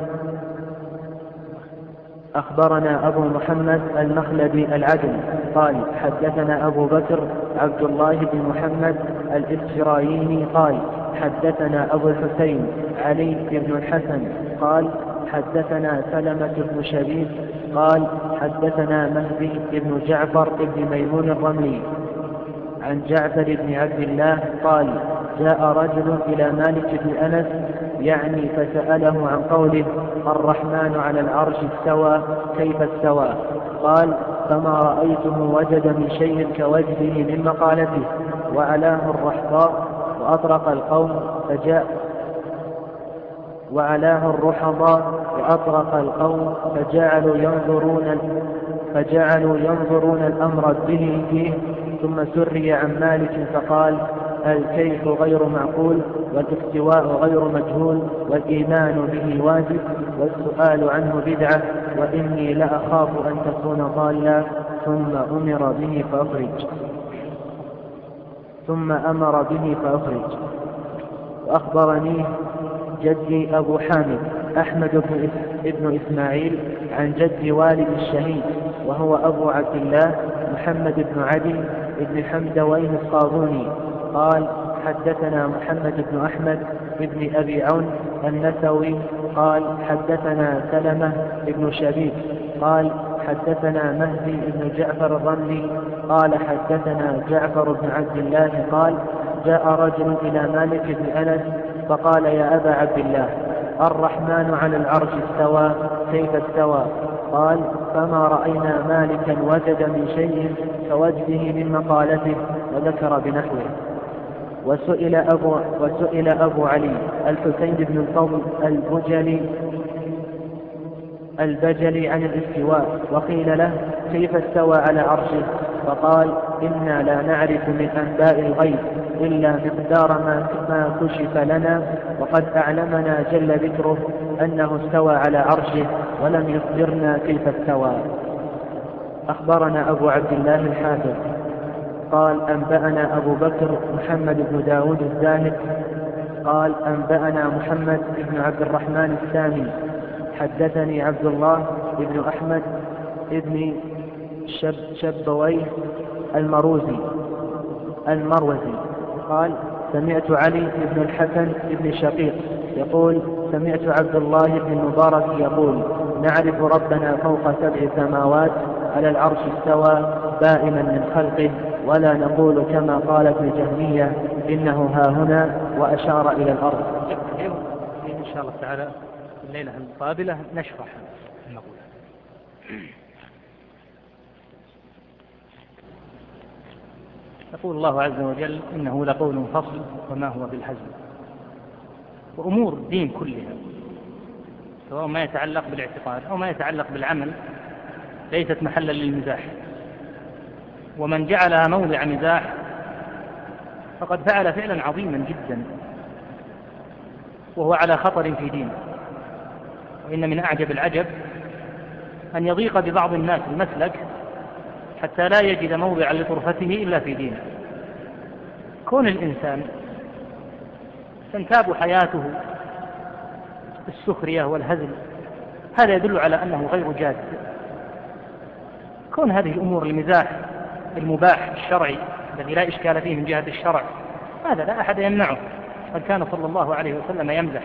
أخبرنا أبو محمد المخلدي العدل قال حدثنا أبو بكر عبد الله بن محمد الإسفرايني قال حدثنا أبو الحسين علي بن الحسن قال حدثنا سلمة بن شبيب قال حدثنا مهدي بن جعفر بن ميمون الرملي عن جعفر بن عبد الله قال جاء رجل إلى مالك بن أنس يعني فسأله عن قوله الرحمن على العرش استوى كيف استوى، قال فما رأيته وجد من شيء كوجده من مقالته، وعلاه الرحضاء وأطرق القوم فجاء وعلاه الرحضاء وأطرق القوم فجعلوا ينظرون فجعلوا ينظرون الأمر به فيه، ثم سري عن مالك فقال الكيف غير معقول والاستواء غير مجهول والإيمان به واجب والسؤال عنه بدعة وإني لأخاف أن تكون ضالا، ثم أمر به فأخرج ثم أمر به فأخرج. وأخبرني جدي أبو حامد أحمد بن, بن إسماعيل عن جد والد الشهيد وهو أبو عبد الله محمد بن عدي بن حمدوين الصابوني قال حدثنا محمد بن أحمد بن أبي عون النسوي قال حدثنا سلمة بن شبيب قال حدثنا مهدي بن جعفر الرملي قال حدثنا جعفر بن عبد الله قال جاء رجل إلى مالك بن أنس فقال يا أبا عبد الله الرحمن على العرش استوى كيف استوى؟ قال فما رأينا مالكا وجد من شيء كوجده من مقالته وذكر بنحوه. وسئل أبو, وسئل أبو علي الحسين بن الفضل البجلي البجلي عن الاستواء وقيل له كيف استوى على عرشه؟ فقال إنا لا نعرف من أنباء الغيب إلا مقدار ما كشف لنا وقد أعلمنا جل ذكره أنه استوى على عرشه ولم يخبرنا كيف استوى. أخبرنا أبو عبد الله الحافظ قال أنبأنا أبو بكر محمد بن داود الزاهد قال أنبأنا محمد بن عبد الرحمن السامي حدثني عبد الله بن أحمد بن شب شبويه المروزي المروزي قال سمعت علي بن الحسن بن شقيق يقول سمعت عبد الله بن المبارك يقول نعرف ربنا فوق سبع سماوات على العرش استوى بائنا من خلقه ولا نقول كما قالت الجهمية إنه ها هنا وأشار إلى الأرض. إن شاء الله تعالى الليلة القابلة نشرح المقولة. يقول الله عز وجل إنه لقول فصل وما هو بالهزل. وأمور الدين كلها سواء ما يتعلق بالاعتقاد أو ما يتعلق بالعمل ليست محلا للمزاح، ومن جعلها موضع مزاح فقد فعل فعلا عظيما جدا وهو على خطر في دينه. وإن من أعجب العجب أن يضيق ببعض الناس المسلك حتى لا يجد موضعا لطرفته إلا في دينه. كون الإنسان تنتاب حياته السخرية والهزل هذا يدل على أنه غير جاد. كون هذه الأمور المزاح المباح الشرعي الذي لا إشكال فيه من جهة الشرع هذا لا أحد يمنعه، قد كان صلى الله عليه وسلم يمزح،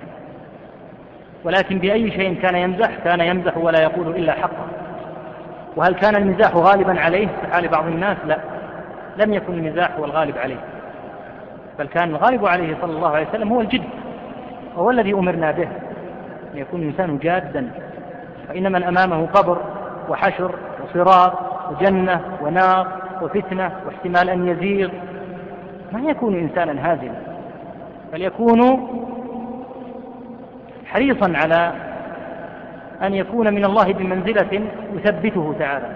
ولكن بأي شيء كان يمزح كان يمزح ولا يقول إلا حقا. وهل كان المزاح غالبا عليه في حال بعض الناس؟ لا، لم يكن المزاح هو الغالب عليه، بل كان الغالب عليه صلى الله عليه وسلم هو الجد، وهو الذي أمرنا به أن يكون الإنسان جادا. فإن من أمامه قبر وحشر وصراط وجنة ونار وفتنة واحتمال أن يزيغ ما يكون إنسانا هازلا، بل يكون حريصا على أن يكون من الله بمنزلة يثبته تعالى.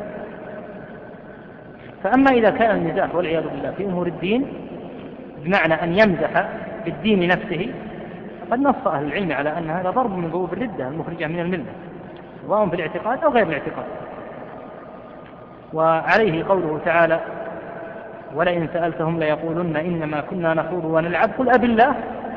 فأما إذا كان المزاح والعياذ بالله في أمور الدين بمعنى أن يمزح بالدين نفسه فقد نص أهل العلم على أن هذا ضرب من ضروب الردة المخرجة من الملة سواء في الاعتقاد أو غير الاعتقاد. وعليه قوله تعالى ولئن سألتهم ليقولن إنما كنا نخوض ونلعب قل أب الله.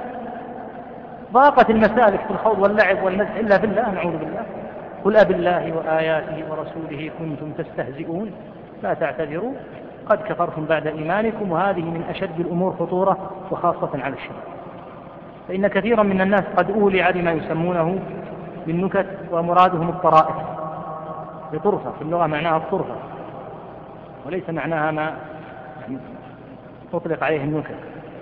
ضاقت المسالك في الخوض واللعب والمزح إلا بالله، نعوذ بالله. قل أب الله وآياته ورسوله كنتم تستهزئون لا تعتذروا قد كفرتم بعد إيمانكم. وهذه من أشد الأمور خطورة وخاصة على الشرع، فإن كثيرا من الناس قد أولع بما يسمونه بالنكت ومرادهم الطرائف، بطرفة في اللغة معناها الطرفة وليس معناها ما أطلق عليه النكت.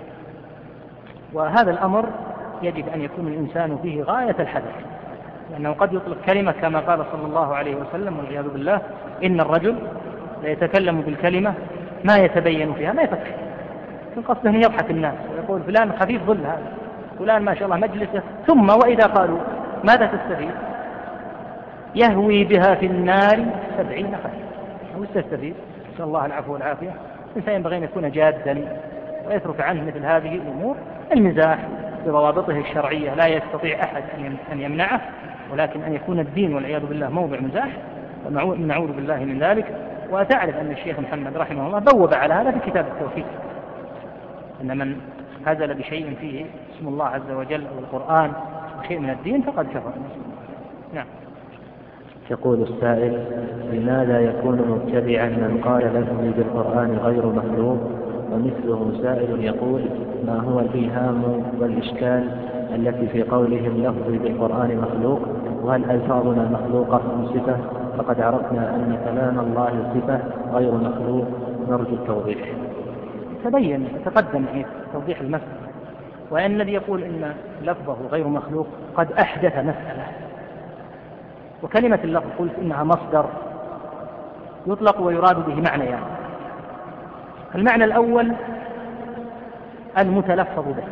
وهذا الأمر يجب أن يكون الإنسان فيه غاية الحذر، لأنه قد يطلق كلمة كما قال صلى الله عليه وسلم والعياذ بالله إن الرجل ليتكلم بالكلمة ما يتبين فيها ما يفكر، من قصده أن يضحك الناس ويقول فلان خفيف ظل هذا، فلان ما شاء الله مجلسه، ثم وإذا قالوا ماذا تستفيد يهوي بها في النار سبعين خريفا. وش تستفيد؟ نسأل الله العفو والعافية. الإنسان ينبغي أن يكون جادا ويترك عنه مثل هذه الأمور. المزاح بضوابطه الشرعية لا يستطيع أحد أن يمنعه، ولكن أن يكون الدين والعياذ بالله موضع مزاح ونعوذ بالله من ذلك. وتعرف أن الشيخ محمد رحمه الله بوب على هذا في كتاب التوحيد، أن من هزل بشيء فيه اسم الله عز وجل أو القرآن شيء من الدين فقد كفر. نعم. يقول السائل: لماذا يكون مبتدعا من قال لفظي بالقرآن غير مخلوق؟ ومثله سائل يقول: ما هو الإيهام والإشكال التي في قولهم لفظي بالقرآن مخلوق؟ وهل ألفاظنا مخلوقة أم صفة؟ فقد عرفنا أن كلام الله صفة غير مخلوق، نرجو التوضيح. تبين تقدم في توضيح المسألة، وأن الذي يقول إن لفظه غير مخلوق قد أحدث مسألة. وكلمة اللفظ قلت إنها مصدر يطلق ويراد به معنى يعني. المعنى الأول المتلفظ به،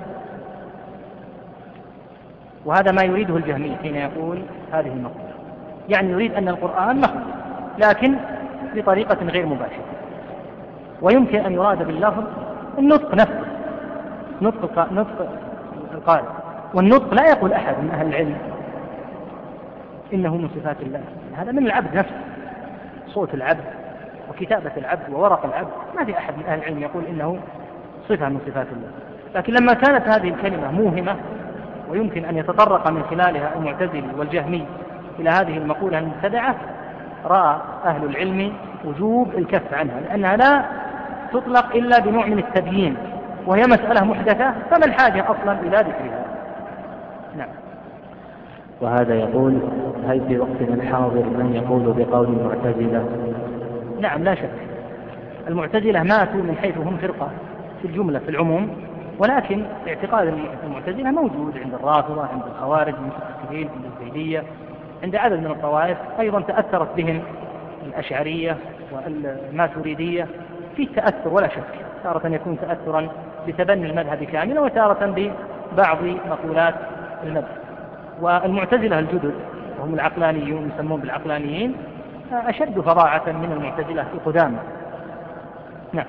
وهذا ما يريده الجهمي حين يقول هذه المقولة، يعني يريد أن القرآن مخلوق لكن بطريقة غير مباشرة. ويمكن أن يراد باللفظ النطق نفسه، نطق نطق القارئ، والنطق لا يقول أحد من أهل العلم إنه من صفات الله، هذا من العبد نفسه، صوت العبد وكتابة العبد وورق العبد، ما في أحد من أهل العلم يقول إنه صفة من صفات الله. لكن لما كانت هذه الكلمة موهمة ويمكن أن يتطرق من خلالها المعتزلي والجهمي إلى هذه المقولة المبتدعة، رأى أهل العلم وجوب الكف عنها، لأنها لا تطلق إلا بنوع من التبيين، وهي مسألة محدثة، فما الحاجة أصلا إلى ذكرها. نعم. وهذا يقول: هل في وقتنا الحاضر من يقول بقول المعتزلة؟ نعم لا شك، المعتزلة ماتوا من حيث هم فرقة في الجملة في العموم، ولكن اعتقاد المعتزلة موجود عند الرافضة، عند الخوارج المتأخرين، عند الزيدية، عند عدد من الطوائف. أيضا تأثرت بهم الأشعرية والماتريدية في التأثر ولا شك، تارة يكون تأثرا بتبني المذهب كاملا وتارة ببعض مقولات المذهب. والمعتزلة الجدد وهم العقلانيون يسمون بالعقلانيين أشد فظاعة من المعتزلة القدامى. نعم.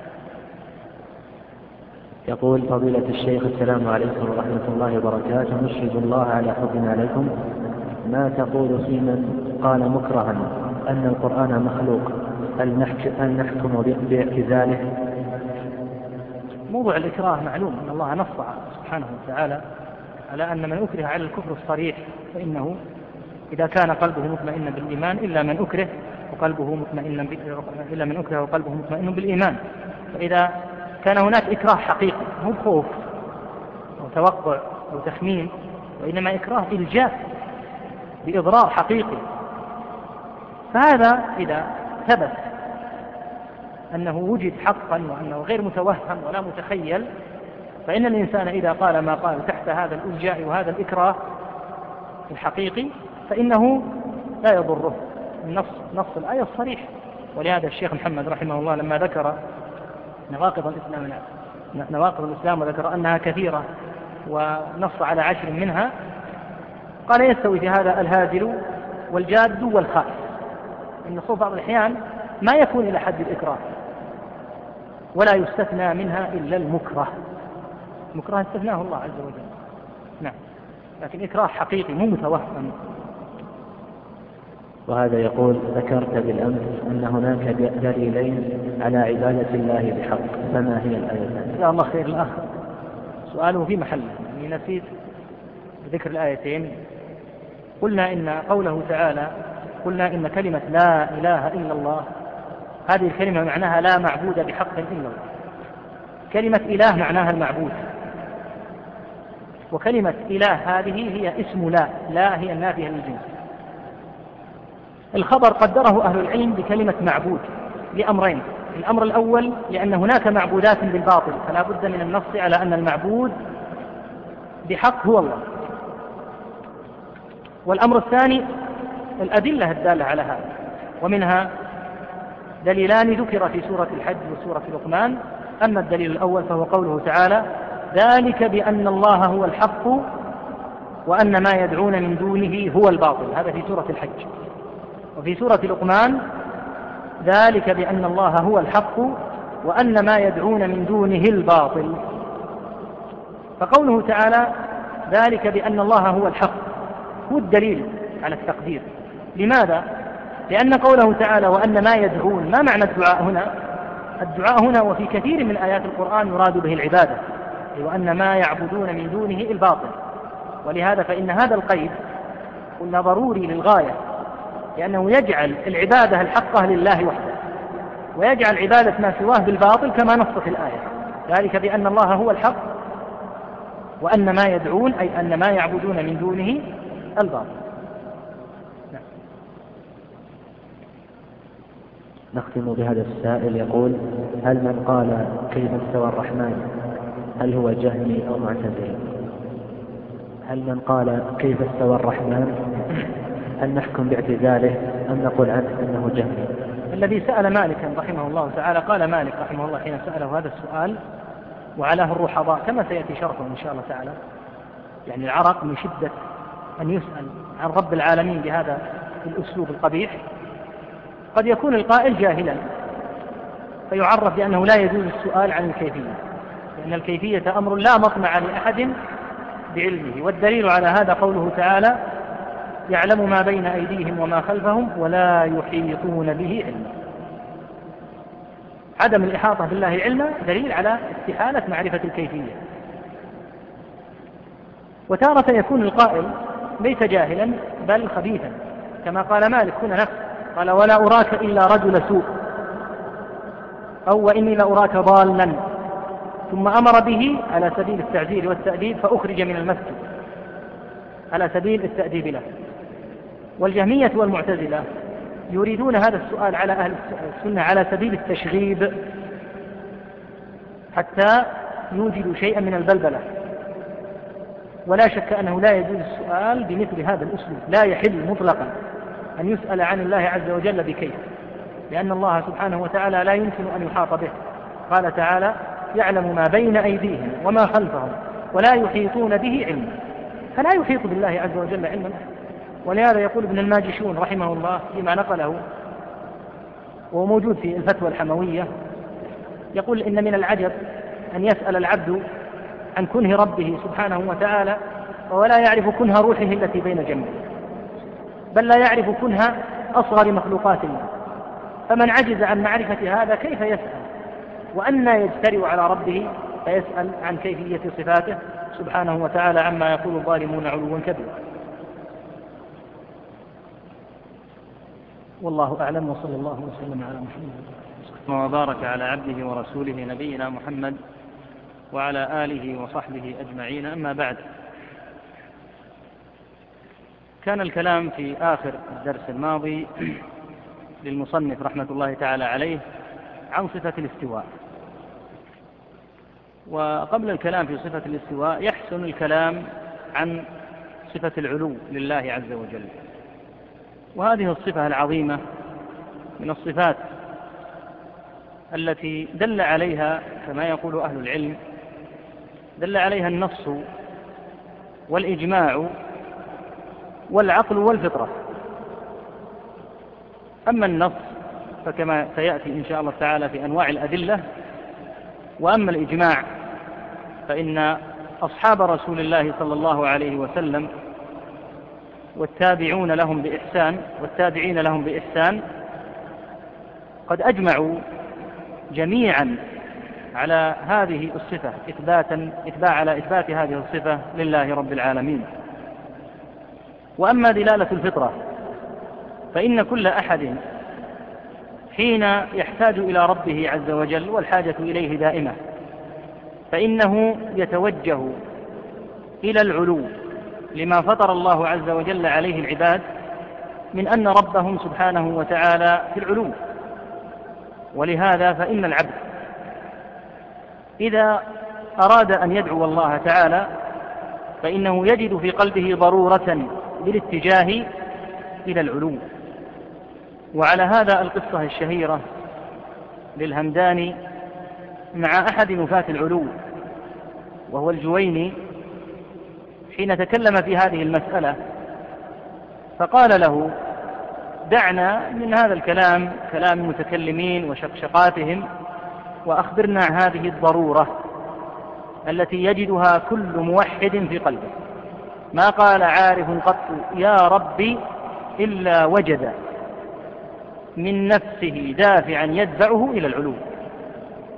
يقول: فضيلة الشيخ السلام عليكم ورحمة الله وبركاته، نشهد الله على حبنا لكم، ما تقول في من قال مكرها أن القرآن مخلوق؟ هل نحكم باعتزاله؟ موضوع الإكراه معلوم أن الله نص سبحانه وتعالى على أن من أكره على الكفر الصريح فإنه إذا كان قلبه مطمئنا بالإيمان إلا من أكره وقلبه مطمئن إلا من أكره وقلبه مطمئن بالإيمان. فإذا كان هناك إكراه حقيقي مو خوف أو توقع أو تخمين، وإنما إكراه إلجاء بإضرار حقيقي، فهذا إذا ثبت أنه وجد حقا وأنه غير متوهم ولا متخيل، فإن الإنسان إذا قال ما قال تحت هذا الإلجاء وهذا الإكراه الحقيقي فإنه لا يضره النص نص الآية الصريح. ولهذا الشيخ محمد رحمه الله لما ذكر نواقض الإسلام نواقض الإسلام وذكر أنها كثيرة ونص على عشر منها، قال: يستوي في هذا الهازل والجاد والخائف. إن الصوف بعض الأحيان ما يكون إلى حد الإكراه، ولا يستثنى منها إلا المكره. المكره استثناه الله عز وجل. نعم. لكن إكراه حقيقي مو متوهم. وهذا يقول: ذكرت بالأمس أن هناك دليلين على عبادة الله بحق، فما هي الآيتان؟ يا الله خير الأخ، سؤاله في محله، يعني نسيت ذكر الآيتين. قلنا إن قوله تعالى قلنا إن كلمة لا إله إلا الله، هذه الكلمة معناها لا معبود بحق إلا الله. كلمة إله معناها المعبود، وكلمة إله هذه هي اسم لا، لا هي النافية للجنس. الخبر قدره أهل العلم بكلمة معبود لأمرين: الأمر الأول لأن هناك معبودات بالباطل فلا بد من النص على أن المعبود بحق هو الله. والأمر الثاني الأدلة الدالة على هذا، ومنها دليلان ذكر في سورة الحج وسورة لقمان. أما الدليل الأول فهو قوله تعالى: ذلك بأن الله هو الحق وأن ما يدعون من دونه هو الباطل، هذا في سورة الحج. وفي سورة لقمان: ذلك بأن الله هو الحق وأن ما يدعون من دونه الباطل. فقوله تعالى ذلك بأن الله هو الحق هو الدليل على التقدير. لماذا؟ لأن قوله تعالى وأن ما يدعون، ما معنى الدعاء هنا؟ الدعاء هنا وفي كثير من آيات القرآن يراد به العبادة، وأن ما يعبدون من دونه الباطل. ولهذا فإن هذا القيد قلنا ضروري للغاية، لأنه يجعل العبادة الحقة لله وحده، ويجعل عبادة ما سواه بالباطل كما نص في الآية، ذلك بأن الله هو الحق وأن ما يدعون أي أن ما يعبدون من دونه الباطل. نختم بهذا السائل يقول: هل من قال كيف استوى الرحمن هل هو جهمي أو معتزلي؟ هل من قال كيف استوى الرحمن هل نحكم باعتزاله أم نقول عنه أنه جهمي؟ الذي سأل مالكا رحمه الله تعالى قال مالك رحمه الله حين سأله هذا السؤال وعلاه الرحضاء كما سيأتي شرحه إن شاء الله تعالى، يعني العرق من شدة أن يسأل عن رب العالمين بهذا الأسلوب القبيح. قد يكون القائل جاهلا فيعرف بأنه لا يجوز السؤال عن الكيفية، لأن الكيفية أمر لا مطمع لأحد بعلمه، والدليل على هذا قوله تعالى: يعلم ما بين أيديهم وما خلفهم ولا يحيطون به علما. عدم الإحاطة بالله علما دليل على استحالة معرفة الكيفية. وتارة يكون القائل ليس جاهلا بل خبيثا، كما قال مالك هنا نفسه، قال: ولا أراك إلا رجل سوء، أو وإني لأراك ضالا، ثم أمر به على سبيل التعزير والتأديب فأخرج من المسجد على سبيل التأديب له. والجهمية والمعتزلة يريدون هذا السؤال على أهل السنة على سبيل التشغيب حتى يوجدوا شيئا من البلبلة، ولا شك أنه لا يجوز السؤال بمثل هذا الأسلوب، لا يحل مطلقا أن يسأل عن الله عز وجل بكيف، لأن الله سبحانه وتعالى لا يمكن أن يحاط به. قال تعالى: يعلم ما بين أيديهم وما خلفهم ولا يحيطون به علما، فلا يحيط بالله عز وجل علما. ولهذا يقول ابن الماجشون رحمه الله فيما نقله وهو موجود في الفتوى الحموية، يقول: إن من العجب أن يسأل العبد عن كنه ربه سبحانه وتعالى ولا يعرف كنه روحه التي بين جنبه، بل لا يعرف كنه أصغر مخلوقات الله. فمن عجز عن معرفة هذا كيف يسأل؟ وأن يجترئ على ربه فيسأل عن كيفية صفاته سبحانه وتعالى عما يقول الظالمون علوا كبيرا. والله أعلم، وصلى الله وسلم على محمد وبارك على عبده ورسوله نبينا محمد وعلى آله وصحبه أجمعين. أما بعد، كان الكلام في آخر الدرس الماضي للمصنف رحمة الله تعالى عليه عن صفة الاستواء، وقبل الكلام في صفة الاستواء يحسن الكلام عن صفة العلو لله عز وجل. وهذه الصفة العظيمة من الصفات التي دل عليها كما يقول أهل العلم دل عليها النص والإجماع والعقل والفطرة. أما النص فكما سيأتي إن شاء الله تعالى في أنواع الأدلة، وأما الإجماع فإن أصحاب رسول الله صلى الله عليه وسلم والتابعون لهم بإحسان والتابعين لهم بإحسان قد أجمعوا جميعا على هذه الصفة إثباتا إثبات على إثبات هذه الصفة لله رب العالمين. وأما دلالة الفطرة فإن كل أحد حين يحتاج إلى ربه عز وجل والحاجة إليه دائمة فإنه يتوجه إلى العلو لما فطر الله عز وجل عليه العباد من أن ربهم سبحانه وتعالى في العلو. ولهذا فإن العبد إذا أراد أن يدعو الله تعالى فإنه يجد في قلبه ضرورة بالاتجاه إلى العلو. وعلى هذا القصة الشهيرة للهمداني مع أحد نفاة العلو وهو الجويني حين تكلم في هذه المسألة فقال له: دعنا من هذا الكلام كلام المتكلمين وشقشقاتهم وأخبرنا عن هذه الضرورة التي يجدها كل موحد في قلبه. ما قال عارف قط يا ربي إلا وجد من نفسه دافعا يدفعه إلى العلو.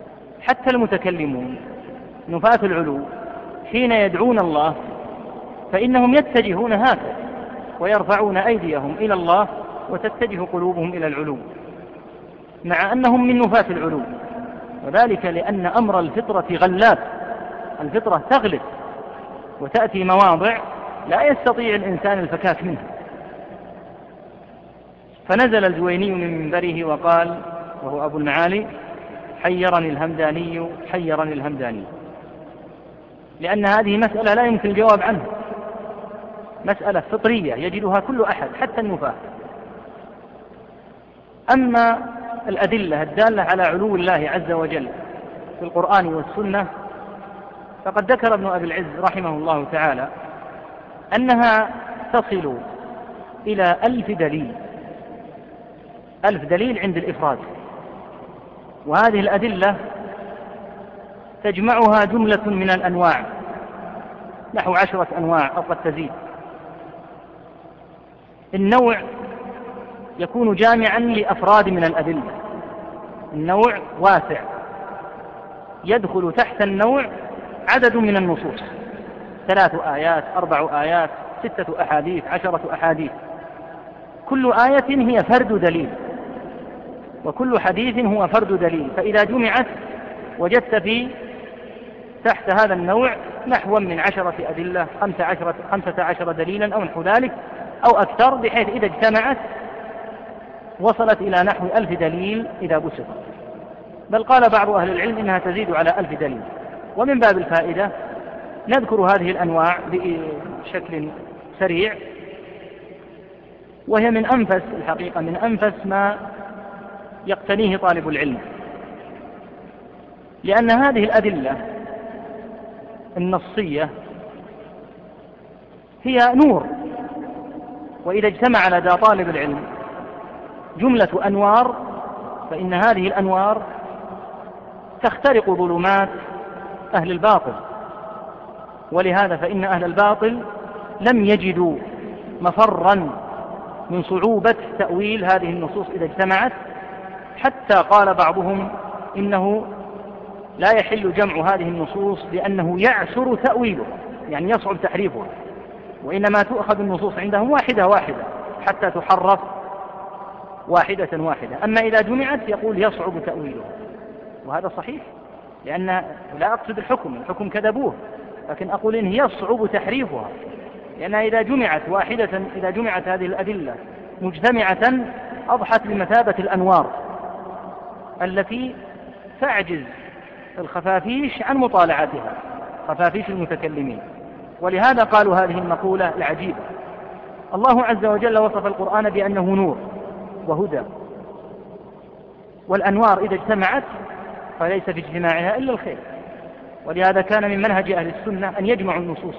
حتى المتكلمون نفاة العلو حين يدعون الله فإنهم يتجهون هكذا ويرفعون أيديهم إلى الله وتتجه قلوبهم إلى العلو، مع أنهم من نفاة العلو، وذلك لأن أمر الفطرة غلاب، الفطرة تغلب وتأتي مواضع لا يستطيع الإنسان الفكاك منها. فنزل الجويني من منبره وقال، وهو أبو المعالي: حيرني الهمداني حيرني الهمداني، لأن هذه مسألة لا يمكن الجواب عنها، مسألة فطرية يجدها كل أحد حتى النفاة. أما الأدلة الدالة على علو الله عز وجل في القرآن والسنة فقد ذكر ابن أبي العز رحمه الله تعالى أنها تصل إلى ألف دليل، ألف دليل عند الإفراد، وهذه الأدلة تجمعها جملة من الأنواع نحو عشرة أنواع أو قد تزيد. النوع يكون جامعا لأفراد من الأدلة، النوع واسع يدخل تحت النوع عدد من النصوص، ثلاث آيات، أربع آيات، ستة أحاديث، عشرة أحاديث، كل آية هي فرد دليل وكل حديث هو فرد دليل، فإذا جمعت وجدت في تحت هذا النوع نحو من عشرة أدلة، خمسة عشرة, خمسة عشر دليلا أو نحو ذلك أو أكثر، بحيث إذا اجتمعت وصلت إلى نحو ألف دليل إذا بسطت، بل قال بعض أهل العلم إنها تزيد على ألف دليل. ومن باب الفائدة نذكر هذه الأنواع بشكل سريع، وهي من أنفس الحقيقة من أنفس ما يقتنيه طالب العلم، لأن هذه الأدلة النصية هي نور، وإذا اجتمع لدى طالب العلم جملة أنوار فإن هذه الأنوار تخترق ظلمات أهل الباطل، ولهذا فإن أهل الباطل لم يجدوا مفرا من صعوبة تأويل هذه النصوص إذا اجتمعت، حتى قال بعضهم إنه لا يحل جمع هذه النصوص لأنه يعسر تأويله، يعني يصعب تحريفها، وإنما تؤخذ النصوص عندهم واحدة واحدة حتى تحرف واحدة واحدة. أما إذا جمعت يقول يصعب تأويله، وهذا صحيح، لأن لا أقصد الحكم، الحكم كذبوه، لكن أقول إن يصعب تحريفها، لأنها إذا جمعت واحدة، إذا جمعت هذه الأدلة مجتمعة أضحت بمثابة الأنوار التي تعجز الخفافيش عن مطالعتها، خفافيش المتكلمين. ولهذا قالوا هذه المقولة العجيبة: الله عز وجل وصف القرآن بأنه نور وهدى، والأنوار إذا اجتمعت فليس في اجتماعها إلا الخير. ولهذا كان من منهج أهل السنة أن يجمعوا النصوص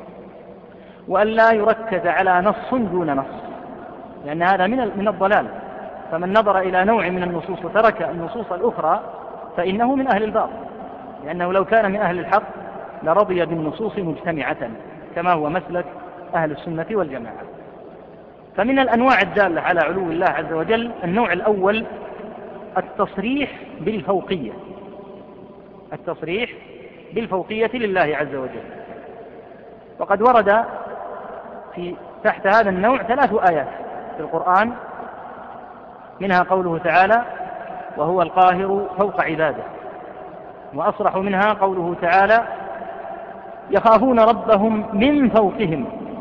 وأن لا يركز على نص دون نص، لأن هذا من من الضلال، فمن نظر إلى نوع من النصوص وترك النصوص الأخرى فإنه من أهل الباطل، لأنه لو كان من أهل الحق لرضي بالنصوص مجتمعة كما هو مسلك أهل السنة والجماعة. فمن الأنواع الدالة على علو الله عز وجل النوع الأول التصريح بالفوقية، التصريح بالفوقية لله عز وجل. وقد ورد في تحت هذا النوع ثلاث آيات في القرآن، منها قوله تعالى: وهو القاهر فوق عباده، وأصرح منها قوله تعالى: يخافون ربهم من فوقهم.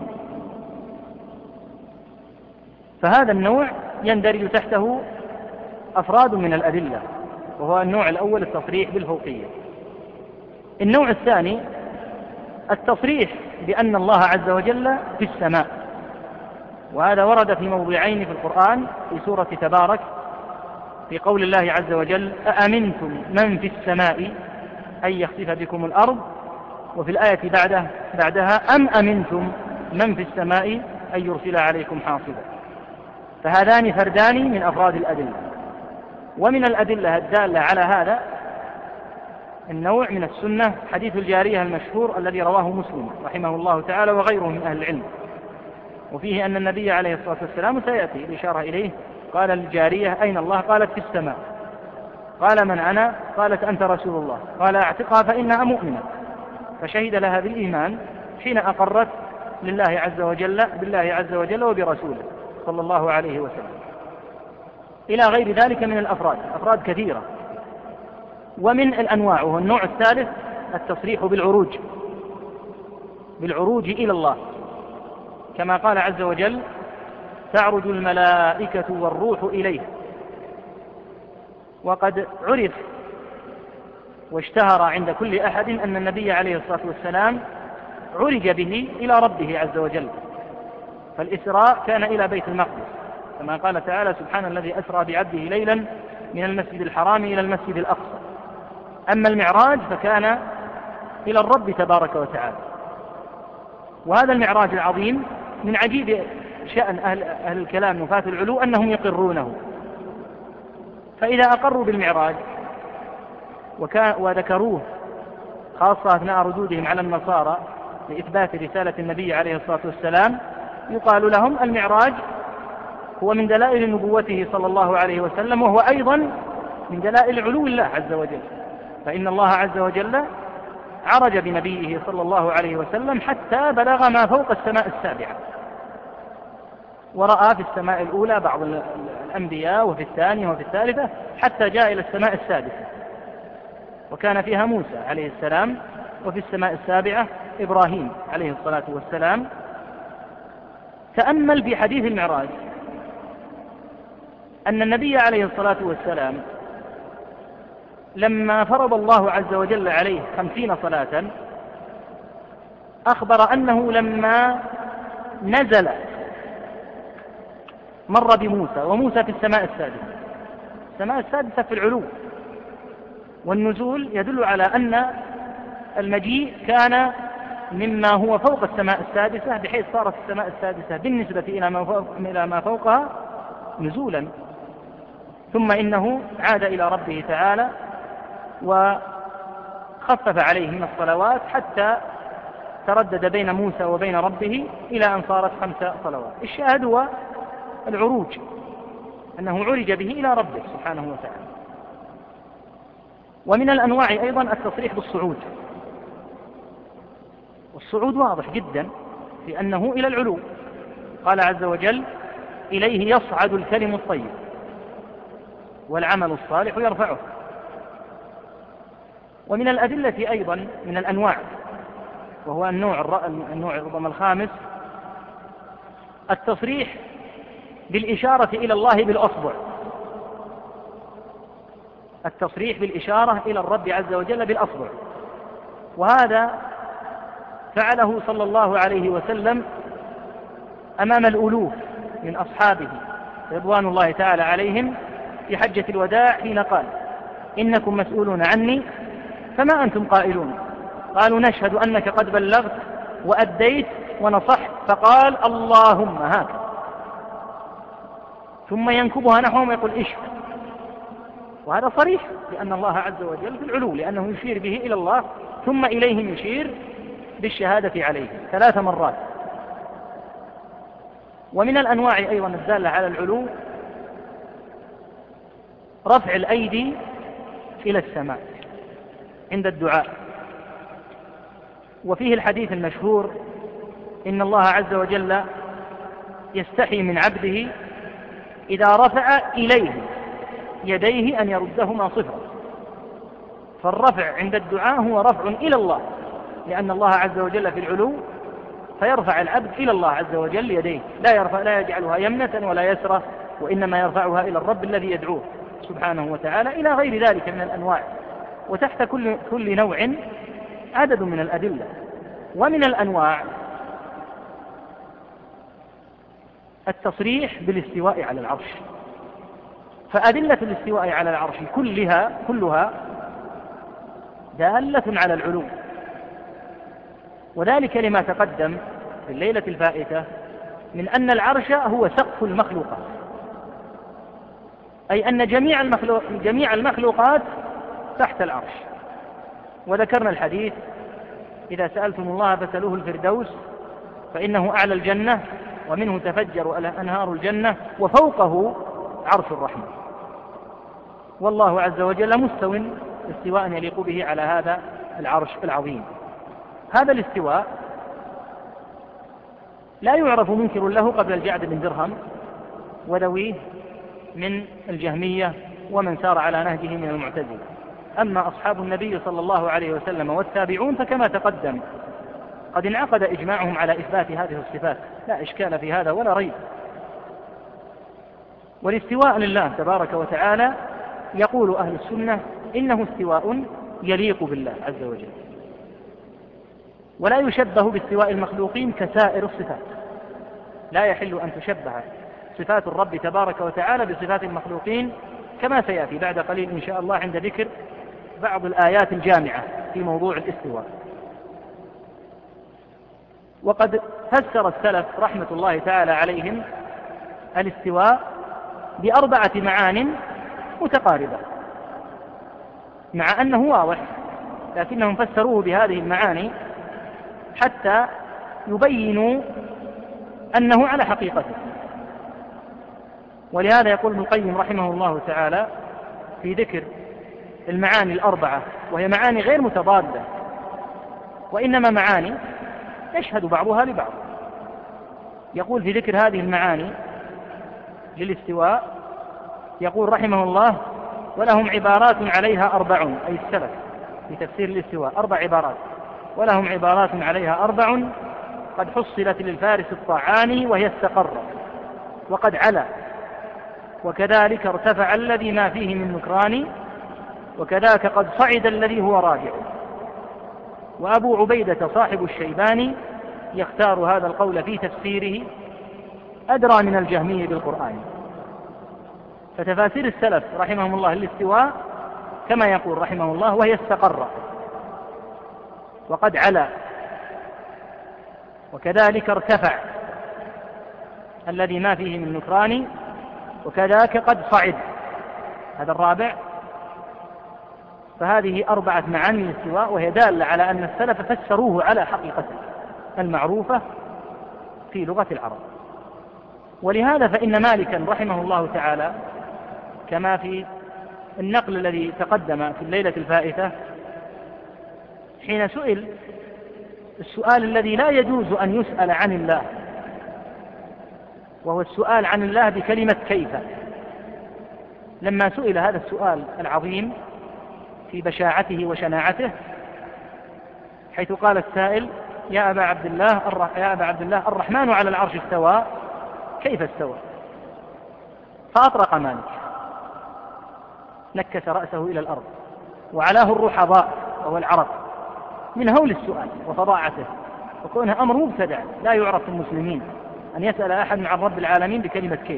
فهذا النوع يندرج تحته أفراد من الأدلة، وهو النوع الأول التصريح بالفوقية. النوع الثاني التصريح بأن الله عز وجل في السماء، وهذا ورد في موضعين في القرآن، في سورة تبارك في قول الله عز وجل: أأمنتم من في السماء أن يخسف بكم الأرض، وفي الآية بعده بعدها أم أمنتم من في السماء أن يرسل عليكم حاصبا. فهذان فردان من أفراد الأدلة. ومن الأدلة الدالة على هذا النوع من السنة حديث الجارية المشهور الذي رواه مسلم رحمه الله تعالى وغيره من أهل العلم، وفيه أن النبي عليه الصلاة والسلام سيأتي الإشارة إليه، قال للجارية: أين الله؟ قالت: في السماء. قال: من أنا؟ قالت: أنت رسول الله. قال: اعتقها فإنها مؤمنة. فشهد لها بالإيمان حين أقرت لله عز وجل بالله عز وجل وبرسوله صلى الله عليه وسلم، إلى غير ذلك من الأفراد، أفراد كثيرة. ومن الأنواع، وهو النوع الثالث، التصريح بالعروج بالعروج إلى الله، كما قال عز وجل: تعرج الملائكة والروح إليه. وقد عرف واشتهر عند كل أحد أن النبي عليه الصلاة والسلام عرج به إلى ربه عز وجل، فالإسراء كان إلى بيت المقدس، كما قال تعالى: سبحان الذي أسرى بعبده ليلا من المسجد الحرام إلى المسجد الأقصى. أما المعراج فكان إلى الرب تبارك وتعالى. وهذا المعراج العظيم من عجيب شأن أهل, أهل الكلام نفاة العلو أنهم يقرونه، فإذا أقروا بالمعراج وذكروه خاصة أثناء ردودهم على النصارى لإثبات رسالة النبي عليه الصلاة والسلام، يقال لهم: المعراج هو من دلائل نبوته صلى الله عليه وسلم، وهو أيضا من دلائل علو الله عز وجل، فإن الله عز وجل عرج بنبيه صلى الله عليه وسلم حتى بلغ ما فوق السماء السابعة، ورأى في السماء الأولى بعض الأنبياء، وفي الثانية وفي الثالثة، حتى جاء إلى السماء السادسة وكان فيها موسى عليه السلام، وفي السماء السابعة إبراهيم عليه الصلاة والسلام. تأمل في حديث المعراج أن النبي عليه الصلاة والسلام لما فرض الله عز وجل عليه خمسين صلاة أخبر أنه لما نزل مر بموسى، وموسى في السماء السادسة. السماء السادسة في العلو، والنزول يدل على أن المجيء كان مما هو فوق السماء السادسة، بحيث صارت السماء السادسة بالنسبة إلى ما فوقها نزولا، ثم إنه عاد إلى ربه تعالى وخفف عليه من الصلوات حتى تردد بين موسى وبين ربه إلى أن صارت خمس صلوات. الشاهد هو العروج، أنه عرج به إلى ربه سبحانه وتعالى. ومن الأنواع أيضا التصريح بالصعود، والصعود واضح جدا في أنه إلى العلو، قال عز وجل: إليه يصعد الكلم الطيب والعمل الصالح يرفعه. ومن الأدلة أيضا من الأنواع، وهو النوع النوع ربما الخامس، التصريح بالإشارة إلى الله بالأصبع، التصريح بالإشارة إلى الرب عز وجل بالأصبع. وهذا فعله صلى الله عليه وسلم أمام الألوف من أصحابه رضوان الله تعالى عليهم في حجة الوداع، حين قال: إنكم مسؤولون عني فما أنتم قائلون؟ قالوا: نشهد أنك قد بلغت وأديت ونصحت. فقال: اللهم هكذا، ثم ينكبها نحوهم ويقول: اشهد. وهذا صريح لأن الله عز وجل في العلو، لأنه يشير به إلى الله ثم إليه يشير بالشهادة عليه ثلاث مرات. ومن الأنواع أيضا الدالة على العلو رفع الأيدي إلى السماء عند الدعاء، وفيه الحديث المشهور: إن الله عز وجل يستحي من عبده إذا رفع إليه يديه أن يردهما صفرا. فالرفع عند الدعاء هو رفع إلى الله، لأن الله عز وجل في العلو، فيرفع العبد إلى الله عز وجل يديه، لا يرفع لا يجعلها يمنة ولا يسرة، وإنما يرفعها إلى الرب الذي يدعوه سبحانه وتعالى، إلى غير ذلك من الأنواع. وتحت كل كل نوع عدد من الأدلة. ومن الأنواع التصريح بالاستواء على العرش، فأدلة الاستواء على العرش كلها كلها دالة على العلو، وذلك لما تقدم في الليلة الفائتة من أن العرش هو سقف المخلوقات، أي أن جميع المخلوق جميع المخلوقات تحت العرش. وذكرنا الحديث: إذا سألتم الله فسألوه الفردوس فإنه أعلى الجنة ومنه تفجر أنهار الجنة وفوقه عرش الرحمن. والله عز وجل مستو استواء يليق به على هذا العرش العظيم. هذا الاستواء لا يعرف منكر له قبل الجعد بن درهم وذويه من الجهمية ومن سار على نهجه من المعتزلة. أما أصحاب النبي صلى الله عليه وسلم والتابعون فكما تقدم قد انعقد إجماعهم على إثبات هذه الصفات، لا إشكال في هذا ولا ريب. والاستواء لله تبارك وتعالى يقول أهل السنة إنه استواء يليق بالله عز وجل، ولا يشبه باستواء المخلوقين كسائر الصفات. لا يحل أن تشبه صفات الرب تبارك وتعالى بصفات المخلوقين، كما سيأتي بعد قليل إن شاء الله عند ذكر بعض الآيات الجامعة في موضوع الاستواء. وقد فسر السلف رحمة الله تعالى عليهم الاستواء بأربعة معان متقاربة، مع أنه واضح، لكنهم فسروه بهذه المعاني حتى يبينوا أنه على حقيقته. ولهذا يقول ابن القيم رحمه الله تعالى في ذكر المعاني الأربعة، وهي معاني غير متضادة وإنما معاني يشهد بعضها لبعض، يقول في ذكر هذه المعاني للاستواء، يقول رحمه الله: ولهم عبارات عليها أربع، أي السلف في تفسير الاستواء أربع عبارات، ولهم عبارات عليها أربع قد حصلت للفارس الطعاني، وهي استقر وقد علا، وكذلك ارتفع الذي ما فيه من نكران، وكذاك قد صعد الذي هو راجع. وأبو عبيدة صاحب الشيباني يختار هذا القول في تفسيره أدرى من الجهمي بالقرآن. فتفاسير السلف رحمهم الله للاستواء كما يقول رحمه الله: وهي استقر وقد علا، وكذلك ارتفع الذي ما فيه من نكران، وكذاك قد صعد، هذا الرابع. فهذه أربعة معاني للاستواء، وهي دالة على أن السلف فسروه على حقيقته المعروفة في لغة العرب. ولهذا فإن مالكا رحمه الله تعالى كما في النقل الذي تقدم في الليلة الفائتة، حين سئل السؤال الذي لا يجوز أن يسأل عن الله، وهو السؤال عن الله بكلمة كيف، لما سئل هذا السؤال العظيم في بشاعته وشناعته، حيث قال السائل: يا أبا عبد الله يا أبا عبد الله الرحمن على العرش استوى، كيف استوى؟ فأطرق مالك، نكس رأسه إلى الأرض، وعلاه الرحضاء وهو العرب من هول السؤال وفظاعته، وكونه أمر مبتدع لا يعرف في المسلمين أن يسأل أحد عن رب العالمين بكلمة كيف.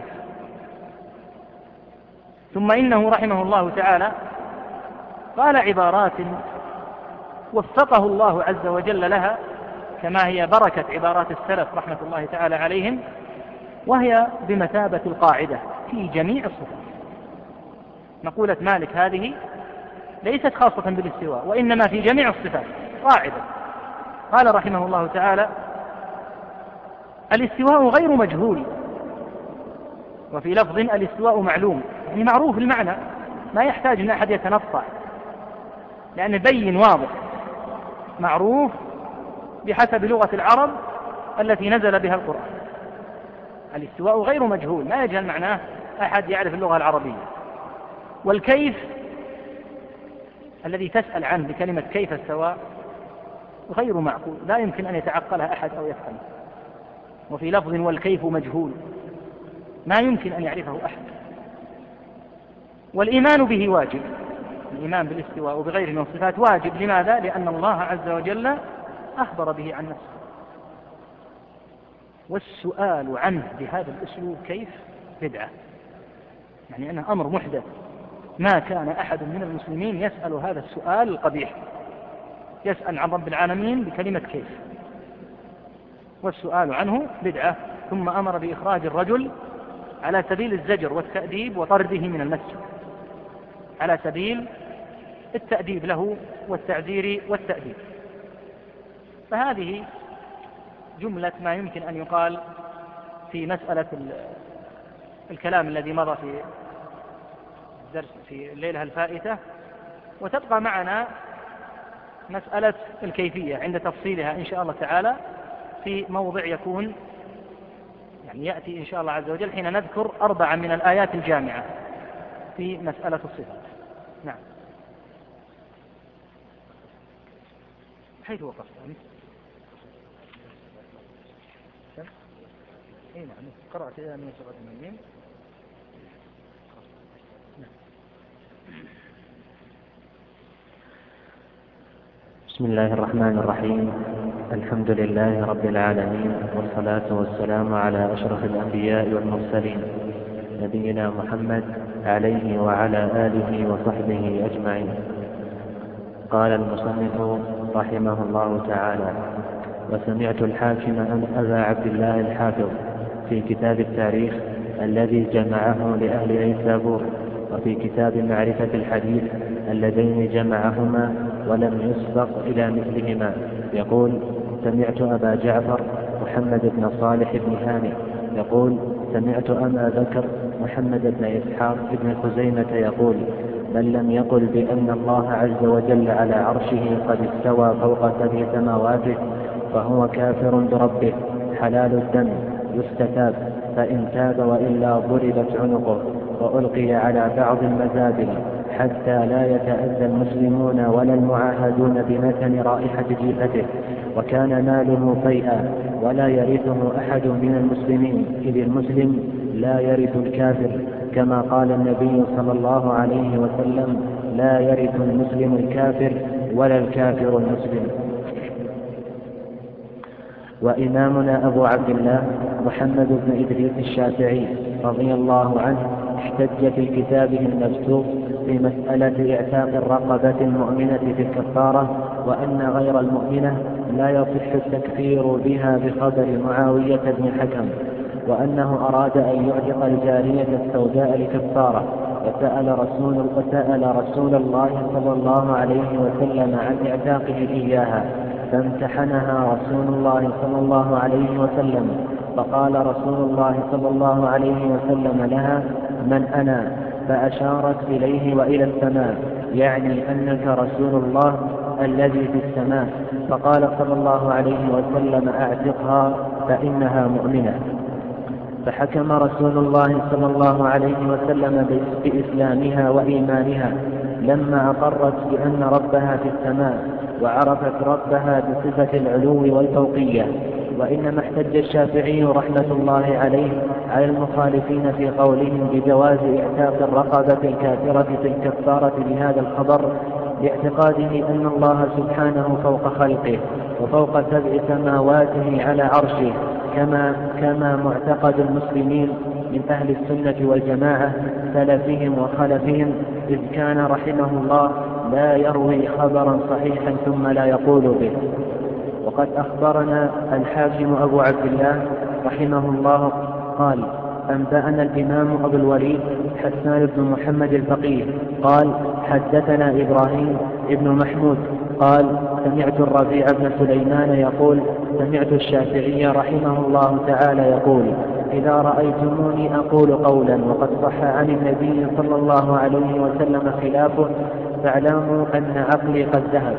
ثم إنه رحمه الله تعالى قال عبارات وفقه الله عز وجل لها، كما هي بركة عبارات السلف رحمة الله تعالى عليهم، وهي بمثابة القاعدة في جميع الصفات. مقولة مالك هذه ليست خاصة بالاستواء، وإنما في جميع الصفات قاعدة. قال رحمه الله تعالى: الاستواء غير مجهول، وفي لفظ الاستواء معلوم، يعني معروف المعنى، ما يحتاج أن أحد يتنطع، لأنه بين واضح معروف بحسب لغة العرب التي نزل بها القرآن. الاستواء غير مجهول، ما يجهل معناه أحد يعرف اللغة العربية. والكيف الذي تسأل عنه بكلمة كيف استوى غير معقول، لا يمكن أن يتعقلها أحد أو يفهمها. وفي لفظ والكيف مجهول، ما يمكن أن يعرفه أحد. والإيمان به واجب، الإيمان بالاستواء وبغيره من الصفات واجب. لماذا؟ لأن الله عز وجل أخبر به عن نفسه. والسؤال عنه بهذا الأسلوب كيف بدعة، يعني أنه أمر محدث، ما كان أحد من المسلمين يسأل هذا السؤال القبيح، يسأل عن رب العالمين بكلمة كيف، والسؤال عنه بدعة. ثم أمر بإخراج الرجل على سبيل الزجر والتأديب وطرده من المسجد، على سبيل التأديب له والتعذير والتأديب. فهذه جملة ما يمكن أن يقال في مسألة الكلام الذي مضى في الدرس في الليلة الفائتة. وتبقى معنا مسألة الكيفية عند تفصيلها إن شاء الله تعالى في موضع يكون يعني يأتي إن شاء الله عز وجل حين نذكر أربعة من الآيات الجامعة في مسألة الصفات. نعم. حيث وقفت أنت؟ اي نعم قرأت إلى من سورة المؤمنين. بسم الله الرحمن الرحيم. الحمد لله رب العالمين، والصلاة والسلام على أشرف الأنبياء والمرسلين نبينا محمد عليه وعلى آله وصحبه أجمعين. قال المصنف رحمه الله تعالى: وسمعت الحاكم أبا عبد الله الحافظ في كتاب التاريخ الذي جمعه لأهل نيسابور، وفي كتاب معرفة الحديث اللذين جمعهما ولم يسبق إلى مثلهما، يقول: سمعت أبا جعفر محمد بن صالح بن هانئ يقول: سمعت أبا بكر محمد بن إسحاق بن خزيمة يقول: من لم يقل بأن الله عز وجل على عرشه قد استوى فوق سبع سماواته فهو كافر بربه حلال الدم يستتاب، فإن تاب وإلا ضربت عنقه وألقي على بعض المزابل حتى لا يتأذى المسلمون ولا المعاهدون بمتن رائحة جيفته، وكان ماله فيئا ولا يرثه أحد من المسلمين، إذ المسلم لا يرث الكافر، كما قال النبي صلى الله عليه وسلم: لا يرث المسلم الكافر ولا الكافر المسلم. وإمامنا أبو عبد الله محمد بن إدريس الشافعي رضي الله عنه احتج في كتابه المبسوط في مسألة اعتاق الرقبة المؤمنة في الكفارة، وأن غير المؤمنة لا يصح التكفير بها بخبر معاوية بن الحكم، وأنه أراد أن يعتق الجارية السوداء لكفارة، وسأل رسول, وسأل رسول الله صلى الله عليه وسلم عن اعتاقه إياها، فامتحنها رسول الله صلى الله عليه وسلم، فقال رسول الله صلى الله عليه وسلم لها: من أنا؟ فأشارت إليه وإلى السماء، يعني أنك رسول الله الذي في السماء، فقال صلى الله عليه وسلم: أعتقها فإنها مؤمنة. فحكم رسول الله صلى الله عليه وسلم بإسلامها وإيمانها لما أقرت بأن ربها في السماء وعرفت ربها بصفة العلو والفوقية. وإنما احتج الشافعي رحمة الله عليه على المخالفين في قولهم بجواز اعتاق الرقبة الكافرة في الكفارة بهذا الخبر، لاعتقاده أن الله سبحانه فوق خلقه وفوق سبع سماواته على عرشه، كما, كما معتقد المسلمين من أهل السنة والجماعة سلفهم وخلفهم، إذ كان رحمه الله لا يروي خبرا صحيحا ثم لا يقول به. وقد أخبرنا الحاكم أبو عبد الله رحمه الله قال: أنبأنا الإمام أبو الوليد حسان بن محمد الفقيه قال: حدثنا إبراهيم ابن محمود قال: سمعت الربيع بن سليمان يقول: سمعت الشافعي رحمه الله تعالى يقول: إذا رأيتموني أقول قولا وقد صح عن النبي صلى الله عليه وسلم خلافه فاعلموا أن عقلي قد ذهب.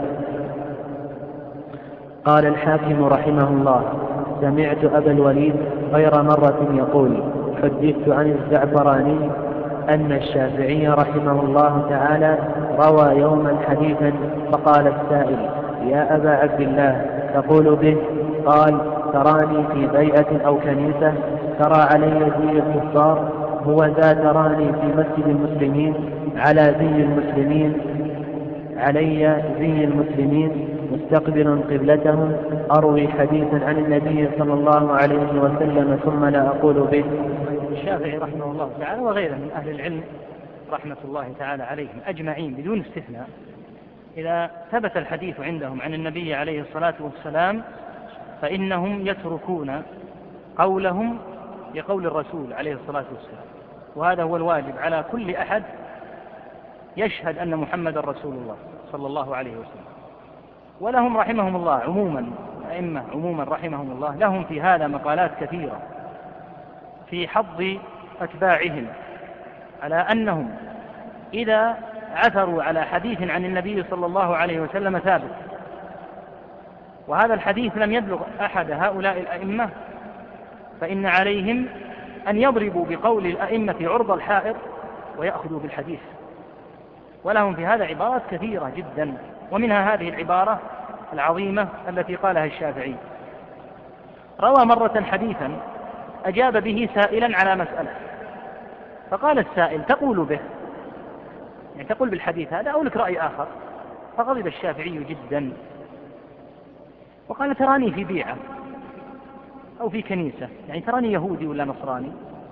قال الحاكم رحمه الله: سمعت أبا الوليد غير مرة يقول: حدثت عن الزعفراني أن الشافعي رحمه الله تعالى روى يوما حديثا، فقال السائل: يا أبا عبد الله تقول به؟ قال: تراني في بيعة أو كنيسة ترى علي زي الكفار، هو ذا تراني في مسجد المسلمين على زي المسلمين علي زي المسلمين مستقبل قبلتهم، أروي حديثا عن النبي صلى الله عليه وسلم ثم لا أقول به. الشافعي رحمه الله تعالى وغيره من أهل العلم رحمة الله تعالى عليهم أجمعين بدون استثناء، إذا ثبت الحديث عندهم عن النبي عليه الصلاة والسلام فإنهم يتركون قولهم لقول الرسول عليه الصلاة والسلام، وهذا هو الواجب على كل أحد يشهد أن محمد رسول الله صلى الله عليه وسلم. ولهم رحمهم الله عموما، أئمة عموما رحمهم الله لهم في هذا مقالات كثيرة في حض أتباعهم على أنهم إذا عثروا على حديث عن النبي صلى الله عليه وسلم ثابت، وهذا الحديث لم يبلغ أحد هؤلاء الأئمة فإن عليهم أن يضربوا بقول الأئمة عرض الحائط ويأخذوا بالحديث. ولهم في هذا عبارات كثيرة جدا، ومنها هذه العبارة العظيمة التي قالها الشافعي: روى مرة حديثا أجاب به سائلا على مسألة، فقال السائل: تقول به، يعني تقول بالحديث هذا أو لك رأي آخر؟ فغضب الشافعي جدا وقال: تراني في بيعة أو في كنيسة، يعني تراني يهودي ولا نصراني؟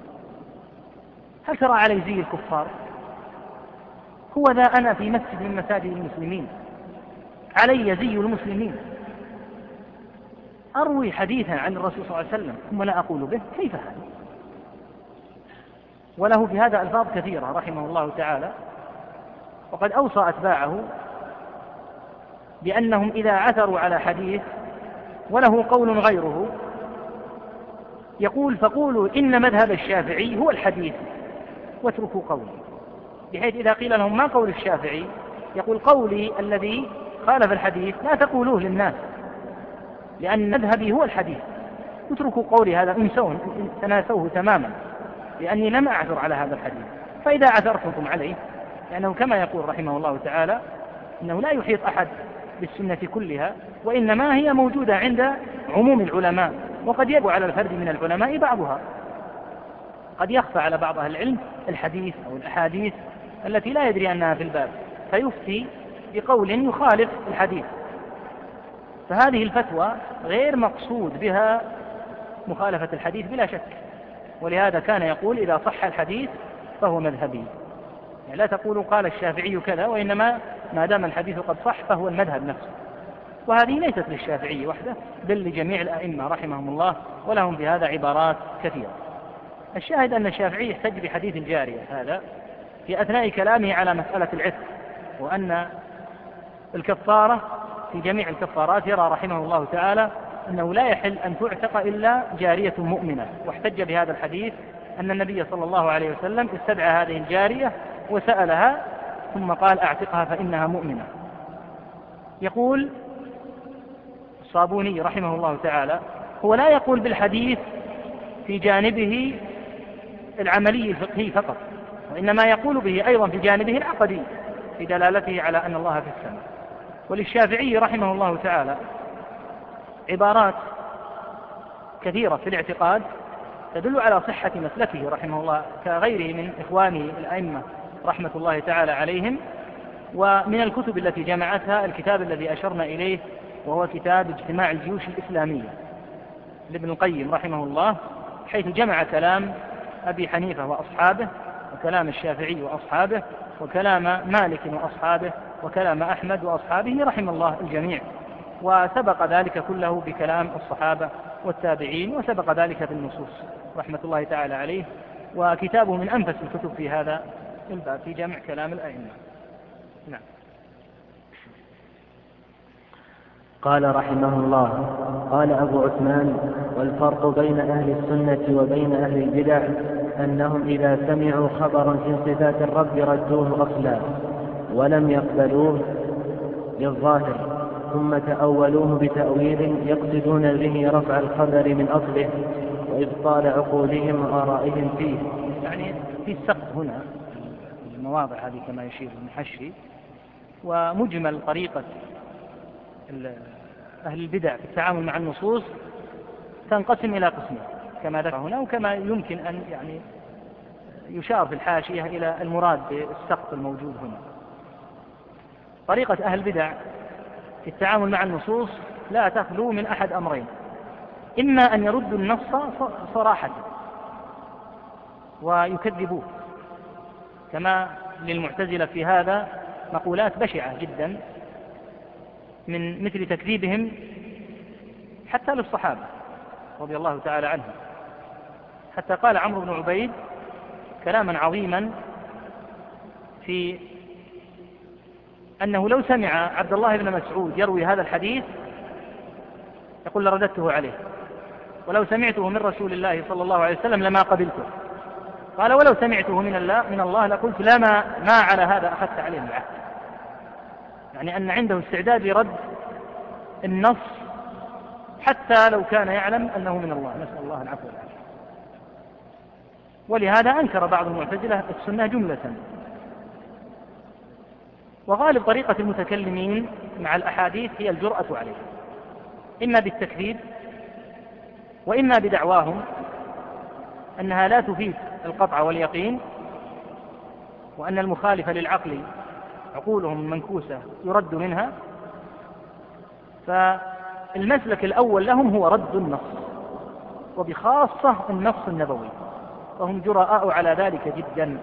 هل ترى علي زي الكفار؟ هو ذا أنا في مسجد من مساجد المسلمين، علي زي المسلمين، أروي حديثا عن الرسول صلى الله عليه وسلم ثم لا أقول به؟ كيف هذا؟ وله في هذا ألفاظ كثيرة رحمه الله تعالى، وقد أوصى أتباعه بأنهم إذا عثروا على حديث وله قول غيره يقول: فقولوا إن مذهب الشافعي هو الحديث واتركوا قولي، بحيث إذا قيل لهم ما قول الشافعي يقول: قولي الذي خالف الحديث لا تقولوه للناس، لأن مذهبي هو الحديث، اتركوا قولي هذا، انسوه تناسوه تماما، لأني لم أعثر على هذا الحديث. فإذا عثرتم عليه، لأنه كما يقول رحمه الله تعالى إنه لا يحيط أحد بالسنة كلها، وإنما هي موجودة عند عموم العلماء، وقد يبقى على الفرد من العلماء بعضها، قد يخفى على بعض أهل العلم الحديث أو الأحاديث التي لا يدري أنها في الباب، فيفتي بقول يخالف الحديث. فهذه الفتوى غير مقصود بها مخالفة الحديث بلا شك، ولهذا كان يقول: إذا صح الحديث فهو مذهبي، يعني لا تقولوا قال الشافعي كذا، وإنما ما دام الحديث قد صح فهو المذهب نفسه. وهذه ليست للشافعي وحده، بل لجميع الأئمة رحمهم الله، ولهم في هذا عبارات كثيرة. الشاهد أن الشافعي يحتج بحديث الجارية هذا في أثناء كلامه على مسألة العتق، وأن الكفارة في جميع الكفارات يرى رحمه الله تعالى أنه لا يحل أن تعتق إلا جارية مؤمنة، واحتج بهذا الحديث أن النبي صلى الله عليه وسلم استدعى هذه الجارية وسألها ثم قال: أعتقها فإنها مؤمنة. يقول الصابوني رحمه الله تعالى: هو لا يقول بالحديث في جانبه العملي الفقهي فقط، وإنما يقول به أيضا في جانبه العقدي في دلالته على أن الله في السماء. وللشافعي رحمه الله تعالى عبارات كثيرة في الاعتقاد تدل على صحة مسلكه رحمه الله، كغيره من إخوانه الأئمة رحمة الله تعالى عليهم. ومن الكتب التي جمعتها الكتاب الذي أشرنا إليه، وهو كتاب اجتماع الجيوش الإسلامية لابن القيم رحمه الله، حيث جمع كلام أبي حنيفة وأصحابه، وكلام الشافعي وأصحابه، وكلام مالك وأصحابه، وكلام أحمد وأصحابه رحم الله الجميع، وسبق ذلك كله بكلام الصحابة والتابعين، وسبق ذلك بالنصوص رحمة الله تعالى عليه. وكتابه من أنفس الكتب في هذا الباب في جمع كلام الأئمة. نعم. قال رحمه الله: قال أبو عثمان: والفرق بين أهل السنة وبين أهل البدع أنهم إذا سمعوا خبرا في صفات الرب ردوه أصلا ولم يقبلوه للظاهر، ثم تأولوه بتأويل يقصدون به رفع الخبر من أصله وإبطال عقولهم وآرائهم فيه. يعني في السقط هنا المواضع هذه كما يشير المحشي، ومجمل طريقة أهل البدع في التعامل مع النصوص تنقسم إلى قسمين كما ذكر هنا، وكما يمكن أن يعني يشار في الحاشية إلى المراد بالسقط الموجود هنا. طريقة أهل البدع في التعامل مع النصوص لا تخلو من أحد أمرين: إما أن يردوا النص صراحة ويكذبوه، كما للمعتزلة في هذا مقولات بشعة جدا، من مثل تكذيبهم حتى للصحابة رضي الله تعالى عنهم، حتى قال عمرو بن عبيد كلاما عظيما في أنه لو سمع عبد الله بن مسعود يروي هذا الحديث يقول لرددته عليه، ولو سمعته من رسول الله صلى الله عليه وسلم لما قبلته. قال: ولو سمعته من الله من الله لقلت لما ما على هذا أخذت عليه العهد. يعني أن عنده استعداد لرد النص حتى لو كان يعلم أنه من الله، نسأل الله العفو والعافية. ولهذا أنكر بعض المعتزلة السنة جملة. وغالب طريقة المتكلمين مع الأحاديث هي الجرأة عليه، إما بالتكذيب وإما بدعواهم أنها لا تفيد القطع واليقين، وأن المخالف للعقل عقولهم منكوسة يرد منها. فالمسلك الأول لهم هو رد النص، وبخاصة النص النبوي، وهم جراء على ذلك جدا.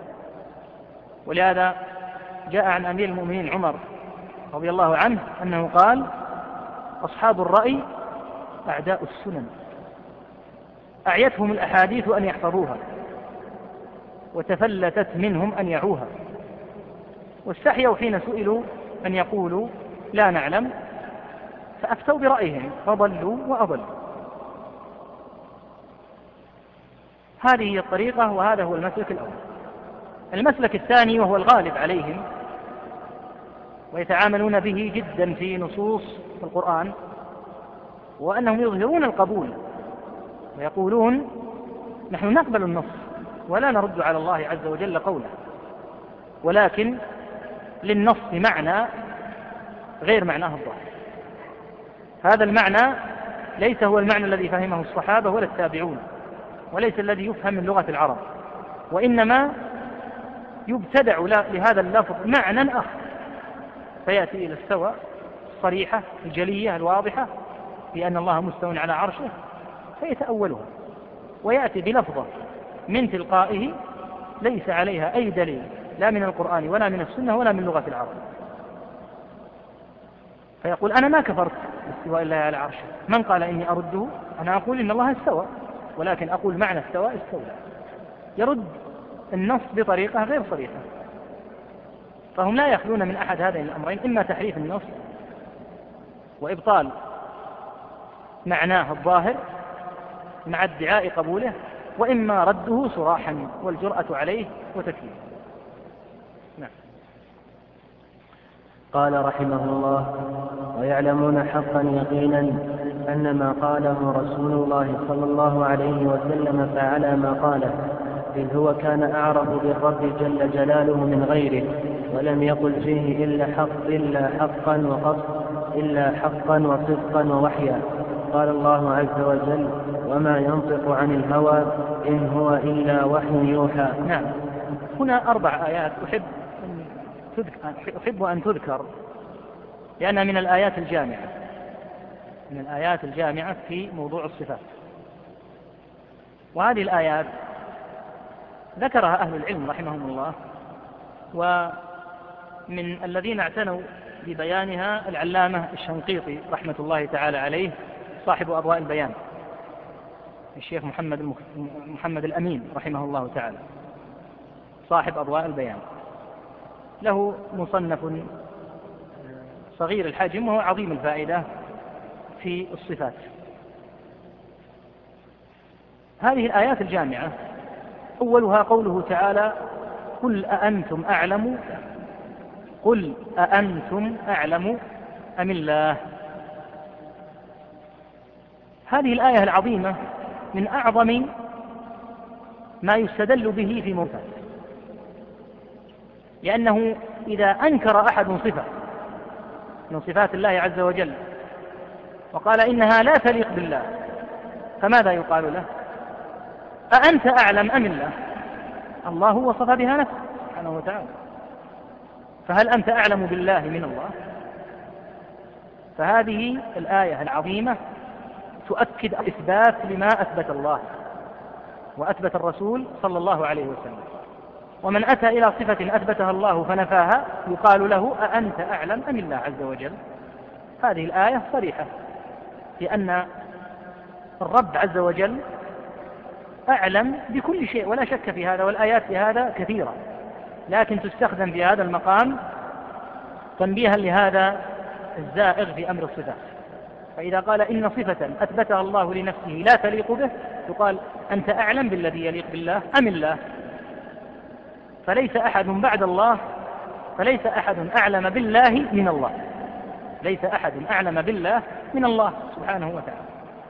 ولهذا جاء عن أمير المؤمنين عمر رضي الله عنه أنه قال: أصحاب الرأي أعداء السنن، أعيتهم الأحاديث أن يحفظوها، وتفلتت منهم أن يعوها، واستحيوا حين سئلوا أن يقولوا لا نعلم، فأفتوا برأيهم فضلوا وأضلوا. هذه هي الطريقة، وهذا هو المسلك الأول. المسلك الثاني وهو الغالب عليهم ويتعاملون به جدا في نصوص القرآن، وأنهم يظهرون القبول ويقولون: نحن نقبل النص ولا نرد على الله عز وجل قوله، ولكن للنص معنى غير معناه الظاهر. هذا المعنى ليس هو المعنى الذي فهمه الصحابة ولا التابعون، وليس الذي يفهم من لغة العرب، وإنما يبتدع لهذا اللفظ معنى آخر، فيأتي إلى السوى الصريحة الجلية الواضحة بأن الله مستوى على عرشه، فيتأولها ويأتي بلفظة من تلقائه ليس عليها أي دليل، لا من القرآن ولا من السنة ولا من لغة العرب، فيقول: أنا ما كفرت باستواء الله على عرشه، من قال إني أرده؟ أنا أقول إن الله استوى، ولكن أقول معنى استوى استوى. يرد النص بطريقة غير صريحة. فهم لا يخلون من أحد هذين الأمرين: إما تحريف النص وإبطال معناه الظاهر مع ادعاء قبوله، وإما رده صراحا والجرأة عليه وتكذيبه. نعم. قال رحمه الله: ويعلمون حقا يقينا أن ما قاله رسول الله صلى الله عليه وسلم فعلى ما قاله، إذ هو كان أعرف بالرب جل جلاله من غيره، ولم يقل فيه إلا حق إلا حقا وقصد إلا حقا وصدقا ووحيا. قال الله عز وجل: وما ينطق عن الهوى إن هو إلا وحي يوحى. نعم. هنا أربع آيات أحب أحب أن تذكر، لأنها من الآيات الجامعة من الآيات الجامعة في موضوع الصفات. وهذه الآيات ذكرها أهل العلم رحمهم الله، ومن الذين اعتنوا ببيانها العلامة الشنقيطي رحمة الله تعالى عليه، صاحب أضواء البيان، الشيخ محمد محمد الأمين رحمه الله تعالى، صاحب أضواء البيان، له مصنف صغير الحجم وهو عظيم الفائدة في الصفات. هذه الآيات الجامعة أولها قوله تعالى: قل أأنتم أعلم قل أأنتم أعلم أم الله. هذه الآية العظيمة من أعظم ما يستدل به في موضوع، لأنه إذا أنكر أحد صفة من صفات الله عز وجل وقال إنها لا تليق بالله، فماذا يقال له؟ أأنت أعلم أم الله؟ الله وصف بها نفسه سبحانه وتعالى، فهل أنت أعلم بالله من الله؟ فهذه الآية العظيمة تؤكد إثبات لما أثبت الله وأثبت الرسول صلى الله عليه وسلم. ومن أتى إلى صفة أثبتها الله فنفاها يقال له: أأنت أعلم أم الله عز وجل؟ هذه الآية صريحة لأن الرب عز وجل أعلم بكل شيء ولا شك في هذا، والآيات في هذا كثيرة، لكن تستخدم في هذا المقام تنبيها لهذا الزائغ في أمر الصفات. فإذا قال إن صفة أثبتها الله لنفسه لا تليق به، يقال: أنت أعلم بالذي يليق بالله أم الله؟ فليس أحد بعد الله فليس أحد أعلم بالله من الله ليس أحد أعلم بالله من الله سبحانه وتعالى.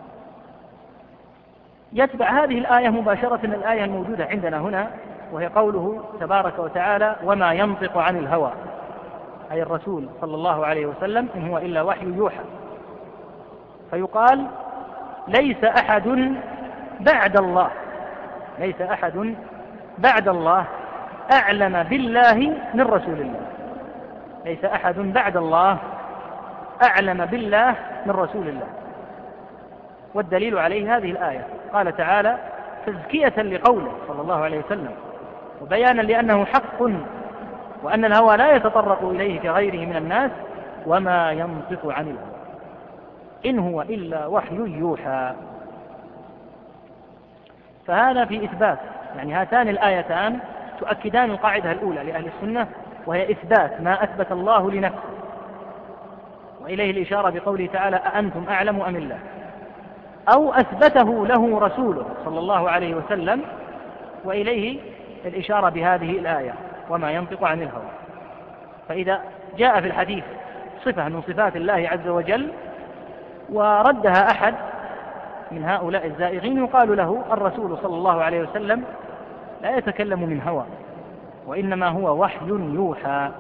يتبع هذه الآية مباشرة الآية الموجودة عندنا هنا، وهي قوله تبارك وتعالى: وما ينطق عن الهوى، أي الرسول صلى الله عليه وسلم إن هو إلا وحي يوحى. فيقال: ليس أحد بعد الله ليس أحد بعد الله أعلم بالله من رسول الله ليس أحد بعد الله أعلم بالله من رسول الله. والدليل عليه هذه الآية، قال تعالى تزكية لقوله صلى الله عليه وسلم، وبيانا لأنه حق وأن الهوى لا يتطرق إليه كغيره من الناس: وما ينطق عن الهوى إن هو إلا وحي يوحى. فهذا في إثبات، يعني هاتان الآيتان تؤكدان القاعدة الأولى لأهل السنة، وهي إثبات ما أثبت الله لنفسه، وإليه الإشارة بقوله تعالى: أأنتم أعلم أم الله، أو أثبته له رسوله صلى الله عليه وسلم، وإليه الإشارة بهذه الآية: وما ينطق عن الهوى. فإذا جاء في الحديث صفة من صفات الله عز وجل وردها أحد من هؤلاء الزائغين، يقال له الرسول صلى الله عليه وسلم لا يتكلم من هوى، وإنما هو وحي يوحى.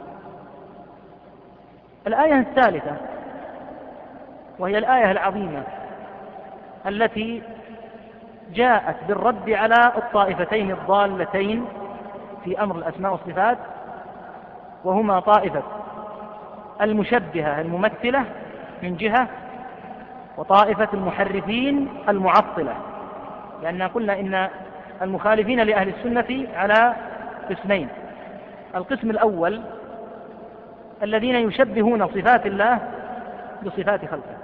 الآية الثالثة وهي الآية العظيمة التي جاءت بالرد على الطائفتين الضالتين في أمر الأسماء والصفات، وهما طائفة المشبهة الممثلة من جهة، وطائفة المحرفين المعطلة. لأننا قلنا إن المخالفين لأهل السنة على قسمين: القسم الأول الذين يشبهون صفات الله بصفات خلقه،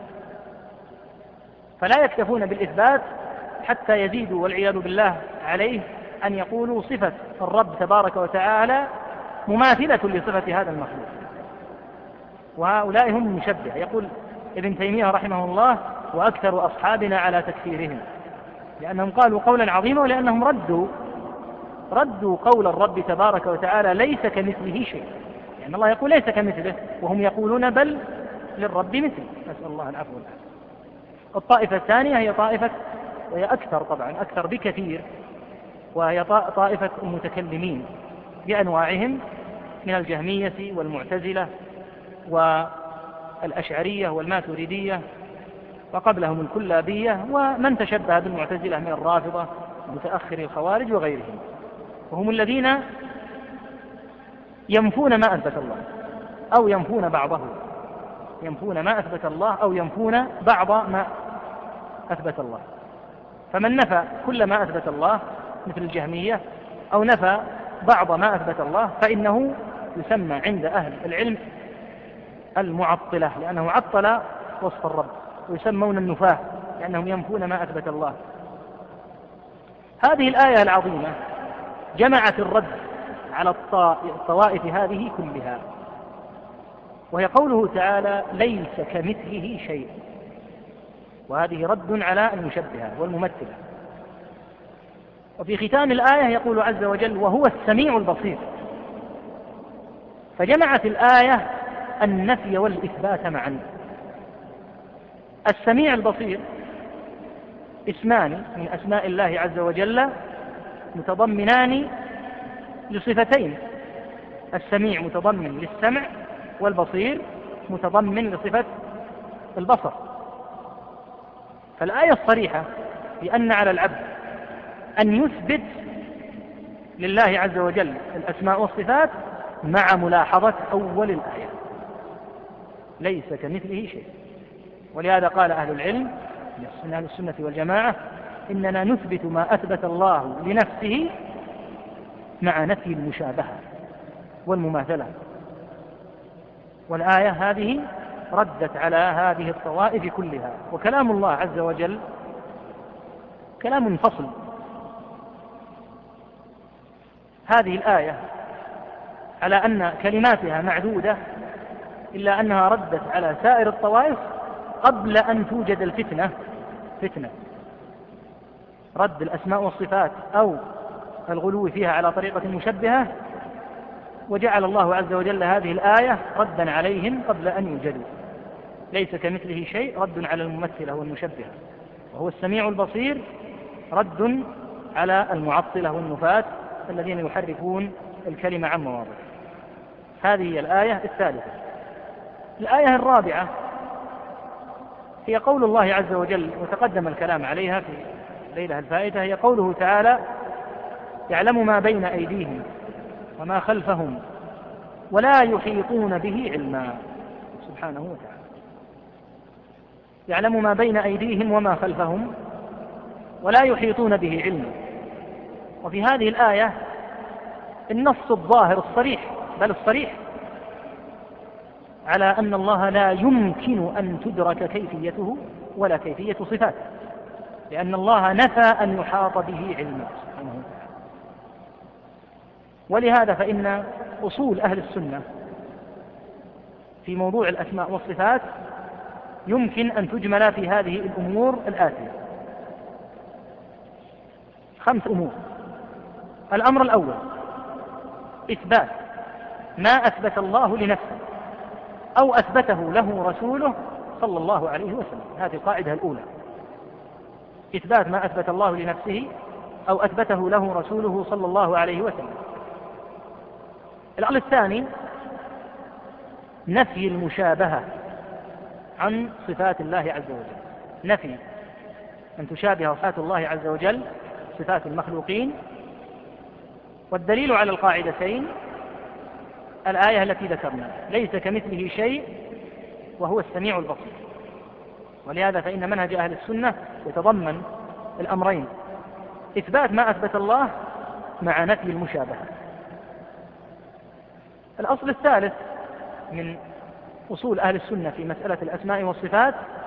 فلا يكتفون بالإثبات حتى يزيدوا والعياذ بالله عليه أن يقولوا صفة الرب تبارك وتعالى مماثلة لصفة هذا المخلوق، وهؤلاء هم المشبهة. يقول ابن تيمية رحمه الله: وأكثر أصحابنا على تكفيرهم، لأنهم قالوا قولا عظيما، ولأنهم ردوا ردوا قول الرب تبارك وتعالى: ليس كمثله شيء، لأن يعني الله يقول ليس كمثله، وهم يقولون بل للرب مثل. نسأل الله العفو والعافية. الطائفة الثانية هي طائفة، وهي أكثر طبعا أكثر بكثير، وهي طائفة المتكلمين بأنواعهم من الجهمية والمعتزلة والأشعرية والماتريدية، وقبلهم الكلابية، ومن تشبه بالمعتزلة من الرافضة متأخر الخوارج وغيرهم، وهم الذين ينفون ما أثبت الله أو ينفون بعضه ينفون ما أثبت الله أو ينفون بعض ما أثبت الله. فمن نفى كل ما أثبت الله مثل الجهمية، أو نفى بعض ما أثبت الله، فإنه يسمى عند أهل العلم المعطلة، لأنه عطل وصف الرب، ويسمون النفاة لأنهم ينفون ما أثبت الله. هذه الآية العظيمة جمعت الرد على الطوائف هذه كلها، وهي قوله تعالى: ليس كمثله شيء، وهذه رد على المشبهة والممثلة. وفي ختام الآية يقول عز وجل: وهو السميع البصير. فجمعت الآية النفي والإثبات معا. السميع البصير اسمان من أسماء الله عز وجل متضمنان لصفتين: السميع متضمن للسمع، والبصير متضمن لصفة البصر. فالآية الصريحة بأن على العبد أن يثبت لله عز وجل الأسماء والصفات مع ملاحظة أول الآية: ليس كمثله شيء. ولهذا قال أهل العلم من أهل السنة والجماعة: إننا نثبت ما أثبت الله لنفسه مع نفي المشابهة والمماثلة. والآية هذه ردت على هذه الطوائف كلها. وكلام الله عز وجل كلام فصل. هذه الآية على أن كلماتها معدودة، إلا أنها ردت على سائر الطوائف قبل أن توجد الفتنة فتنة رد الأسماء والصفات أو الغلو فيها على طريقة مشبهة، وجعل الله عز وجل هذه الآية ردا عليهم قبل أن يوجدوا. ليس كمثله شيء رد على الممثلة والمشبهة، وهو السميع البصير رد على المعطلة والنفاة الذين يحرفون الكلمة عن مواضعه. هذه هي الآية الثالثة. الآية الرابعة هي قول الله عز وجل، وتقدم الكلام عليها في الليلة الفائتة، هي قوله تعالى: يعلم ما بين أيديهم وما خلفهم ولا يحيطون به علما. سبحانه وتعالى يعلم ما بين أيديهم وما خلفهم ولا يحيطون به علما. وفي هذه الآية النص الظاهر الصريح، بل الصريح، على أن الله لا يمكن أن تدرك كيفيته ولا كيفية صفاته، لأن الله نفى أن يحاط به علما سبحانه وتعالى. ولهذا فإن أصول أهل السنة في موضوع الأسماء والصفات يمكن أن تجمل في هذه الأمور الآتية: خمس أمور. الأمر الأول إثبات ما أثبت الله لنفسه أو أثبته له رسوله صلى الله عليه وسلم. هذه القاعدة الأولى: إثبات ما أثبت الله لنفسه أو أثبته له رسوله صلى الله عليه وسلم. الأمر الثاني نفي المشابهة عن صفات الله عز وجل، نفي أن تشابه صفات الله عز وجل صفات المخلوقين. والدليل على القاعدتين الآية التي ذكرنا: ليس كمثله شيء وهو السميع البصير. ولهذا فإن منهج أهل السنة يتضمن الأمرين: إثبات ما أثبت الله مع نفي المشابهة. الأصل الثالث من أصول أهل السنة في مسألة الأسماء والصفات